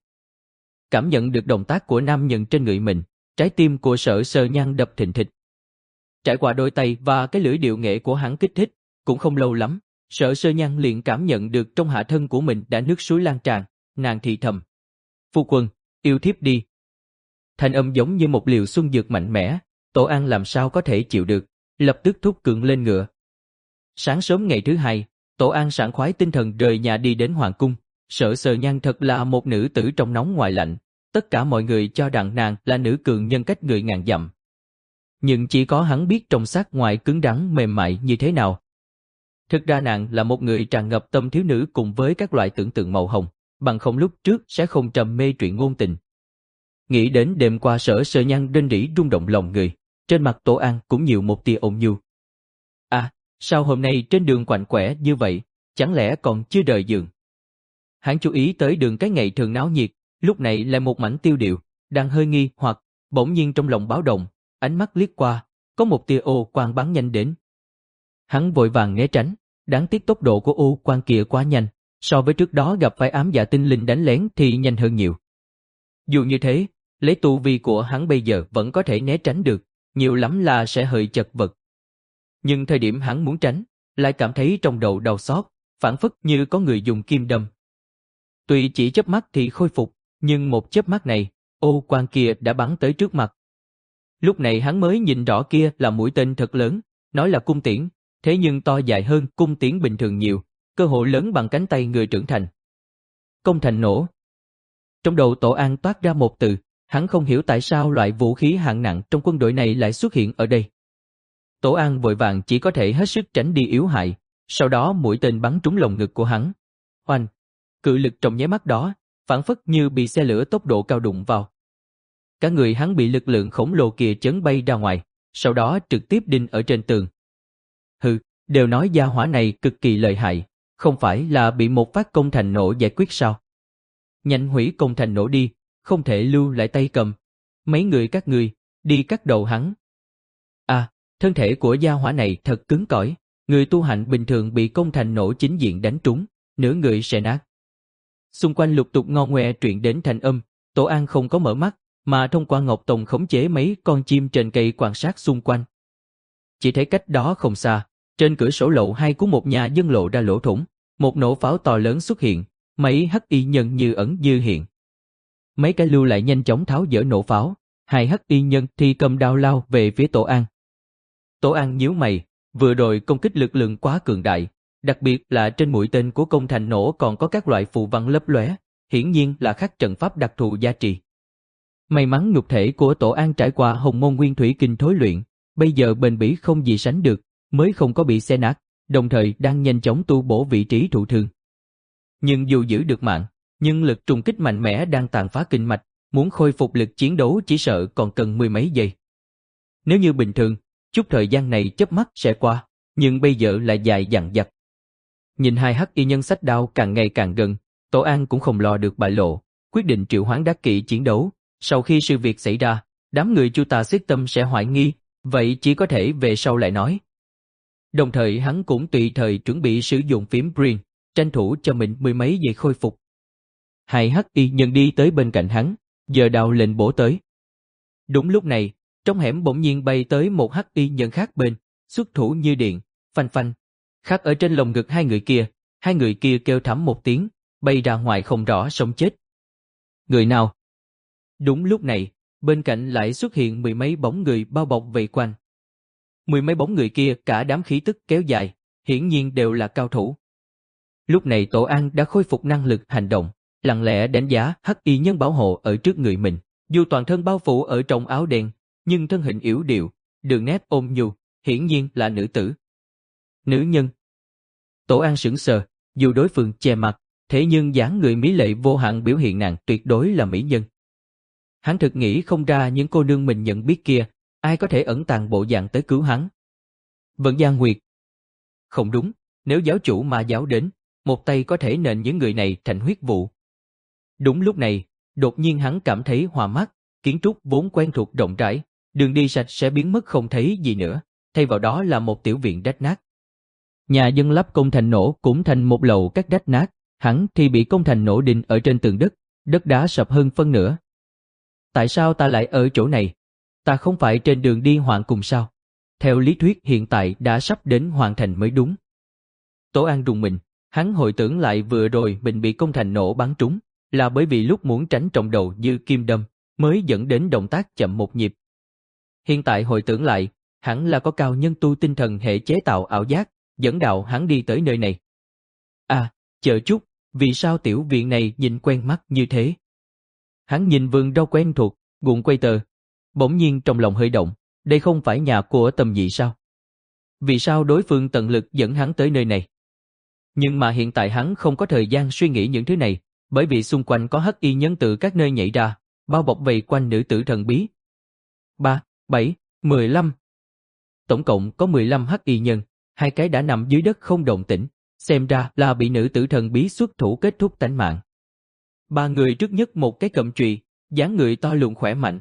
Cảm nhận được động tác của nam nhân trên người mình, trái tim của Sở Sơ Nhan đập thình thịch. Trải qua đôi tay và cái lưỡi điệu nghệ của hắn kích thích, cũng không lâu lắm, Sở Sơ Nhan liền cảm nhận được trong hạ thân của mình đã nước suối lan tràn, nàng thì thầm. Phu quân, yêu thiếp đi. thanh âm giống như một liều xuân dược mạnh mẽ, Tổ An làm sao có thể chịu được, lập tức thúc cưỡng lên ngựa. Sáng sớm ngày thứ hai, Tổ An sảng khoái tinh thần rời nhà đi đến hoàng cung. Sở Sờ Nhan thật là một nữ tử trong nóng ngoài lạnh, tất cả mọi người cho rằng nàng là nữ cường nhân cách người ngàn dặm. Nhưng chỉ có hắn biết trong xác ngoài cứng rắn mềm mại như thế nào. Thực ra nàng là một người tràn ngập tâm thiếu nữ cùng với các loại tưởng tượng màu hồng, bằng không lúc trước sẽ không trầm mê truyện ngôn tình. Nghĩ đến đêm qua Sở Sờ Nhan rên rỉ rung động lòng người, trên mặt Tổ An cũng nhiều một tia ôn nhu. À, sao hôm nay trên đường quạnh quẻ như vậy, chẳng lẽ còn chưa rời giường? Hắn chú ý tới đường cái ngày thường náo nhiệt, lúc này lại một mảnh tiêu điều, đang hơi nghi hoặc, bỗng nhiên trong lòng báo động, ánh mắt liếc qua, có một tia ô quang bắn nhanh đến. Hắn vội vàng né tránh, đáng tiếc tốc độ của ô quang kia quá nhanh, so với trước đó gặp phải ám dạ tinh linh đánh lén thì nhanh hơn nhiều. Dù như thế, lấy tu vi của hắn bây giờ vẫn có thể né tránh được, nhiều lắm là sẽ hơi chật vật. Nhưng thời điểm hắn muốn tránh, lại cảm thấy trong đầu đau xót, phảng phất như có người dùng kim đâm. Tuy chỉ chớp mắt thì khôi phục, nhưng một chớp mắt này, ô quang kia đã bắn tới trước mặt. Lúc này hắn mới nhìn rõ kia là mũi tên thật lớn, nói là cung tiễn, thế nhưng to dài hơn cung tiễn bình thường nhiều, cơ hội lớn bằng cánh tay người trưởng thành. Công thành nổ. Trong đầu Tổ An toát ra một từ, hắn không hiểu tại sao loại vũ khí hạng nặng trong quân đội này lại xuất hiện ở đây. Tổ An vội vàng chỉ có thể hết sức tránh đi yếu hại, sau đó mũi tên bắn trúng lồng ngực của hắn. Oanh! Cự lực trong nháy mắt đó, phảng phất như bị xe lửa tốc độ cao đụng vào. Cả người hắn bị lực lượng khổng lồ kia chấn bay ra ngoài, sau đó trực tiếp đinh ở trên tường. Hừ, đều nói gia hỏa này cực kỳ lợi hại, không phải là bị một phát công thành nổ giải quyết sao? Nhanh hủy công thành nổ đi, không thể lưu lại tay cầm. Mấy người các ngươi, đi cắt đầu hắn. À, thân thể của gia hỏa này thật cứng cỏi, người tu hành bình thường bị công thành nổ chính diện đánh trúng, nửa người sẽ nát. Xung quanh lục tục ngo ngoe truyền đến thanh âm, Tổ An không có mở mắt, mà thông qua Ngọc Tông khống chế mấy con chim trên cây quan sát xung quanh. Chỉ thấy cách đó không xa, trên cửa sổ lầu hai của một nhà dân lộ ra lỗ thủng, một nổ pháo to lớn xuất hiện, mấy hắc y nhân như ẩn như hiện. Mấy cái lưu lại nhanh chóng tháo dỡ nổ pháo, hai hắc y nhân thì cầm đao lao về phía Tổ An. Tổ An nhíu mày, vừa rồi công kích lực lượng quá cường đại, đặc biệt là trên mũi tên của công thành nổ còn có các loại phù văn lấp lóe, hiển nhiên là khắc trận pháp đặc thù gia trì. May mắn nhục thể của Tổ An trải qua Hồng Môn Nguyên Thủy Kinh thối luyện, bây giờ bền bỉ không gì sánh được, mới không có bị xé nát, đồng thời đang nhanh chóng tu bổ vị trí thụ thương. Nhưng dù giữ được mạng, nhưng lực trùng kích mạnh mẽ đang tàn phá kinh mạch, muốn khôi phục lực chiến đấu chỉ sợ còn cần mười mấy giây. Nếu như bình thường, chút thời gian này chớp mắt sẽ qua, nhưng bây giờ lại dài dằng dặc. Nhìn hai hắc y nhân sách đao càng ngày càng gần, Tổ An cũng không lo được bại lộ, quyết định triệu hoán đắc kỵ chiến đấu. Sau khi sự việc xảy ra, đám người Chu Tà Xích Tâm sẽ hoài nghi, vậy chỉ có thể về sau lại nói. Đồng thời hắn cũng tùy thời chuẩn bị sử dụng phím Brain, tranh thủ cho mình mười mấy giây khôi phục. Hai hắc y nhân đi tới bên cạnh hắn, giờ đào lệnh bổ tới. Đúng lúc này, trong hẻm bỗng nhiên bay tới một hắc y nhân khác bên, xuất thủ như điện, phanh phanh, khắc ở trên lồng ngực hai người kia, hai người kia kêu thảm một tiếng, bay ra ngoài không rõ sống chết. Người nào? Đúng lúc này, bên cạnh lại xuất hiện mười mấy bóng người bao bọc vây quanh. Mười mấy bóng người kia cả đám khí tức kéo dài, hiển nhiên đều là cao thủ. Lúc này Tổ An đã khôi phục năng lực hành động, lặng lẽ đánh giá hắc y nhân bảo hộ ở trước người mình, dù toàn thân bao phủ ở trong áo đen, nhưng thân hình yếu điệu, đường nét ôn nhu, hiển nhiên là nữ tử. Nữ nhân. Tổ An sững sờ, dù đối phương che mặt, thế nhưng dáng người mỹ lệ vô hạn biểu hiện nàng tuyệt đối là mỹ nhân. Hắn thực nghĩ không ra những cô nương mình nhận biết kia, ai có thể ẩn tàng bộ dạng tới cứu hắn. Vận Gia Nguyệt. Không đúng, nếu giáo chủ mà giáo đến, một tay có thể nện những người này thành huyết vụ. Đúng lúc này, đột nhiên hắn cảm thấy hoa mắt, kiến trúc vốn quen thuộc rộng rãi, đường đi sạch sẽ biến mất không thấy gì nữa, thay vào đó là một tiểu viện rách nát. Nhà dân lắp công thành nổ cũng thành một lầu các rách nát, hắn thì bị công thành nổ đinh ở trên tường đất, đất đá sập hơn phân nửa. Tại sao ta lại ở chỗ này? Ta không phải trên đường đi Hoàng Cung sao? Theo lý thuyết hiện tại đã sắp đến Hoàng Thành mới đúng. Tổ An rùng mình, hắn hồi tưởng lại vừa rồi mình bị công thành nổ bắn trúng, là bởi vì lúc muốn tránh trọng đầu như kim đâm, mới dẫn đến động tác chậm một nhịp. Hiện tại hồi tưởng lại, hẳn là có cao nhân tu tinh thần hệ chế tạo ảo giác, dẫn đạo hắn đi tới nơi này. À, chờ chút, vì sao tiểu viện này nhìn quen mắt như thế? Hắn nhìn vườn rau quen thuộc, guộn quay tờ. Bỗng nhiên trong lòng hơi động, đây không phải nhà của Tầm Dị sao? Vì sao đối phương tận lực dẫn hắn tới nơi này? Nhưng mà hiện tại hắn không có thời gian suy nghĩ những thứ này, bởi vì xung quanh có hắc y nhân từ các nơi nhảy ra, bao bọc vây quanh nữ tử thần bí. Ba, bảy, mười lăm. Tổng cộng có mười lăm hắc y nhân, hai cái đã nằm dưới đất không động tĩnh, xem ra là bị nữ tử thần bí xuất thủ kết thúc tánh mạng. Ba người trước nhất một cái cầm chùy, dáng người to lùn khỏe mạnh.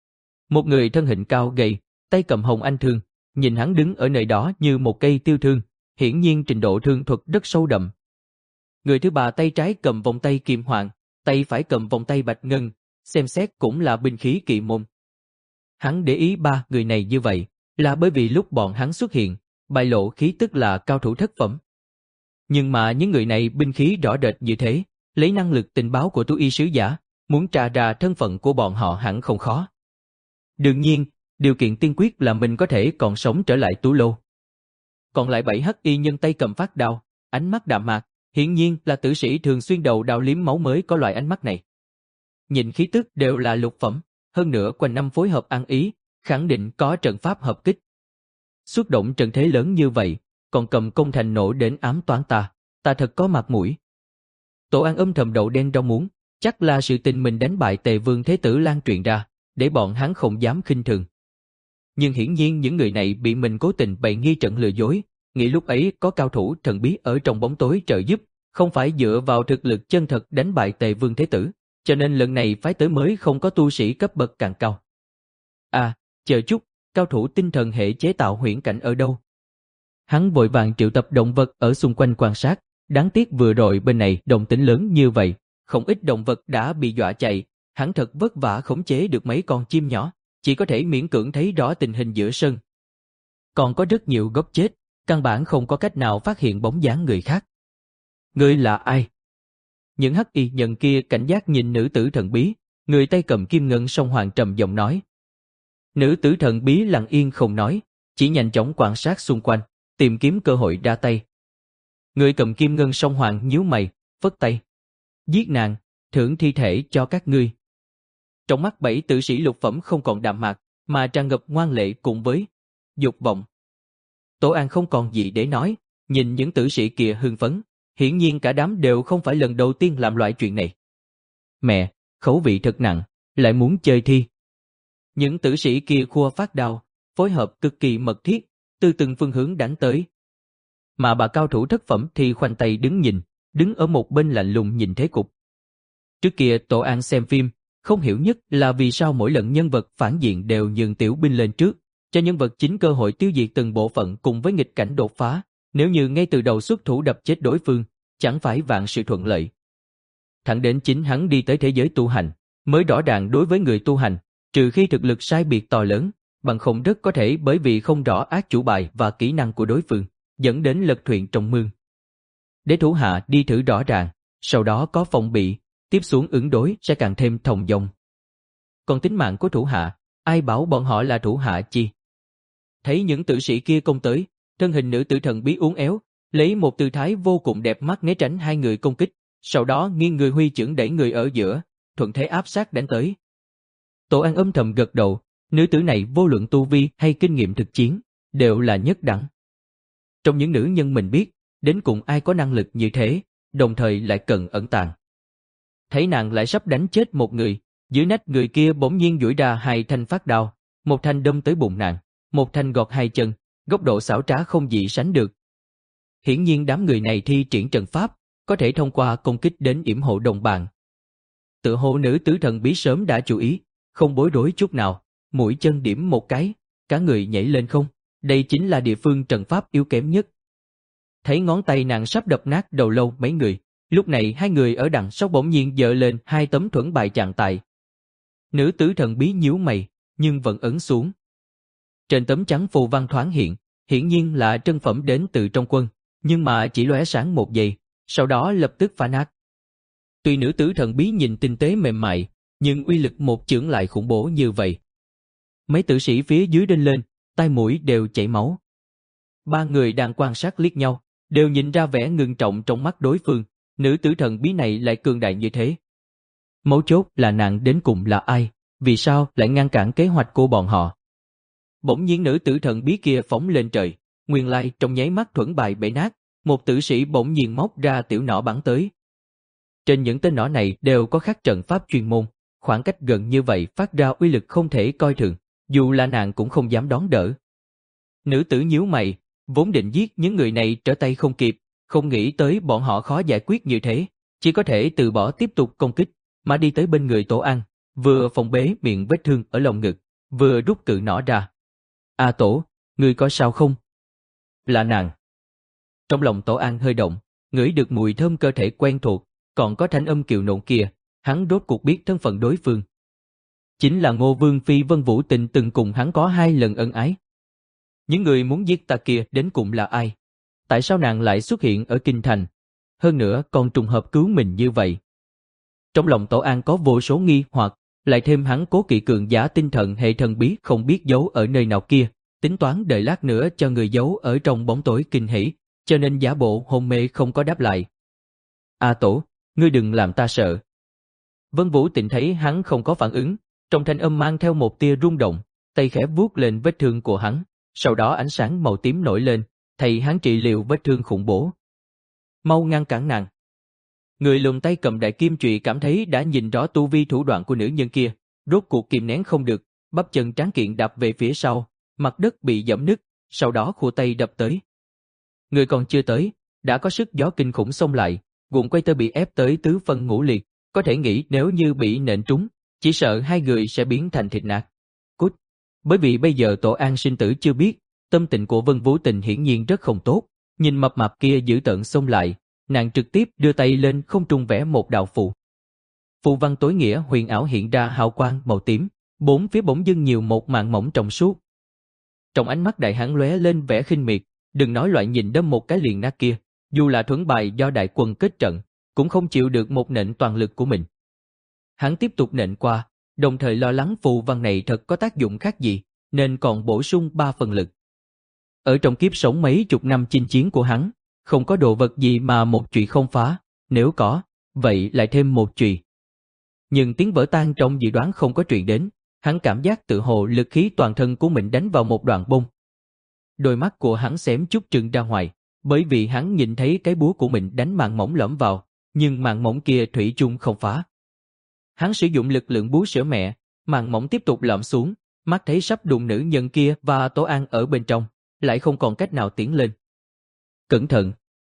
Một người thân hình cao gầy, tay cầm hồng anh thương, nhìn hắn đứng ở nơi đó như một cây tiêu thương, hiển nhiên trình độ thương thuật rất sâu đậm. Người thứ ba tay trái cầm vòng tay kim hoàng, tay phải cầm vòng tay bạch ngân, xem xét cũng là binh khí kỳ môn. Hắn để ý ba người này như vậy, là bởi vì lúc bọn hắn xuất hiện, bại lộ khí tức là cao thủ thất phẩm. Nhưng mà những người này binh khí rõ rệt như thế, lấy năng lực tình báo của Tú Y sứ giả, muốn tra ra thân phận của bọn họ hẳn không khó. Đương nhiên, điều kiện tiên quyết là mình có thể còn sống trở lại Tú Lô. Còn lại bảy hắc y nhân tay cầm phát đao, ánh mắt đạm mạc, hiển nhiên là tử sĩ thường xuyên đầu đao liếm máu mới có loại ánh mắt này. Nhìn khí tức đều là lục phẩm, hơn nữa quanh năm phối hợp ăn ý, khẳng định có trận pháp hợp kích. Xuất động trận thế lớn như vậy, còn cầm công thành nổ đến ám toán ta, ta thật có mặt mũi. Tổ An âm thầm đậu đen rau muống, chắc là sự tình mình đánh bại Tề Vương Thế Tử lan truyền ra, để bọn hắn không dám khinh thường. Nhưng hiển nhiên những người này bị mình cố tình bày nghi trận lừa dối, nghĩ lúc ấy có cao thủ thần bí ở trong bóng tối trợ giúp, không phải dựa vào thực lực chân thật đánh bại Tề Vương Thế Tử, cho nên lần này phái tới mới không có tu sĩ cấp bậc càng cao. À, chờ chút, cao thủ tinh thần hệ chế tạo huyễn cảnh ở đâu? Hắn vội vàng triệu tập động vật ở xung quanh quan sát, đáng tiếc vừa rồi bên này động tĩnh lớn như vậy, không ít động vật đã bị dọa chạy, hắn thật vất vả khống chế được mấy con chim nhỏ, chỉ có thể miễn cưỡng thấy rõ tình hình giữa sân. Còn có rất nhiều gốc chết, căn bản không có cách nào phát hiện bóng dáng người khác. Ngươi là ai? Những hắc y nhân kia cảnh giác nhìn nữ tử thần bí, người tay cầm kim ngân song hoàng trầm giọng nói. Nữ tử thần bí lặng yên không nói, chỉ nhanh chóng quan sát xung quanh, tìm kiếm cơ hội ra tay. Người cầm kim ngân song hoàng nhíu mày, phất tay. Giết nàng, thưởng thi thể cho các ngươi. Trong mắt bảy tử sĩ lục phẩm không còn đạm mạc, mà tràn ngập ngoan lệ cùng với dục vọng. Tổ An không còn gì để nói, nhìn những tử sĩ kia hưng phấn, hiển nhiên cả đám đều không phải lần đầu tiên làm loại chuyện này. Mẹ, khẩu vị thật nặng, lại muốn chơi thi. Những tử sĩ kia khua phát đao, phối hợp cực kỳ mật thiết, từ từng phương hướng đánh tới. Mà bà cao thủ thất phẩm thì khoanh tay đứng nhìn, đứng ở một bên lạnh lùng nhìn thế cục. Trước kia Tổ An xem phim, không hiểu nhất là vì sao mỗi lần nhân vật phản diện đều nhường tiểu binh lên trước, cho nhân vật chính cơ hội tiêu diệt từng bộ phận cùng với nghịch cảnh đột phá, nếu như ngay từ đầu xuất thủ đập chết đối phương, chẳng phải vạn sự thuận lợi. Thẳng đến chính hắn đi tới thế giới tu hành, mới rõ ràng đối với người tu hành, trừ khi thực lực sai biệt to lớn, bằng không rất có thể bởi vì không rõ ác chủ bài và kỹ năng của đối phương, dẫn đến lật thuyền trong mương. Để thủ hạ đi thử rõ ràng, sau đó có phòng bị, tiếp xuống ứng đối sẽ càng thêm thòng dong. Còn tính mạng của thủ hạ, ai bảo bọn họ là thủ hạ chi? Thấy những tử sĩ kia công tới, thân hình nữ tử thần bí uốn éo, lấy một tư thái vô cùng đẹp mắt né tránh hai người công kích, sau đó nghiêng người huy chưởng đẩy người ở giữa, thuận thế áp sát đánh tới. Tổ An âm thầm gật đầu, nữ tử này vô luận tu vi hay kinh nghiệm thực chiến, đều là nhất đẳng. Trong những nữ nhân mình biết, đến cùng ai có năng lực như thế, đồng thời lại cần ẩn tàng. Thấy nàng lại sắp đánh chết một người, dưới nách người kia bỗng nhiên duỗi ra hai thanh phát đao, một thanh đâm tới bụng nàng, một thanh gọt hai chân, góc độ xảo trá không gì sánh được. Hiển nhiên đám người này thi triển trận pháp, có thể thông qua công kích đến yểm hộ đồng bạn. Tự hồ nữ tử thần bí sớm đã chú ý, không bối rối chút nào, mũi chân điểm một cái, cả người nhảy lên không, đây chính là địa phương trận pháp yếu kém nhất. Thấy ngón tay nàng sắp đập nát đầu lâu mấy người, lúc này hai người ở đằng sau bỗng nhiên giơ lên hai tấm thuẫn bài chặn tại. Nữ tử thần bí nhíu mày, nhưng vẫn ấn xuống. Trên tấm trắng phù văn thoáng hiện, hiển nhiên là trân phẩm đến từ trong quân, nhưng mà chỉ lóe sáng một giây, sau đó lập tức phá nát. Tuy nữ tử thần bí nhìn tinh tế mềm mại, nhưng uy lực một chưởng lại khủng bố như vậy. Mấy tử sĩ phía dưới đinh lên, tai mũi đều chảy máu. Ba người đang quan sát liếc nhau, đều nhìn ra vẻ ngưng trọng trong mắt đối phương, nữ tử thần bí này lại cường đại như thế. Mấu chốt là nàng đến cùng là ai, vì sao lại ngăn cản kế hoạch của bọn họ. Bỗng nhiên nữ tử thần bí kia phóng lên trời, nguyên lai trong nháy mắt thuẫn bài bể nát, một tử sĩ bỗng nhiên móc ra tiểu nỏ bắn tới. Trên những tên nỏ này đều có khắc trận pháp chuyên môn, khoảng cách gần như vậy phát ra uy lực không thể coi thường, dù là nàng cũng không dám đón đỡ. Nữ tử nhíu mày, vốn định giết những người này trở tay không kịp, không nghĩ tới bọn họ khó giải quyết như thế, chỉ có thể từ bỏ tiếp tục công kích, mà đi tới bên người Tổ An, vừa phòng bế miệng vết thương ở lồng ngực, vừa rút cự nỏ ra. A Tổ, ngươi có sao không? Là nàng. Trong lòng Tổ An hơi động, ngửi được mùi thơm cơ thể quen thuộc, còn có thanh âm kiều nộn kia, hắn rốt cuộc biết thân phận đối phương. Chính là Ngô Vương Phi Vân Vũ Tình từng cùng hắn có hai lần ân ái. Những người muốn giết ta kia đến cùng là ai? Tại sao nàng lại xuất hiện ở Kinh Thành? Hơn nữa còn trùng hợp cứu mình như vậy. Trong lòng Tổ An có vô số nghi hoặc, lại thêm hắn cố kỵ cường giả tinh thần hệ thần bí không biết giấu ở nơi nào kia, tính toán đợi lát nữa cho người giấu ở trong bóng tối kinh hỉ, cho nên giả bộ hôn mê không có đáp lại. A Tổ, ngươi đừng làm ta sợ. Vân Vũ Tịnh thấy hắn không có phản ứng, trong thanh âm mang theo một tia rung động, tay khẽ vuốt lên vết thương của hắn, sau đó ánh sáng màu tím nổi lên, thầy hắn trị liệu vết thương khủng bố. Mau ngăn cản nàng. Người lùm tay cầm đại kim chùy cảm thấy đã nhìn rõ tu vi thủ đoạn của nữ nhân kia, rốt cuộc kìm nén không được, bắp chân tráng kiện đạp về phía sau, mặt đất bị giẫm nứt, sau đó khua tay đập tới. Người còn chưa tới, đã có sức gió kinh khủng xông lại, guộn quay tơ bị ép tới tứ phân ngũ liệt, có thể nghĩ nếu như bị nện trúng, chỉ sợ hai người sẽ biến thành thịt nát. Cút! Bởi vì bây giờ Tổ An sinh tử chưa biết, tâm tình của Vân Vũ Tình hiển nhiên rất không tốt, nhìn mập mạp kia dữ tợn xông lại, nàng trực tiếp đưa tay lên không trung vẽ một đạo phù. Phù văn tối nghĩa huyền ảo hiện ra hào quang màu tím, bốn phía bỗng dưng nhiều một màn mỏng trong suốt. Trong ánh mắt đại hán lóe lên vẻ khinh miệt, đừng nói loại nhìn đâm một cái liền nát kia, dù là thuẫn bài do đại quân kết trận, cũng không chịu được một nện toàn lực của mình. Hắn tiếp tục nện qua, đồng thời lo lắng phù văn này thật có tác dụng khác gì, nên còn bổ sung ba phần lực. Ở trong kiếp sống mấy chục năm chinh chiến của hắn, không có đồ vật gì mà một chùy không phá, nếu có, vậy lại thêm một chùy. Nhưng tiếng vỡ tan trong dự đoán không có truyền đến, hắn cảm giác tự hồ lực khí toàn thân của mình đánh vào một đoạn bông. Đôi mắt của hắn xém chút trừng ra ngoài, bởi vì hắn nhìn thấy cái búa của mình đánh màng mỏng lõm vào, nhưng màng mỏng kia thủy chung không phá. Hắn sử dụng lực lượng búa sữa mẹ, màng mỏng tiếp tục lõm xuống, mắt thấy sắp đụng nữ nhân kia và Tổ An ở bên trong, lại không còn cách nào tiến lên. Cẩn thận!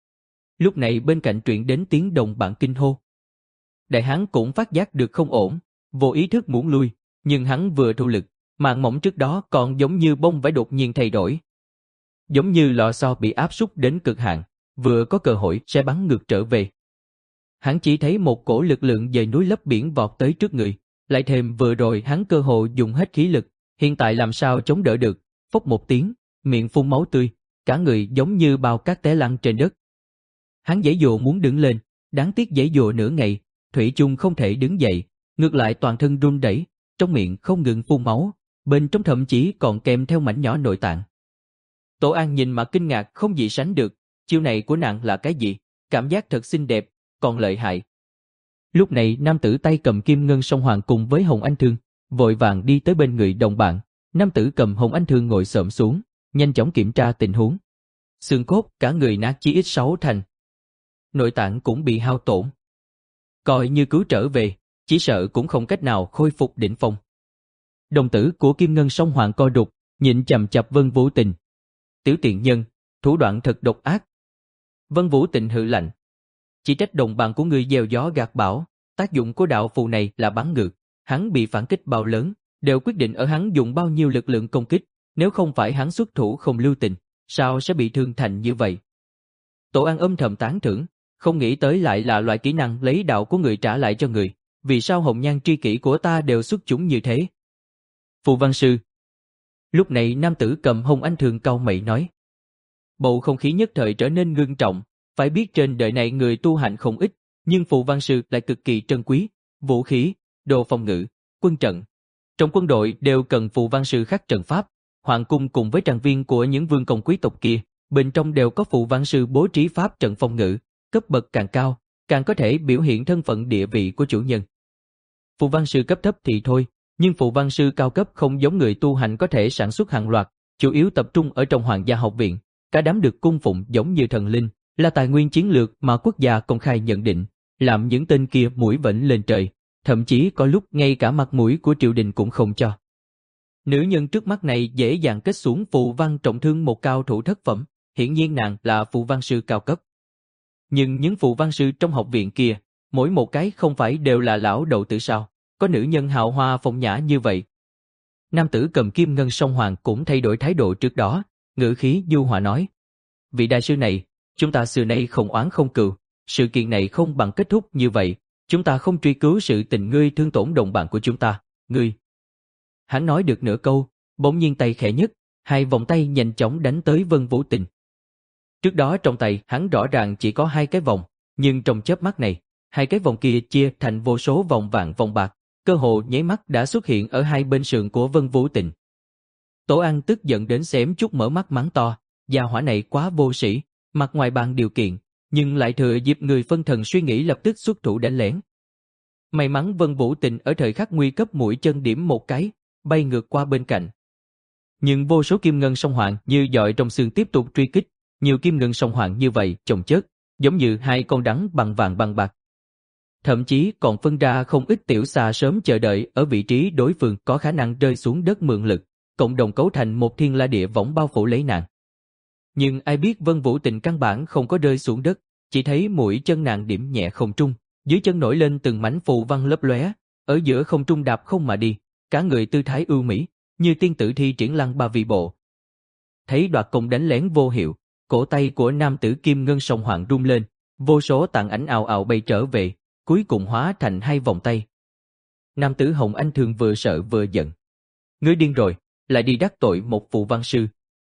Lúc này bên cạnh truyền đến tiếng đồng bạn kinh hô. Đại hán cũng phát giác được không ổn, vô ý thức muốn lui, nhưng hắn vừa thu lực, màng mỏng trước đó còn giống như bông vải đột nhiên thay đổi. Giống như lò xo bị áp suất đến cực hạn, vừa có cơ hội sẽ bắn ngược trở về. Hắn chỉ thấy một cổ lực lượng dời núi lấp biển vọt tới trước người, lại thêm vừa rồi hắn cơ hội dùng hết khí lực, hiện tại làm sao chống đỡ được, phốc một tiếng, miệng phun máu tươi, cả người giống như bao cát té lăn trên đất. Hắn giãy giụa muốn đứng lên, đáng tiếc giãy giụa nửa ngày, thủy chung không thể đứng dậy, ngược lại toàn thân run rẩy, trong miệng không ngừng phun máu, bên trong thậm chí còn kèm theo mảnh nhỏ nội tạng. Tổ An nhìn mà kinh ngạc không gì sánh được, chiêu này của nàng là cái gì, cảm giác thật xinh đẹp, còn lợi hại. Lúc này nam tử tay cầm kim ngân song hoàng cùng với Hồng Anh Thương, vội vàng đi tới bên người đồng bạn, nam tử cầm Hồng Anh Thương ngồi xổm xuống, nhanh chóng kiểm tra tình huống. Xương cốt cả người nát chí ít sáu thành. Nội tạng cũng bị hao tổn. Coi như cứu trở về, chỉ sợ cũng không cách nào khôi phục đỉnh phong. Đồng tử của kim ngân song hoàng co rụt, nhịn chằm chặp Vân Vũ Tình. Tiểu tiện nhân, thủ đoạn thật độc ác. Vân Vũ Tình hừ lạnh. Chỉ trách đồng bạn của ngươi gieo gió gạt bão, tác dụng của đạo phù này là bắn ngược, hắn bị phản kích bao lớn, đều quyết định ở hắn dùng bao nhiêu lực lượng công kích, nếu không phải hắn xuất thủ không lưu tình, sao sẽ bị thương thành như vậy. Tổ An âm thầm tán thưởng, không nghĩ tới lại là loại kỹ năng lấy đạo của người trả lại cho người, vì sao hồng nhan tri kỷ của ta đều xuất chúng như thế. Phù văn sư. Lúc này nam tử cầm Hồng Anh Thường cau mày nói. Bầu không khí nhất thời trở nên ngưng trọng, phải biết trên đời này người tu hành không ít, nhưng phù văn sư lại cực kỳ trân quý, vũ khí, đồ phòng ngự, quân trận. Trong quân đội đều cần phù văn sư khắc trận pháp, hoàng cung cùng với trang viên của những vương công quý tộc kia, bên trong đều có phù văn sư bố trí pháp trận phòng ngự, cấp bậc càng cao, càng có thể biểu hiện thân phận địa vị của chủ nhân. Phù văn sư cấp thấp thì thôi, nhưng phù văn sư cao cấp không giống người tu hành có thể sản xuất hàng loạt, chủ yếu tập trung ở trong hoàng gia học viện, cả đám được cung phụng giống như thần linh, là tài nguyên chiến lược mà quốc gia công khai nhận định, làm những tên kia mũi vểnh lên trời, thậm chí có lúc ngay cả mặt mũi của triều đình cũng không cho. Nữ nhân trước mắt này dễ dàng kết xuống phù văn trọng thương một cao thủ thất phẩm, hiển nhiên nàng là phù văn sư cao cấp. Nhưng những phù văn sư trong học viện kia, mỗi một cái không phải đều là lão đầu tử sao, có nữ nhân hào hoa phong nhã như vậy. Nam tử cầm kim ngân song hoàng cũng thay đổi thái độ trước đó, ngữ khí nhu hòa nói: vị đại sư này, chúng ta xưa nay không oán không cừu, sự kiện này không bằng kết thúc như vậy, chúng ta không truy cứu sự tình ngươi thương tổn đồng bạn của chúng ta, ngươi. Hắn nói được nửa câu, bỗng nhiên tay khẽ nhấc, hai vòng tay nhanh chóng đánh tới Vân Vũ Tình. Trước đó trong tay hắn rõ ràng chỉ có hai cái vòng, nhưng trong chớp mắt này, hai cái vòng kia chia thành vô số vòng vàng vòng bạc, cơ hồ nháy mắt đã xuất hiện ở hai bên sườn của Vân Vũ Tình. Tổ An tức giận đến xém chút mở mắt mắng to, gia hỏa này quá vô sĩ, mặt ngoài bàn điều kiện, nhưng lại thừa dịp người phân thần suy nghĩ lập tức xuất thủ đánh lén. May mắn Vân Vũ Tình ở thời khắc nguy cấp mũi chân điểm một cái, bay ngược qua bên cạnh. Nhưng vô số kim ngân song hoàng như dọi trong xương tiếp tục truy kích, nhiều kim ngân song hoàng như vậy chồng chất, giống như hai con rắn bằng vàng bằng bạc. Thậm chí còn phân ra không ít tiểu xà sớm chờ đợi ở vị trí đối phương có khả năng rơi xuống đất mượn lực, cộng đồng cấu thành một thiên la địa võng bao phủ lấy nàng. Nhưng ai biết Vân Vũ Tình căn bản không có rơi xuống đất, chỉ thấy mũi chân nàng điểm nhẹ không trung, dưới chân nổi lên từng mảnh phù văn lấp lóe, ở giữa không trung đạp không mà đi, cả người tư thái ưu mỹ, như tiên tử thi triển lăng ba vi bộ. Thấy đoạt công đánh lén vô hiệu, cổ tay của nam tử kim ngân song hoàng rung lên, vô số tàn ảnh ào ào bay trở về, cuối cùng hóa thành hai vòng tay. Nam tử Hồng Anh Thường vừa sợ vừa giận. Ngươi điên rồi, lại đi đắc tội một phù văn sư.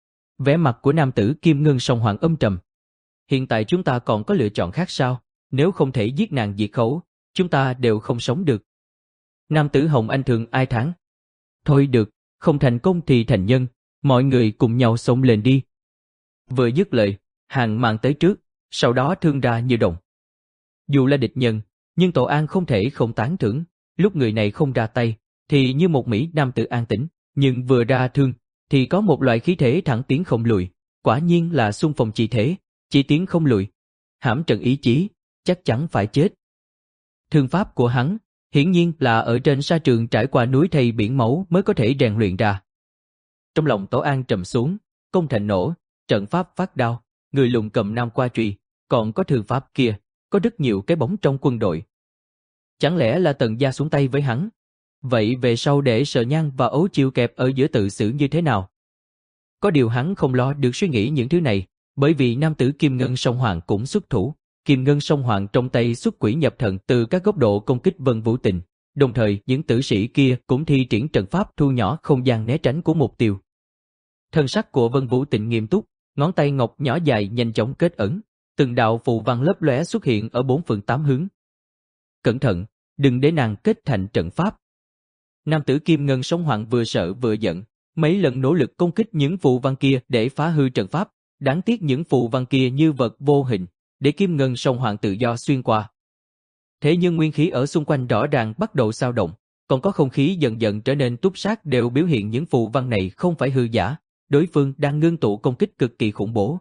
Vẻ mặt của nam tử kim ngân song hoàng âm trầm. Hiện tại chúng ta còn có lựa chọn khác sao? Nếu không thể giết nàng diệt khẩu, chúng ta đều không sống được. Nam tử Hồng Anh Thường ai thán. Thôi được, không thành công thì thành nhân, mọi người cùng nhau xông lên đi. Vừa dứt lời, Hàng Mạn tới trước, sau đó thương ra như đồng. Dù là địch nhân, nhưng Tổ An không thể không tán thưởng, lúc người này không ra tay, thì như một mỹ nam tử an tĩnh, nhưng vừa ra thương, thì có một loại khí thế thẳng tiến không lùi, quả nhiên là xung phong chi thế, chỉ tiến không lùi. Hãm trận ý chí, chắc chắn phải chết. Thương pháp của hắn, hiển nhiên là ở trên sa trường trải qua núi thây biển máu mới có thể rèn luyện ra. Trong lòng Tổ An trầm xuống, công thành nổ, trận pháp phát đao, người lùng cầm nam qua truy, còn có thương pháp kia, có rất nhiều cái bóng trong quân đội. Chẳng lẽ là Tần gia xuống tay với hắn? Vậy về sau để Sợ Nhan và Ấu Chiêu kẹp ở giữa tự xử như thế nào? Có điều hắn không lo được suy nghĩ những thứ này, bởi vì nam tử Kim Ngân Song Hoàng cũng xuất thủ. Kim Ngân Song Hoàng trong tay xuất quỷ nhập thần từ các góc độ công kích Vân Vũ Tình, đồng thời những tử sĩ kia cũng thi triển trận pháp thu nhỏ không gian né tránh của mục tiêu. Thân sắc của Vân Vũ Tình nghiêm túc, ngón tay ngọc nhỏ dài nhanh chóng kết ấn, từng đạo phù văn lấp lóe xuất hiện ở bốn phương tám hướng. Cẩn thận, đừng để nàng kết thành trận pháp. Nam tử Kim Ngân Song Hoàng vừa sợ vừa giận, mấy lần nỗ lực công kích những phù văn kia để phá hư trận pháp, đáng tiếc những phù văn kia như vật vô hình, để Kim Ngân Song Hoàng tự do xuyên qua. Thế nhưng nguyên khí ở xung quanh rõ ràng bắt đầu xao động, còn có không khí dần dần trở nên túc sát đều biểu hiện những phù văn này không phải hư giả, đối phương đang ngưng tụ công kích cực kỳ khủng bố.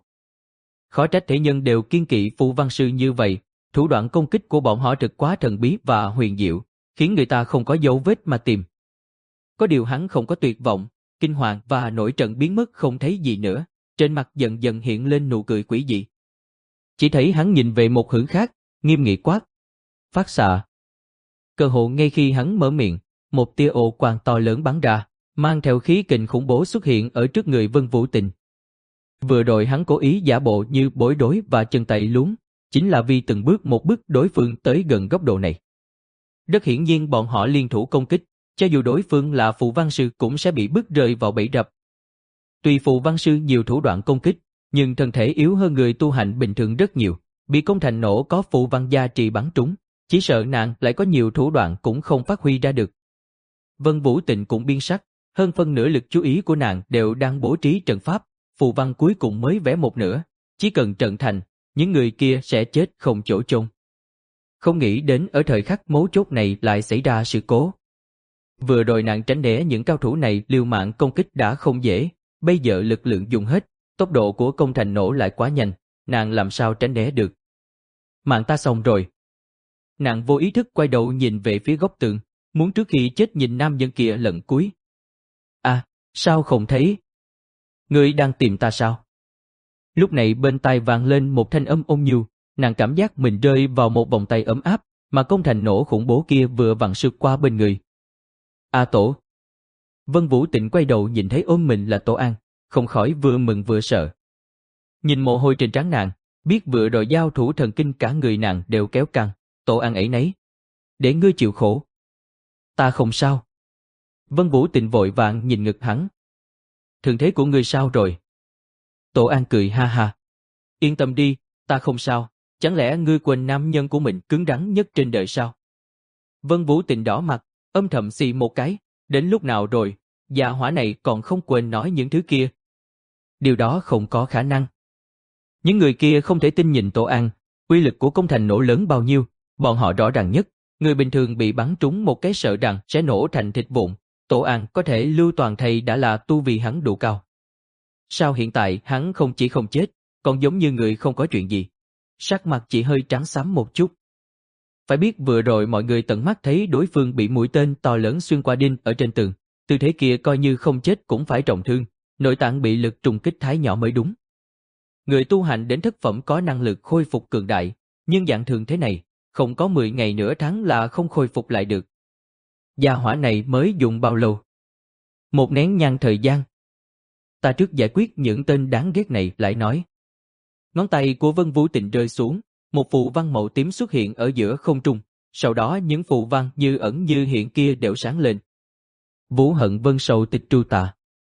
Khó trách thế nhân đều kiên kỵ phù văn sư như vậy, thủ đoạn công kích của bọn họ thực quá thần bí và huyền diệu, khiến người ta không có dấu vết mà tìm. Có điều hắn không có tuyệt vọng, kinh hoàng và nổi trận biến mất không thấy gì nữa, trên mặt dần dần hiện lên nụ cười quỷ dị. Chỉ thấy hắn nhìn về một hướng khác, nghiêm nghị quát: phát xạ. Cơ hồ ngay khi hắn mở miệng, một tia ô quang to lớn bắn ra, mang theo khí kình khủng bố xuất hiện ở trước người Vân Vũ Tình. Vừa rồi hắn cố ý giả bộ như bối rối và chân tay luống, chính là vì từng bước một bước đối phương tới gần góc độ này. Rất hiển nhiên bọn họ liên thủ công kích, cho dù đối phương là phù văn sư cũng sẽ bị bức rơi vào bẫy rập. Tuy phù văn sư nhiều thủ đoạn công kích, nhưng thân thể yếu hơn người tu hành bình thường rất nhiều, bị công thành nổ có phù văn gia trì bắn trúng, Chỉ sợ nàng lại có nhiều thủ đoạn cũng không phát huy ra được. Vân Vũ Tịnh cũng biến sắc, hơn phân nửa lực chú ý của nàng đều đang bố trí trận pháp, phù văn cuối cùng mới vẽ một nửa, chỉ cần trận thành, những người kia sẽ chết không chỗ chôn. Không nghĩ đến ở thời khắc mấu chốt này lại xảy ra sự cố. Vừa rồi nàng tránh né những cao thủ này liều mạng công kích đã không dễ, bây giờ lực lượng dùng hết, tốc độ của công thành nổ lại quá nhanh, nàng làm sao tránh né được. Mạng ta xong rồi. Nàng vô ý thức quay đầu nhìn về phía góc tường, muốn trước khi chết nhìn nam nhân kia lần cuối. À, sao không thấy? Ngươi đang tìm ta sao? Lúc này bên tai vang lên một thanh âm ôn nhu, nàng cảm giác mình rơi vào một vòng tay ấm áp, mà công thành nổ khủng bố kia vừa vặn sượt qua bên người. A Tổ. Vân Vũ Tịnh quay đầu nhìn thấy ôm mình là Tổ An, không khỏi vừa mừng vừa sợ. Nhìn mồ hôi trên trán nàng, biết vừa rồi giao thủ thần kinh cả người nàng đều kéo căng, Tổ An ấy nấy. Để ngươi chịu khổ. Ta không sao. Vân Vũ Tịnh vội vàng nhìn ngực hắn. Thương thế của ngươi sao rồi? Tổ An cười ha ha. Yên tâm đi, ta không sao, chẳng lẽ ngươi quên nam nhân của mình cứng rắn nhất trên đời sao? Vân Vũ Tịnh đỏ mặt, âm thầm xì một cái, đến lúc nào rồi, gia hỏa này còn không quên nói những thứ kia. Điều đó không có khả năng. Những người kia không thể tin nhìn Tổ An, uy lực của công thành nổ lớn bao nhiêu, bọn họ rõ ràng nhất, người bình thường bị bắn trúng một cái sợ rằng sẽ nổ thành thịt vụn, Tổ An có thể lưu toàn thây đã là tu vi hắn đủ cao. Sao hiện tại hắn không chỉ không chết, còn giống như người không có chuyện gì. Sắc mặt chỉ hơi trắng xám một chút. Phải biết vừa rồi mọi người tận mắt thấy đối phương bị mũi tên to lớn xuyên qua đinh ở trên tường, tư thế kia coi như không chết cũng phải trọng thương, nội tạng bị lực trùng kích thái nhỏ mới đúng. Người tu hành đến thất phẩm có năng lực khôi phục cường đại, nhưng dạng thường thế này, không có mười ngày nửa tháng là không khôi phục lại được. Gia hỏa này mới dùng bao lâu? Một nén nhang thời gian. Ta trước giải quyết những tên đáng ghét này lại nói. Ngón tay của Vân Vũ Tịnh rơi xuống, một phù văn màu tím xuất hiện ở giữa không trung, sau đó những phù văn như ẩn như hiện kia đều sáng lên. Vũ hận vân sầu tịch tru tà.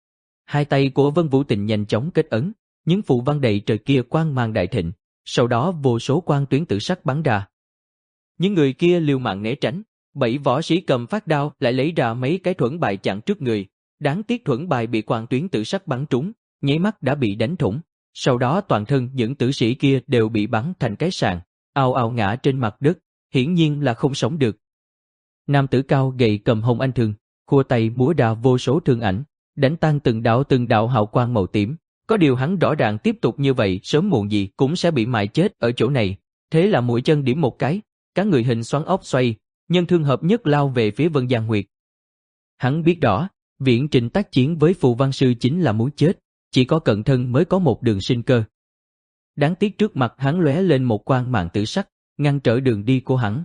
Hai tay của Vân Vũ Tịnh nhanh chóng kết ấn, những phù văn đầy trời kia quang mang đại thịnh, sau đó vô số quang tuyến tự sắc bắn ra. Những người kia liều mạng né tránh, bảy võ sĩ cầm phát đao lại lấy ra mấy cái thuẫn bài chặn trước người, đáng tiếc thuẫn bài bị quang tuyến tự sắc bắn trúng, nháy mắt đã bị đánh thủng. Sau đó toàn thân những tử sĩ kia đều bị bắn thành cái sàn, ào ào ngã trên mặt đất, hiển nhiên là không sống được. Nam tử cao gầy cầm hồng anh thương, khua tay múa ra vô số thương ảnh, đánh tan từng đạo từng đạo hào quang màu tím. Có điều hắn rõ ràng tiếp tục như vậy sớm muộn gì cũng sẽ bị mài chết ở chỗ này. Thế là mũi chân điểm một cái, cả người hình xoắn ốc xoay, nhân thương hợp nhất lao về phía Vân Giang Nguyệt. Hắn biết rõ, viễn trình tác chiến với phù văn sư chính là muốn chết. Chỉ có cận thân mới có một đường sinh cơ. Đáng tiếc trước mặt hắn lóe lên một quang mạng tử sắc, ngăn trở đường đi của hắn.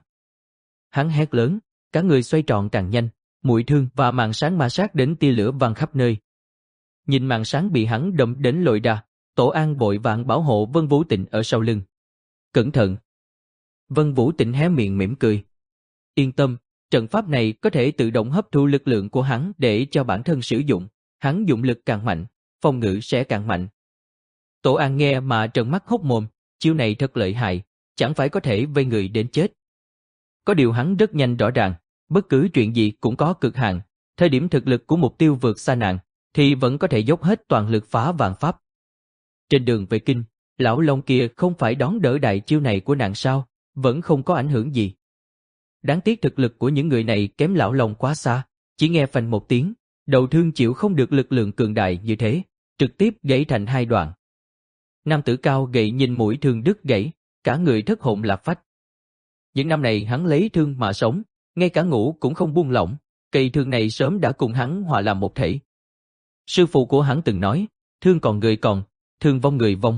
Hắn hét lớn, cả người xoay tròn càng nhanh, mũi thương và màn sáng ma sát đến tia lửa văng khắp nơi. Nhìn màn sáng bị hắn đâm đến lồi ra, Tổ An vội vàng bảo hộ Vân Vũ Tịnh ở sau lưng. Cẩn thận! Vân Vũ Tịnh hé miệng mỉm cười. Yên tâm, trận pháp này có thể tự động hấp thu lực lượng của hắn để cho bản thân sử dụng. Hắn dụng lực càng mạnh, phòng ngự sẽ càng mạnh. Tổ An nghe mà trợn mắt hốc mồm, chiêu này thật lợi hại, chẳng phải có thể vây người đến chết. Có điều hắn rất nhanh rõ ràng, bất cứ chuyện gì cũng có cực hạn, thời điểm thực lực của mục tiêu vượt xa nàng, thì vẫn có thể dốc hết toàn lực phá vạn pháp. Trên đường về kinh, lão Long kia không phải đón đỡ đại chiêu này của nàng sao, vẫn không có ảnh hưởng gì. Đáng tiếc thực lực của những người này kém lão Long quá xa, chỉ nghe phành một tiếng, đầu thương chịu không được lực lượng cường đại như thế, trực tiếp gãy thành hai đoạn. Nam tử cao gầy nhìn mũi thương đứt gãy, cả người thất hồn lạc phách. Những năm này hắn lấy thương mà sống, ngay cả ngủ cũng không buông lỏng, cây thương này sớm đã cùng hắn hòa làm một thể. Sư phụ của hắn từng nói, thương còn người còn, thương vong người vong.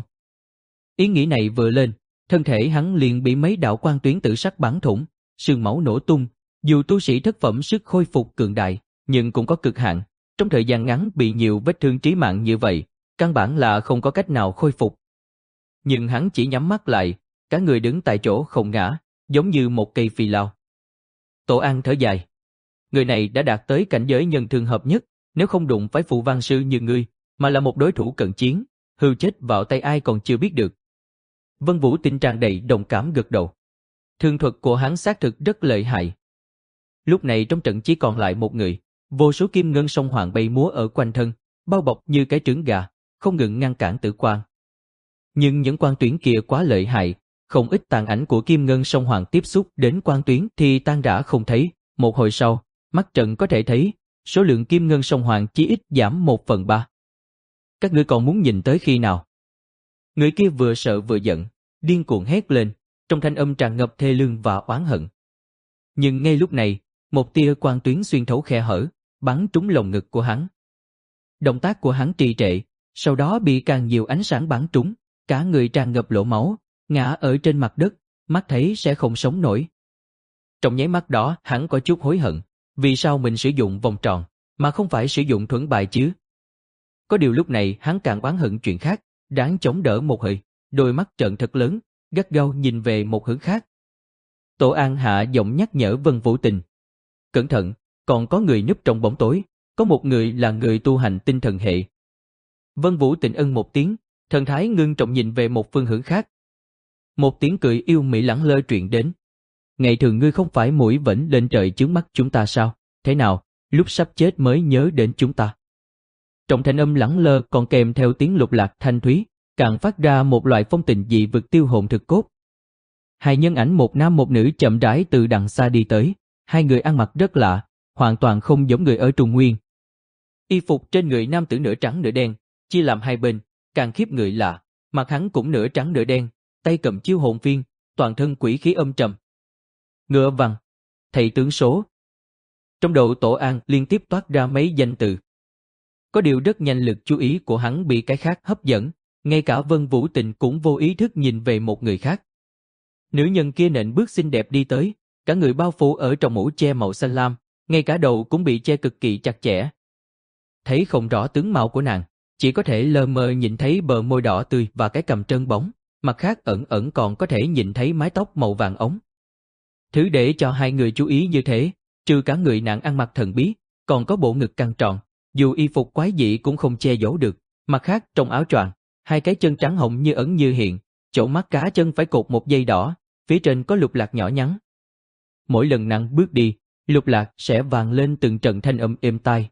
Ý nghĩ này vừa lên, thân thể hắn liền bị mấy đạo quang tuyến tử sắc bắn thủng, xương máu nổ tung. Dù tu sĩ thất phẩm sức khôi phục cường đại, nhưng cũng có cực hạn. Trong thời gian ngắn bị nhiều vết thương chí mạng như vậy, căn bản là không có cách nào khôi phục. Nhưng hắn chỉ nhắm mắt lại, cả người đứng tại chỗ không ngã, giống như một cây phi lao. Tổ An thở dài. Người này đã đạt tới cảnh giới nhân thương hợp nhất, nếu không đụng phải phù văn sư như ngươi, mà là một đối thủ cận chiến, hư chết vào tay ai còn chưa biết được. Vân Vũ Tịnh tràn đầy đồng cảm gật đầu. Thương thuật của hắn xác thực rất lợi hại. Lúc này trong trận chỉ còn lại một người, vô số kim ngân sông hoàng bay múa ở quanh thân, bao bọc như cái trứng gà, không ngừng ngăn cản tử quang. Nhưng những quang tuyến kia quá lợi hại, không ít tàn ảnh của kim ngân sông hoàng tiếp xúc đến quang tuyến thì tan rã không thấy. Một hồi sau, mắt trận có thể thấy, số lượng kim ngân sông hoàng chỉ ít giảm một phần ba. Các ngươi còn muốn nhìn tới khi nào? Người kia vừa sợ vừa giận, điên cuồng hét lên, trong thanh âm tràn ngập thê lương và oán hận. Nhưng ngay lúc này, một tia quang tuyến xuyên thấu khe hở, bắn trúng lồng ngực của hắn. Động tác của hắn trì trệ, sau đó bị càng nhiều ánh sáng bắn trúng, cả người tràn ngập lỗ máu, ngã ở trên mặt đất, mắt thấy sẽ không sống nổi. Trong nháy mắt đó, hắn có chút hối hận, vì sao mình sử dụng vòng tròn, mà không phải sử dụng thuẫn bài chứ? Có điều lúc này hắn càng oán hận chuyện khác, ráng chống đỡ một hơi, đôi mắt trợn thật lớn, gắt gao nhìn về một hướng khác. Tổ An hạ giọng nhắc nhở Vân Vũ Tình. Cẩn thận, còn có người núp trong bóng tối, có một người là người tu hành tinh thần hệ. Vân Vũ Tình ân một tiếng, thần thái ngưng trọng nhìn về một phương hướng khác. Một tiếng cười yêu mị lẳng lơ truyền đến. Ngày thường ngươi không phải mũi vểnh lên trời chướng mắt chúng ta sao? Thế nào, lúc sắp chết mới nhớ đến chúng ta? Trong thanh âm lẳng lơ còn kèm theo tiếng lục lạc thanh thúy, càng phát ra một loại phong tình dị vực tiêu hồn thực cốt. Hai nhân ảnh một nam một nữ chậm rãi từ đằng xa đi tới, hai người ăn mặc rất lạ, hoàn toàn không giống người ở Trung Nguyên. Y phục trên người nam tử nửa trắng nửa đen, chia làm hai bên, càng khiếp người lạ, mặt hắn cũng nửa trắng nửa đen, tay cầm chiêu hồn phiên, toàn thân quỷ khí âm trầm. Ngựa vằn, thầy tướng số. Trong đầu Tổ An liên tiếp toát ra mấy danh từ. Có điều rất nhanh lực chú ý của hắn bị cái khác hấp dẫn, ngay cả Vân Vũ Tình cũng vô ý thức nhìn về một người khác. Nữ nhân kia nện bước xinh đẹp đi tới, cả người bao phủ ở trong mũ che màu xanh lam, ngay cả đầu cũng bị che cực kỳ chặt chẽ. Thấy không rõ tướng mạo của nàng, chỉ có thể lờ mờ nhìn thấy bờ môi đỏ tươi và cái cằm trơn bóng, mặt khác ẩn ẩn còn có thể nhìn thấy mái tóc màu vàng ống. Thứ để cho hai người chú ý như thế, trừ cả người nàng ăn mặc thần bí, còn có bộ ngực căng tròn, dù y phục quái dị cũng không che giấu được, mặt khác trong áo choàng, hai cái chân trắng hồng như ẩn như hiện, chỗ mắt cá chân phải cột một dây đỏ, phía trên có lục lạc nhỏ nhắn. Mỗi lần nàng bước đi, lục lạc sẽ vang lên từng trận thanh âm êm tai.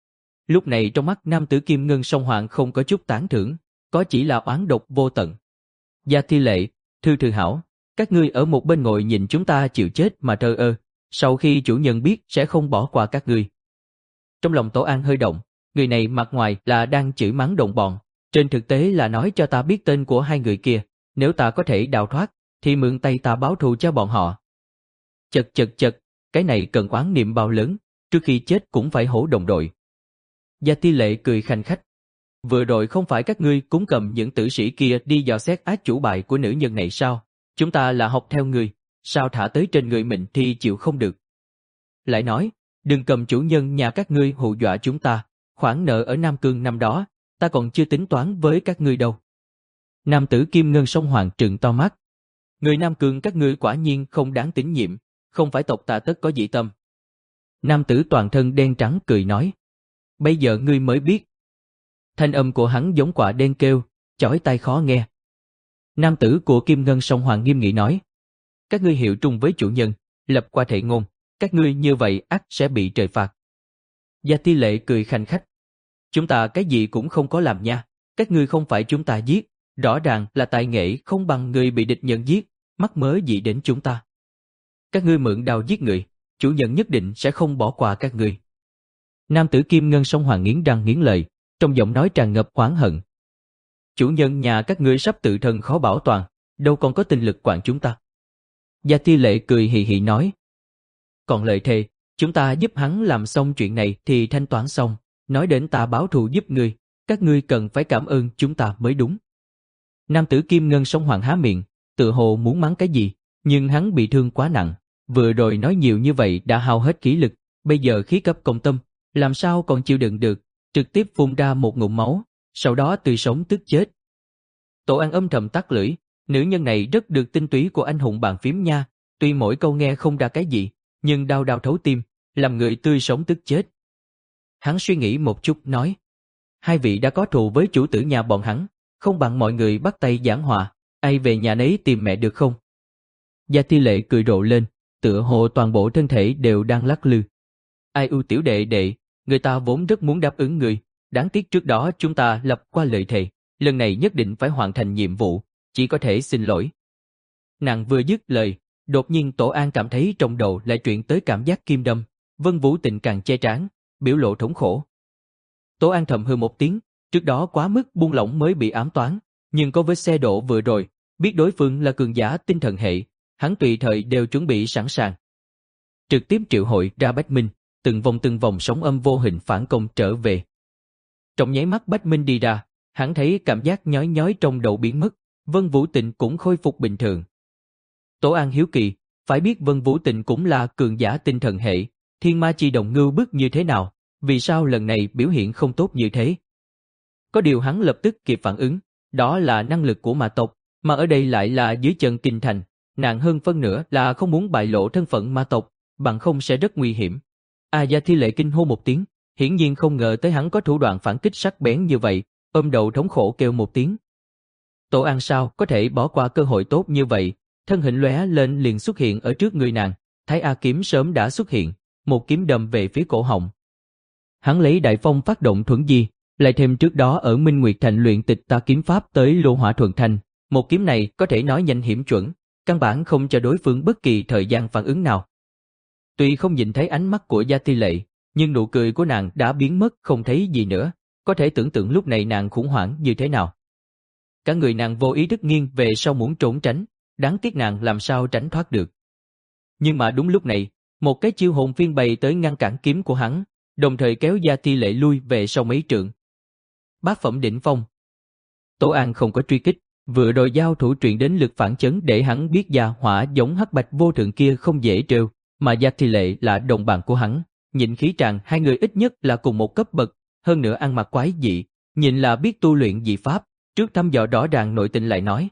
Lúc này trong mắt nam tử Kim Ngân Song Hoàng không có chút tán thưởng, có chỉ là oán độc vô tận. Gia Thi Lệ, Thư Thư Hảo, các ngươi ở một bên ngồi nhìn chúng ta chịu chết mà thờ ơ, sau khi chủ nhân biết sẽ không bỏ qua các ngươi. Trong lòng Tổ An hơi động, người này mặt ngoài là đang chửi mắng đồng bọn, trên thực tế là nói cho ta biết tên của hai người kia, nếu ta có thể đào thoát, thì mượn tay ta báo thù cho bọn họ. Chật chật chật, cái này cần oán niệm bao lớn, trước khi chết cũng phải hổ đồng đội. Gia Ti Lệ cười khanh khách. Vừa rồi không phải các ngươi cúng cầm những tử sĩ kia đi dò xét ác chủ bài của nữ nhân này sao? Chúng ta là học theo người, sao thả tới trên người mình thì chịu không được. Lại nói, đừng cầm chủ nhân nhà các ngươi hù dọa chúng ta, khoản nợ ở Nam Cương năm đó, ta còn chưa tính toán với các ngươi đâu. Nam tử Kim Ngân Song Hoàng trừng to mắt. Người Nam Cương các ngươi quả nhiên không đáng tín nhiệm, không phải tộc ta tất có dị tâm. Nam tử toàn thân đen trắng cười nói. Bây giờ ngươi mới biết. Thanh âm của hắn giống quả đen kêu, chói tai khó nghe. Nam tử của Kim Ngân Song Hoàng nghiêm nghị nói. Các ngươi hiệu trung với chủ nhân, lập qua thệ ngôn, các ngươi như vậy ắt sẽ bị trời phạt. Gia Ti Lệ cười khanh khách. Chúng ta cái gì cũng không có làm nha, các ngươi không phải chúng ta giết, rõ ràng là tài nghệ không bằng người bị địch nhân giết, mắc mớ gì đến chúng ta. Các ngươi mượn đao giết người, chủ nhân nhất định sẽ không bỏ qua các ngươi. Nam tử Kim Ngân Song Hoàng nghiến răng nghiến lợi, trong giọng nói tràn ngập oán hận. Chủ nhân nhà các ngươi sắp tự thân khó bảo toàn, đâu còn có tinh lực quản chúng ta. Gia Ti Lệ cười hì hì nói. Còn lời thề, chúng ta giúp hắn làm xong chuyện này thì thanh toán xong, nói đến ta báo thù giúp ngươi, các ngươi cần phải cảm ơn chúng ta mới đúng. Nam tử Kim Ngân Song Hoàng há miệng, tự hồ muốn mắng cái gì, nhưng hắn bị thương quá nặng, vừa rồi nói nhiều như vậy đã hao hết khí lực, bây giờ khí cấp công tâm, làm sao còn chịu đựng được, trực tiếp phun ra một ngụm máu, sau đó tươi sống tức chết. Tổ An âm thầm tắt lưỡi, nữ nhân này rất được tinh túy của anh hùng bàn phím nha, tuy mỗi câu nghe không ra cái gì, nhưng đau đau thấu tim, làm người tươi sống tức chết. Hắn suy nghĩ một chút nói, hai vị đã có thù với chủ tử nhà bọn hắn, không bằng mọi người bắt tay giảng hòa, ai về nhà nấy tìm mẹ được không? Gia Thi Lệ cười rộ lên, tựa hồ toàn bộ thân thể đều đang lắc lư. Ai ưu tiểu đệ đệ, người ta vốn rất muốn đáp ứng người, đáng tiếc trước đó chúng ta lập qua lời thề, lần này nhất định phải hoàn thành nhiệm vụ, chỉ có thể xin lỗi. Nàng vừa dứt lời, đột nhiên Tổ An cảm thấy trong đầu lại truyền tới cảm giác kim đâm, Vân Vũ Tịnh càng che trán, biểu lộ thống khổ. Tổ An thầm hừ một tiếng, trước đó quá mức buông lỏng mới bị ám toán, nhưng có với xe độ vừa rồi, biết đối phương là cường giả tinh thần hệ, hắn tùy thời đều chuẩn bị sẵn sàng. Trực tiếp triệu hội ra Bách Minh, từng vòng từng vòng sóng âm vô hình phản công trở về. Trong nháy mắt Bách Minh đi ra, hắn thấy cảm giác nhói nhói trong đầu biến mất, Vân Vũ Tịnh cũng khôi phục bình thường. Tổ An hiếu kỳ, phải biết Vân Vũ Tịnh cũng là cường giả tinh thần hệ, thiên ma chi đồng ngưu bức như thế nào, vì sao lần này biểu hiện không tốt như thế? Có điều hắn lập tức kịp phản ứng, đó là năng lực của ma tộc, mà ở đây lại là dưới chân kinh thành, nặng hơn phân nửa là không muốn bại lộ thân phận ma tộc, bằng không sẽ rất nguy hiểm. A Gia Thi Lệ kinh hô một tiếng, hiển nhiên không ngờ tới hắn có thủ đoạn phản kích sắc bén như vậy, ôm đầu thống khổ kêu một tiếng. Tổ An sao có thể bỏ qua cơ hội tốt như vậy, thân hình lóe lên liền xuất hiện ở trước người nàng, Thái A kiếm sớm đã xuất hiện, một kiếm đâm về phía cổ họng. Hắn lấy đại phong phát động thuẫn di, lại thêm trước đó ở Minh Nguyệt Thành luyện tịch ta kiếm pháp tới Lô Hỏa Thuần Thanh, một kiếm này có thể nói nhanh hiểm chuẩn, căn bản không cho đối phương bất kỳ thời gian phản ứng nào. Tuy không nhìn thấy ánh mắt của Gia Thi Lệ, nhưng nụ cười của nàng đã biến mất không thấy gì nữa, có thể tưởng tượng lúc này nàng khủng hoảng như thế nào. Cả người nàng vô ý thức nghiêng về sau muốn trốn tránh, đáng tiếc nàng làm sao tránh thoát được. Nhưng mà đúng lúc này, một cái chiêu hồn phiên bay tới ngăn cản kiếm của hắn, đồng thời kéo Gia Thi Lệ lui về sau mấy trượng. Bát phẩm đỉnh phong. Tổ An không có truy kích, vừa rồi giao thủ truyền đến lực phản chấn để hắn biết gia hỏa giống hắc bạch vô thượng kia không dễ trêu, mà Gia Thi Lệ là đồng bạn của hắn, nhìn khí tràng hai người ít nhất là cùng một cấp bậc, hơn nữa ăn mặc quái dị, nhìn là biết tu luyện dị pháp, trước thăm dò rõ ràng nội tình lại nói.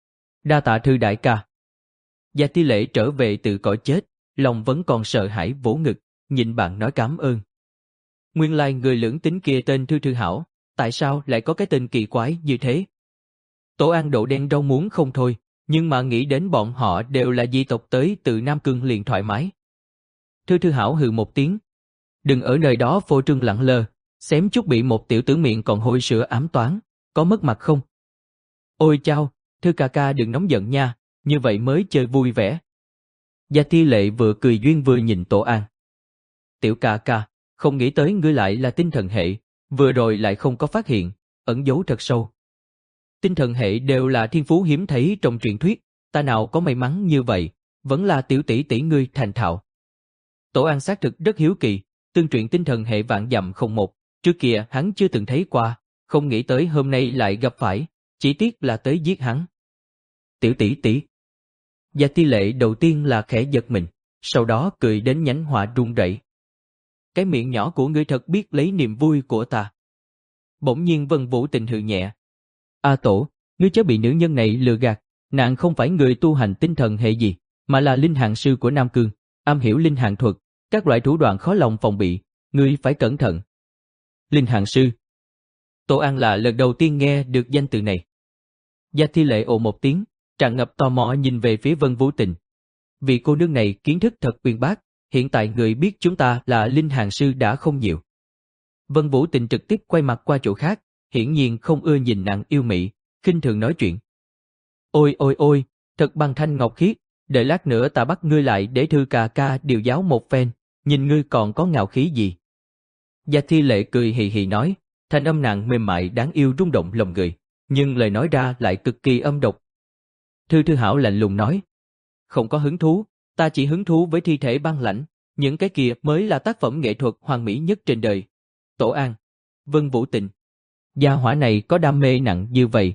Đa tạ thư đại ca. Gia Thi Lệ trở về từ cõi chết, lòng vẫn còn sợ hãi vỗ ngực, nhìn bạn nói cảm ơn. Nguyên lai người lưỡng tính kia tên Thư Thư Hảo, tại sao lại có cái tên kỳ quái như thế? Tổ An độ đen rau muốn không thôi, nhưng mà nghĩ đến bọn họ đều là di tộc tới từ Nam Cương liền thoải mái. Thư Thư Hảo hừ một tiếng. Đừng ở nơi đó phô trương lẳng lơ, xém chút bị một tiểu tử miệng còn hôi sữa ám toán, có mất mặt không? Ôi chao, Thư ca ca đừng nóng giận nha, như vậy mới chơi vui vẻ. Gia Thi Lệ vừa cười duyên vừa nhìn Tổ An. Tiểu ca ca, không nghĩ tới ngươi lại là tinh thần hệ, vừa rồi lại không có phát hiện, ẩn giấu thật sâu. Tinh thần hệ đều là thiên phú hiếm thấy trong truyền thuyết, ta nào có may mắn như vậy, vẫn là tiểu tỷ tỷ ngươi thành thạo. Tổ An xác thực rất hiếu kỳ, tương truyền tinh thần hệ vạn dặm không một, trước kia hắn chưa từng thấy qua, không nghĩ tới hôm nay lại gặp phải, chỉ tiếc là tới giết hắn. Tiểu tỷ tỷ. Gia Thi Lệ đầu tiên là khẽ giật mình, sau đó cười đến nhánh hoa run rẩy. Cái miệng nhỏ của ngươi thật biết lấy niềm vui của ta. Bỗng nhiên Vân Vũ Tịnh hừ nhẹ. A Tổ, ngươi chớ bị nữ nhân này lừa gạt, nàng không phải người tu hành tinh thần hệ gì, mà là linh hạng sư của Nam Cương, am hiểu linh hạng thuật, các loại thủ đoạn khó lòng phòng bị, ngươi phải cẩn thận. Linh hạng sư. Tổ An là lần đầu tiên nghe được danh từ này. Gia Thi Lệ ồ một tiếng, tràn ngập tò mò nhìn về phía Vân Vũ Tịnh. Vì cô nương này kiến thức thật uyên bác, hiện tại người biết chúng ta là linh hạng sư đã không nhiều. Vân Vũ Tịnh trực tiếp quay mặt qua chỗ khác, hiển nhiên không ưa nhìn nàng yêu mị, khinh thường nói chuyện. Ôi ôi ôi, thật bằng thanh ngọc khiết, đợi lát nữa ta bắt ngươi lại để Thư ca ca điều giáo một phen, nhìn ngươi còn có ngạo khí gì. Gia Thi Lệ cười hì hì nói, thanh âm nàng mềm mại đáng yêu rung động lòng người, nhưng lời nói ra lại cực kỳ âm độc. Thư Thư Hảo lạnh lùng nói, không có hứng thú, ta chỉ hứng thú với thi thể băng lãnh, những cái kia mới là tác phẩm nghệ thuật hoàn mỹ nhất trên đời. Tổ An, Vân Vũ Tịnh, gia hỏa này có đam mê nặng như vậy.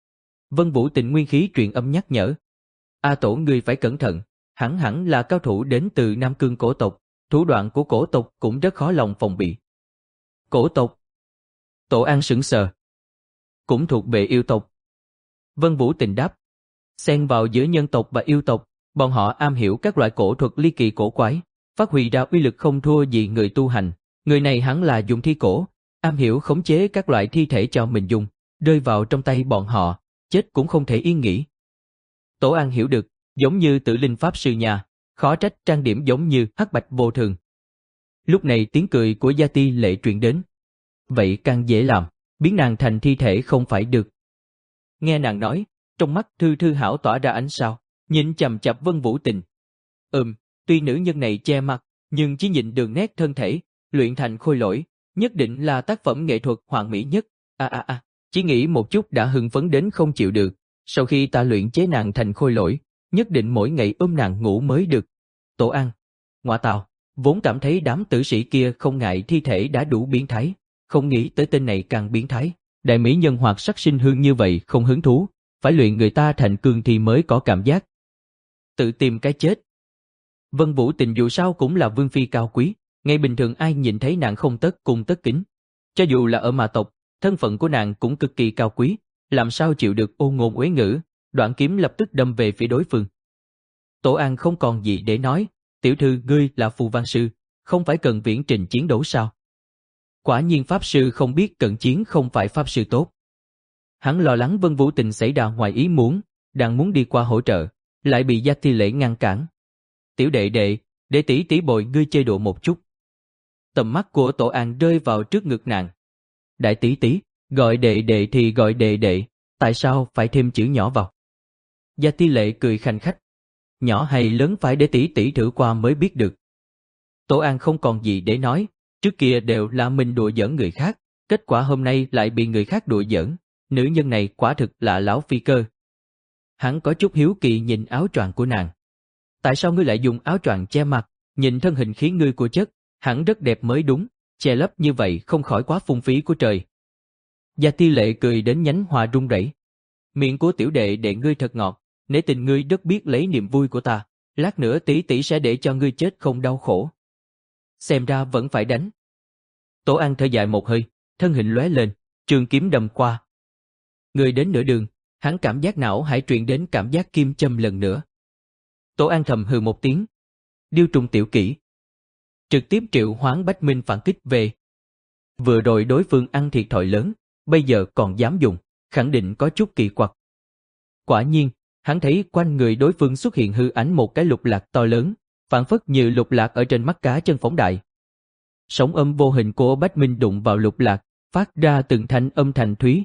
Vân Vũ Tịnh nguyên khí truyền âm nhắc nhở. A Tổ ngươi phải cẩn thận, hẳn hẳn là cao thủ đến từ Nam Cương cổ tộc, thủ đoạn của cổ tộc cũng rất khó lòng phòng bị. Cổ tộc? Tổ An sững sờ. Cũng thuộc về yêu tộc. Vân Vũ Tịnh đáp. Xen vào giữa nhân tộc và yêu tộc, bọn họ am hiểu các loại cổ thuật ly kỳ cổ quái, phát huy ra uy lực không thua gì người tu hành. Người này hẳn là dùng thi cổ, am hiểu khống chế các loại thi thể cho mình dùng, rơi vào trong tay bọn họ, chết cũng không thể yên nghỉ. Tổ An hiểu được, giống như Tử Linh Pháp Sư nhà, khó trách trang điểm giống như hắc bạch vô thường. Lúc này tiếng cười của Gia Ti Lệ truyền đến. Vậy càng dễ làm, biến nàng thành thi thể không phải được. Nghe nàng nói, trong mắt Thư Thư Hảo tỏa ra ánh sao, nhìn chằm chằm Vân Vũ Tình. Ừm, tuy nữ nhân này che mặt, nhưng chỉ nhìn đường nét thân thể, luyện thành khôi lỗi, nhất định là tác phẩm nghệ thuật hoàn mỹ nhất. À à à, chỉ nghĩ một chút đã hưng phấn đến không chịu được. Sau khi ta luyện chế nàng thành khôi lỗi, nhất định mỗi ngày ôm nàng ngủ mới được. Tổ An, ngoại tào, vốn cảm thấy đám tử sĩ kia không ngại thi thể đã đủ biến thái, không nghĩ tới tên này càng biến thái. Đại mỹ nhân hoặc sắc sinh hương như vậy không hứng thú, phải luyện người ta thành cương thi mới có cảm giác. Tự tìm cái chết. Vân Vũ Tình dù sao cũng là vương phi cao quý, ngày bình thường ai nhìn thấy nàng không tất cung tất kính. Cho dù là ở ma tộc, thân phận của nàng cũng cực kỳ cao quý, làm sao chịu được ô ngôn uế ngữ, đoạn kiếm lập tức đâm về phía đối phương. Tổ An không còn gì để nói, tiểu thư ngươi là phù văn sư, không phải cần viễn trình chiến đấu sao? Quả nhiên pháp sư không biết cận chiến không phải pháp sư tốt. Hắn lo lắng Vân Vũ Tình xảy ra ngoài ý muốn, đang muốn đi qua hỗ trợ, lại bị Gia Ti Lệ ngăn cản. Tiểu đệ đệ, để tỷ tỷ bồi ngươi chơi đùa một chút. Tầm mắt của Tổ An rơi vào trước ngực nàng. Đại tỷ tỷ, gọi đệ đệ thì gọi đệ đệ, tại sao phải thêm chữ nhỏ vào? Gia Ti Lệ cười khanh khách. Nhỏ hay lớn phải để tỷ tỷ thử qua mới biết được. Tổ An không còn gì để nói, trước kia đều là mình đùa giỡn người khác, kết quả hôm nay lại bị người khác đùa giỡn, nữ nhân này quả thực là lão phi cơ. Hắn có chút hiếu kỳ nhìn áo choàng của nàng. Tại sao ngươi lại dùng áo choàng che mặt, nhìn thân hình khí ngươi của chất, hẳn rất đẹp mới đúng, che lấp như vậy không khỏi quá phung phí của trời. Gia Ti Lệ cười đến nhánh hoa rung rẩy. Miệng của tiểu đệ đệ ngươi thật ngọt, nể tình ngươi rất biết lấy niềm vui của ta, lát nữa tỷ tỷ sẽ để cho ngươi chết không đau khổ. Xem ra vẫn phải đánh. Tổ An thở dài một hơi, thân hình lóe lên, trường kiếm đâm qua. Người đến nửa đường, hắn cảm giác não hải truyền đến cảm giác kim châm lần nữa. Tổ An thầm hừ một tiếng. Điêu trùng tiểu kỹ. Trực tiếp triệu hoán Bách Minh phản kích về. Vừa rồi đối phương ăn thiệt thòi lớn, bây giờ còn dám dùng, khẳng định có chút kỳ quặc. Quả nhiên, hắn thấy quanh người đối phương xuất hiện hư ảnh một cái lục lạc to lớn, phản phất như lục lạc ở trên mắt cá chân phóng đại. Sóng âm vô hình của Bách Minh đụng vào lục lạc, phát ra từng thanh âm thành thúy.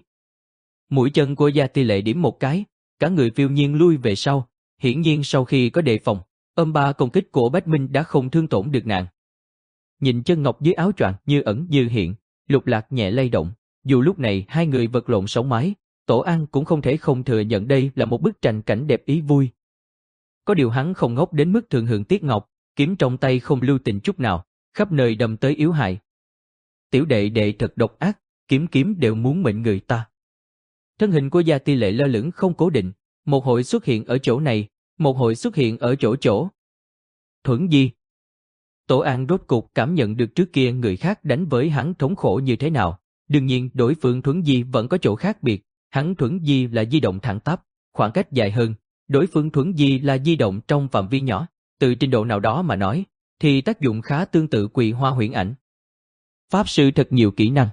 Mũi chân của Gia Ti Lệ điểm một cái, cả người phiêu nhiên lui về sau, hiển nhiên sau khi có đề phòng, âm ba công kích của Bách Minh đã không thương tổn được nàng. Nhìn chân ngọc dưới áo choàng như ẩn như hiện, lục lạc nhẹ lay động, dù lúc này hai người vật lộn sống mái, Tổ An cũng không thể không thừa nhận đây là một bức tranh cảnh đẹp ý vui. Có điều hắn không ngốc đến mức thường hưởng tiếc ngọc, kiếm trong tay không lưu tình chút nào, khắp nơi đâm tới yếu hại. Tiểu đệ đệ thật độc ác, kiếm kiếm đều muốn mệnh người ta. Thân hình của Gia Ti Lệ lơ lửng không cố định, một hội xuất hiện ở chỗ này, một hội xuất hiện ở chỗ chỗ. Thuẫn di. Tổ An rốt cục cảm nhận được trước kia người khác đánh với hắn thống khổ như thế nào. Đương nhiên đối phương thuẫn di vẫn có chỗ khác biệt, hắn thuẫn di là di động thẳng tắp, khoảng cách dài hơn, đối phương thuẫn di là di động trong phạm vi nhỏ, từ trình độ nào đó mà nói, thì tác dụng khá tương tự Quỳ Hoa Huyễn Ảnh. Pháp sư thật nhiều kỹ năng.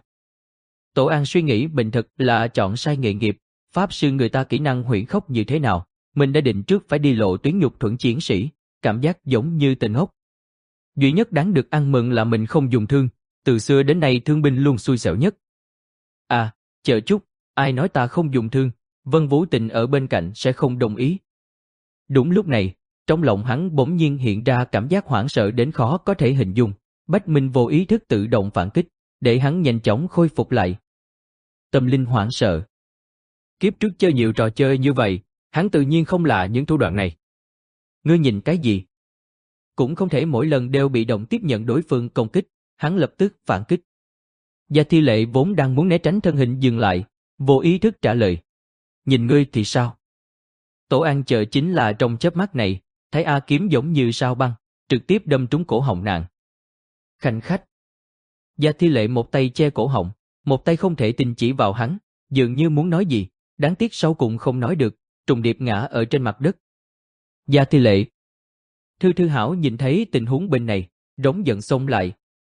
Tổ An suy nghĩ mình thật là chọn sai nghề nghiệp, pháp sư người ta kỹ năng huyễn khốc như thế nào, mình đã định trước phải đi lộ tuyến nhục thuẫn chiến sĩ, cảm giác giống như tên ngốc. Duy nhất đáng được ăn mừng là mình không dùng thương, từ xưa đến nay thương binh luôn xui xẻo nhất. À, chờ chút, ai nói ta không dùng thương, Vân Vũ Tình ở bên cạnh sẽ không đồng ý. Đúng lúc này, trong lòng hắn bỗng nhiên hiện ra cảm giác hoảng sợ đến khó có thể hình dung, Bách Minh vô ý thức tự động phản kích, để hắn nhanh chóng khôi phục lại. Tâm linh hoảng sợ. Kiếp trước chơi nhiều trò chơi như vậy, hắn tự nhiên không lạ những thủ đoạn này. Ngươi nhìn cái gì? Cũng không thể mỗi lần đều bị động tiếp nhận đối phương công kích, hắn lập tức phản kích. Gia Thi Lệ vốn đang muốn né tránh thân hình dừng lại, vô ý thức trả lời. Nhìn ngươi thì sao? Tổ An chờ chính là trong chớp mắt này, thấy A kiếm giống như sao băng, trực tiếp đâm trúng cổ họng nàng. Khanh khách. Gia Thi Lệ một tay che cổ họng, một tay không thể tin chỉ vào hắn, dường như muốn nói gì, đáng tiếc sau cùng không nói được, trùng điệp ngã ở trên mặt đất. Gia Thi Lệ. Thư Thư Hảo nhìn thấy tình huống bên này, rống giận xông lại.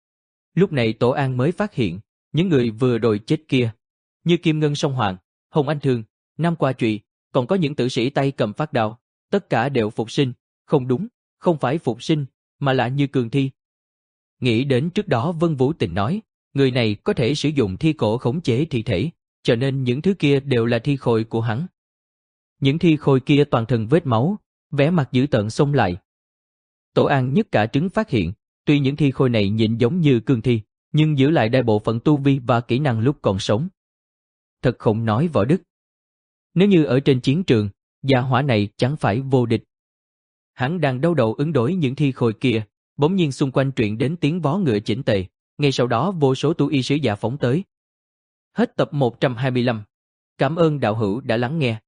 Lúc này Tổ An mới phát hiện, những người vừa rồi chết kia, như Kim Ngân Song Hoàng, Hồng Anh Thương, Nam Qua Trụy, còn có những tử sĩ tay cầm phát đao, Tất cả đều phục sinh, không đúng, không phải phục sinh, mà là như cường thi. Nghĩ đến trước đó Vân Vũ Tình nói, người này có thể sử dụng thi cổ khống chế thi thể, cho nên những thứ kia đều là thi khôi của hắn. Những thi khôi kia toàn thân vết máu, vẻ mặt dữ tợn xông lại. Tổ An nhất cả trứng phát hiện, tuy những thi khôi này nhìn giống như cương thi, nhưng giữ lại đại bộ phận tu vi và kỹ năng lúc còn sống. Thật không nói võ đức. Nếu như ở trên chiến trường, gia hỏa này chẳng phải vô địch. Hắn đang đau đầu ứng đối những thi khôi kia, bỗng nhiên xung quanh truyền đến tiếng vó ngựa chỉnh tề, ngay sau đó vô số tu y sứ giả phóng tới. Hết tập một trăm hai mươi lăm. Cảm ơn đạo hữu đã lắng nghe.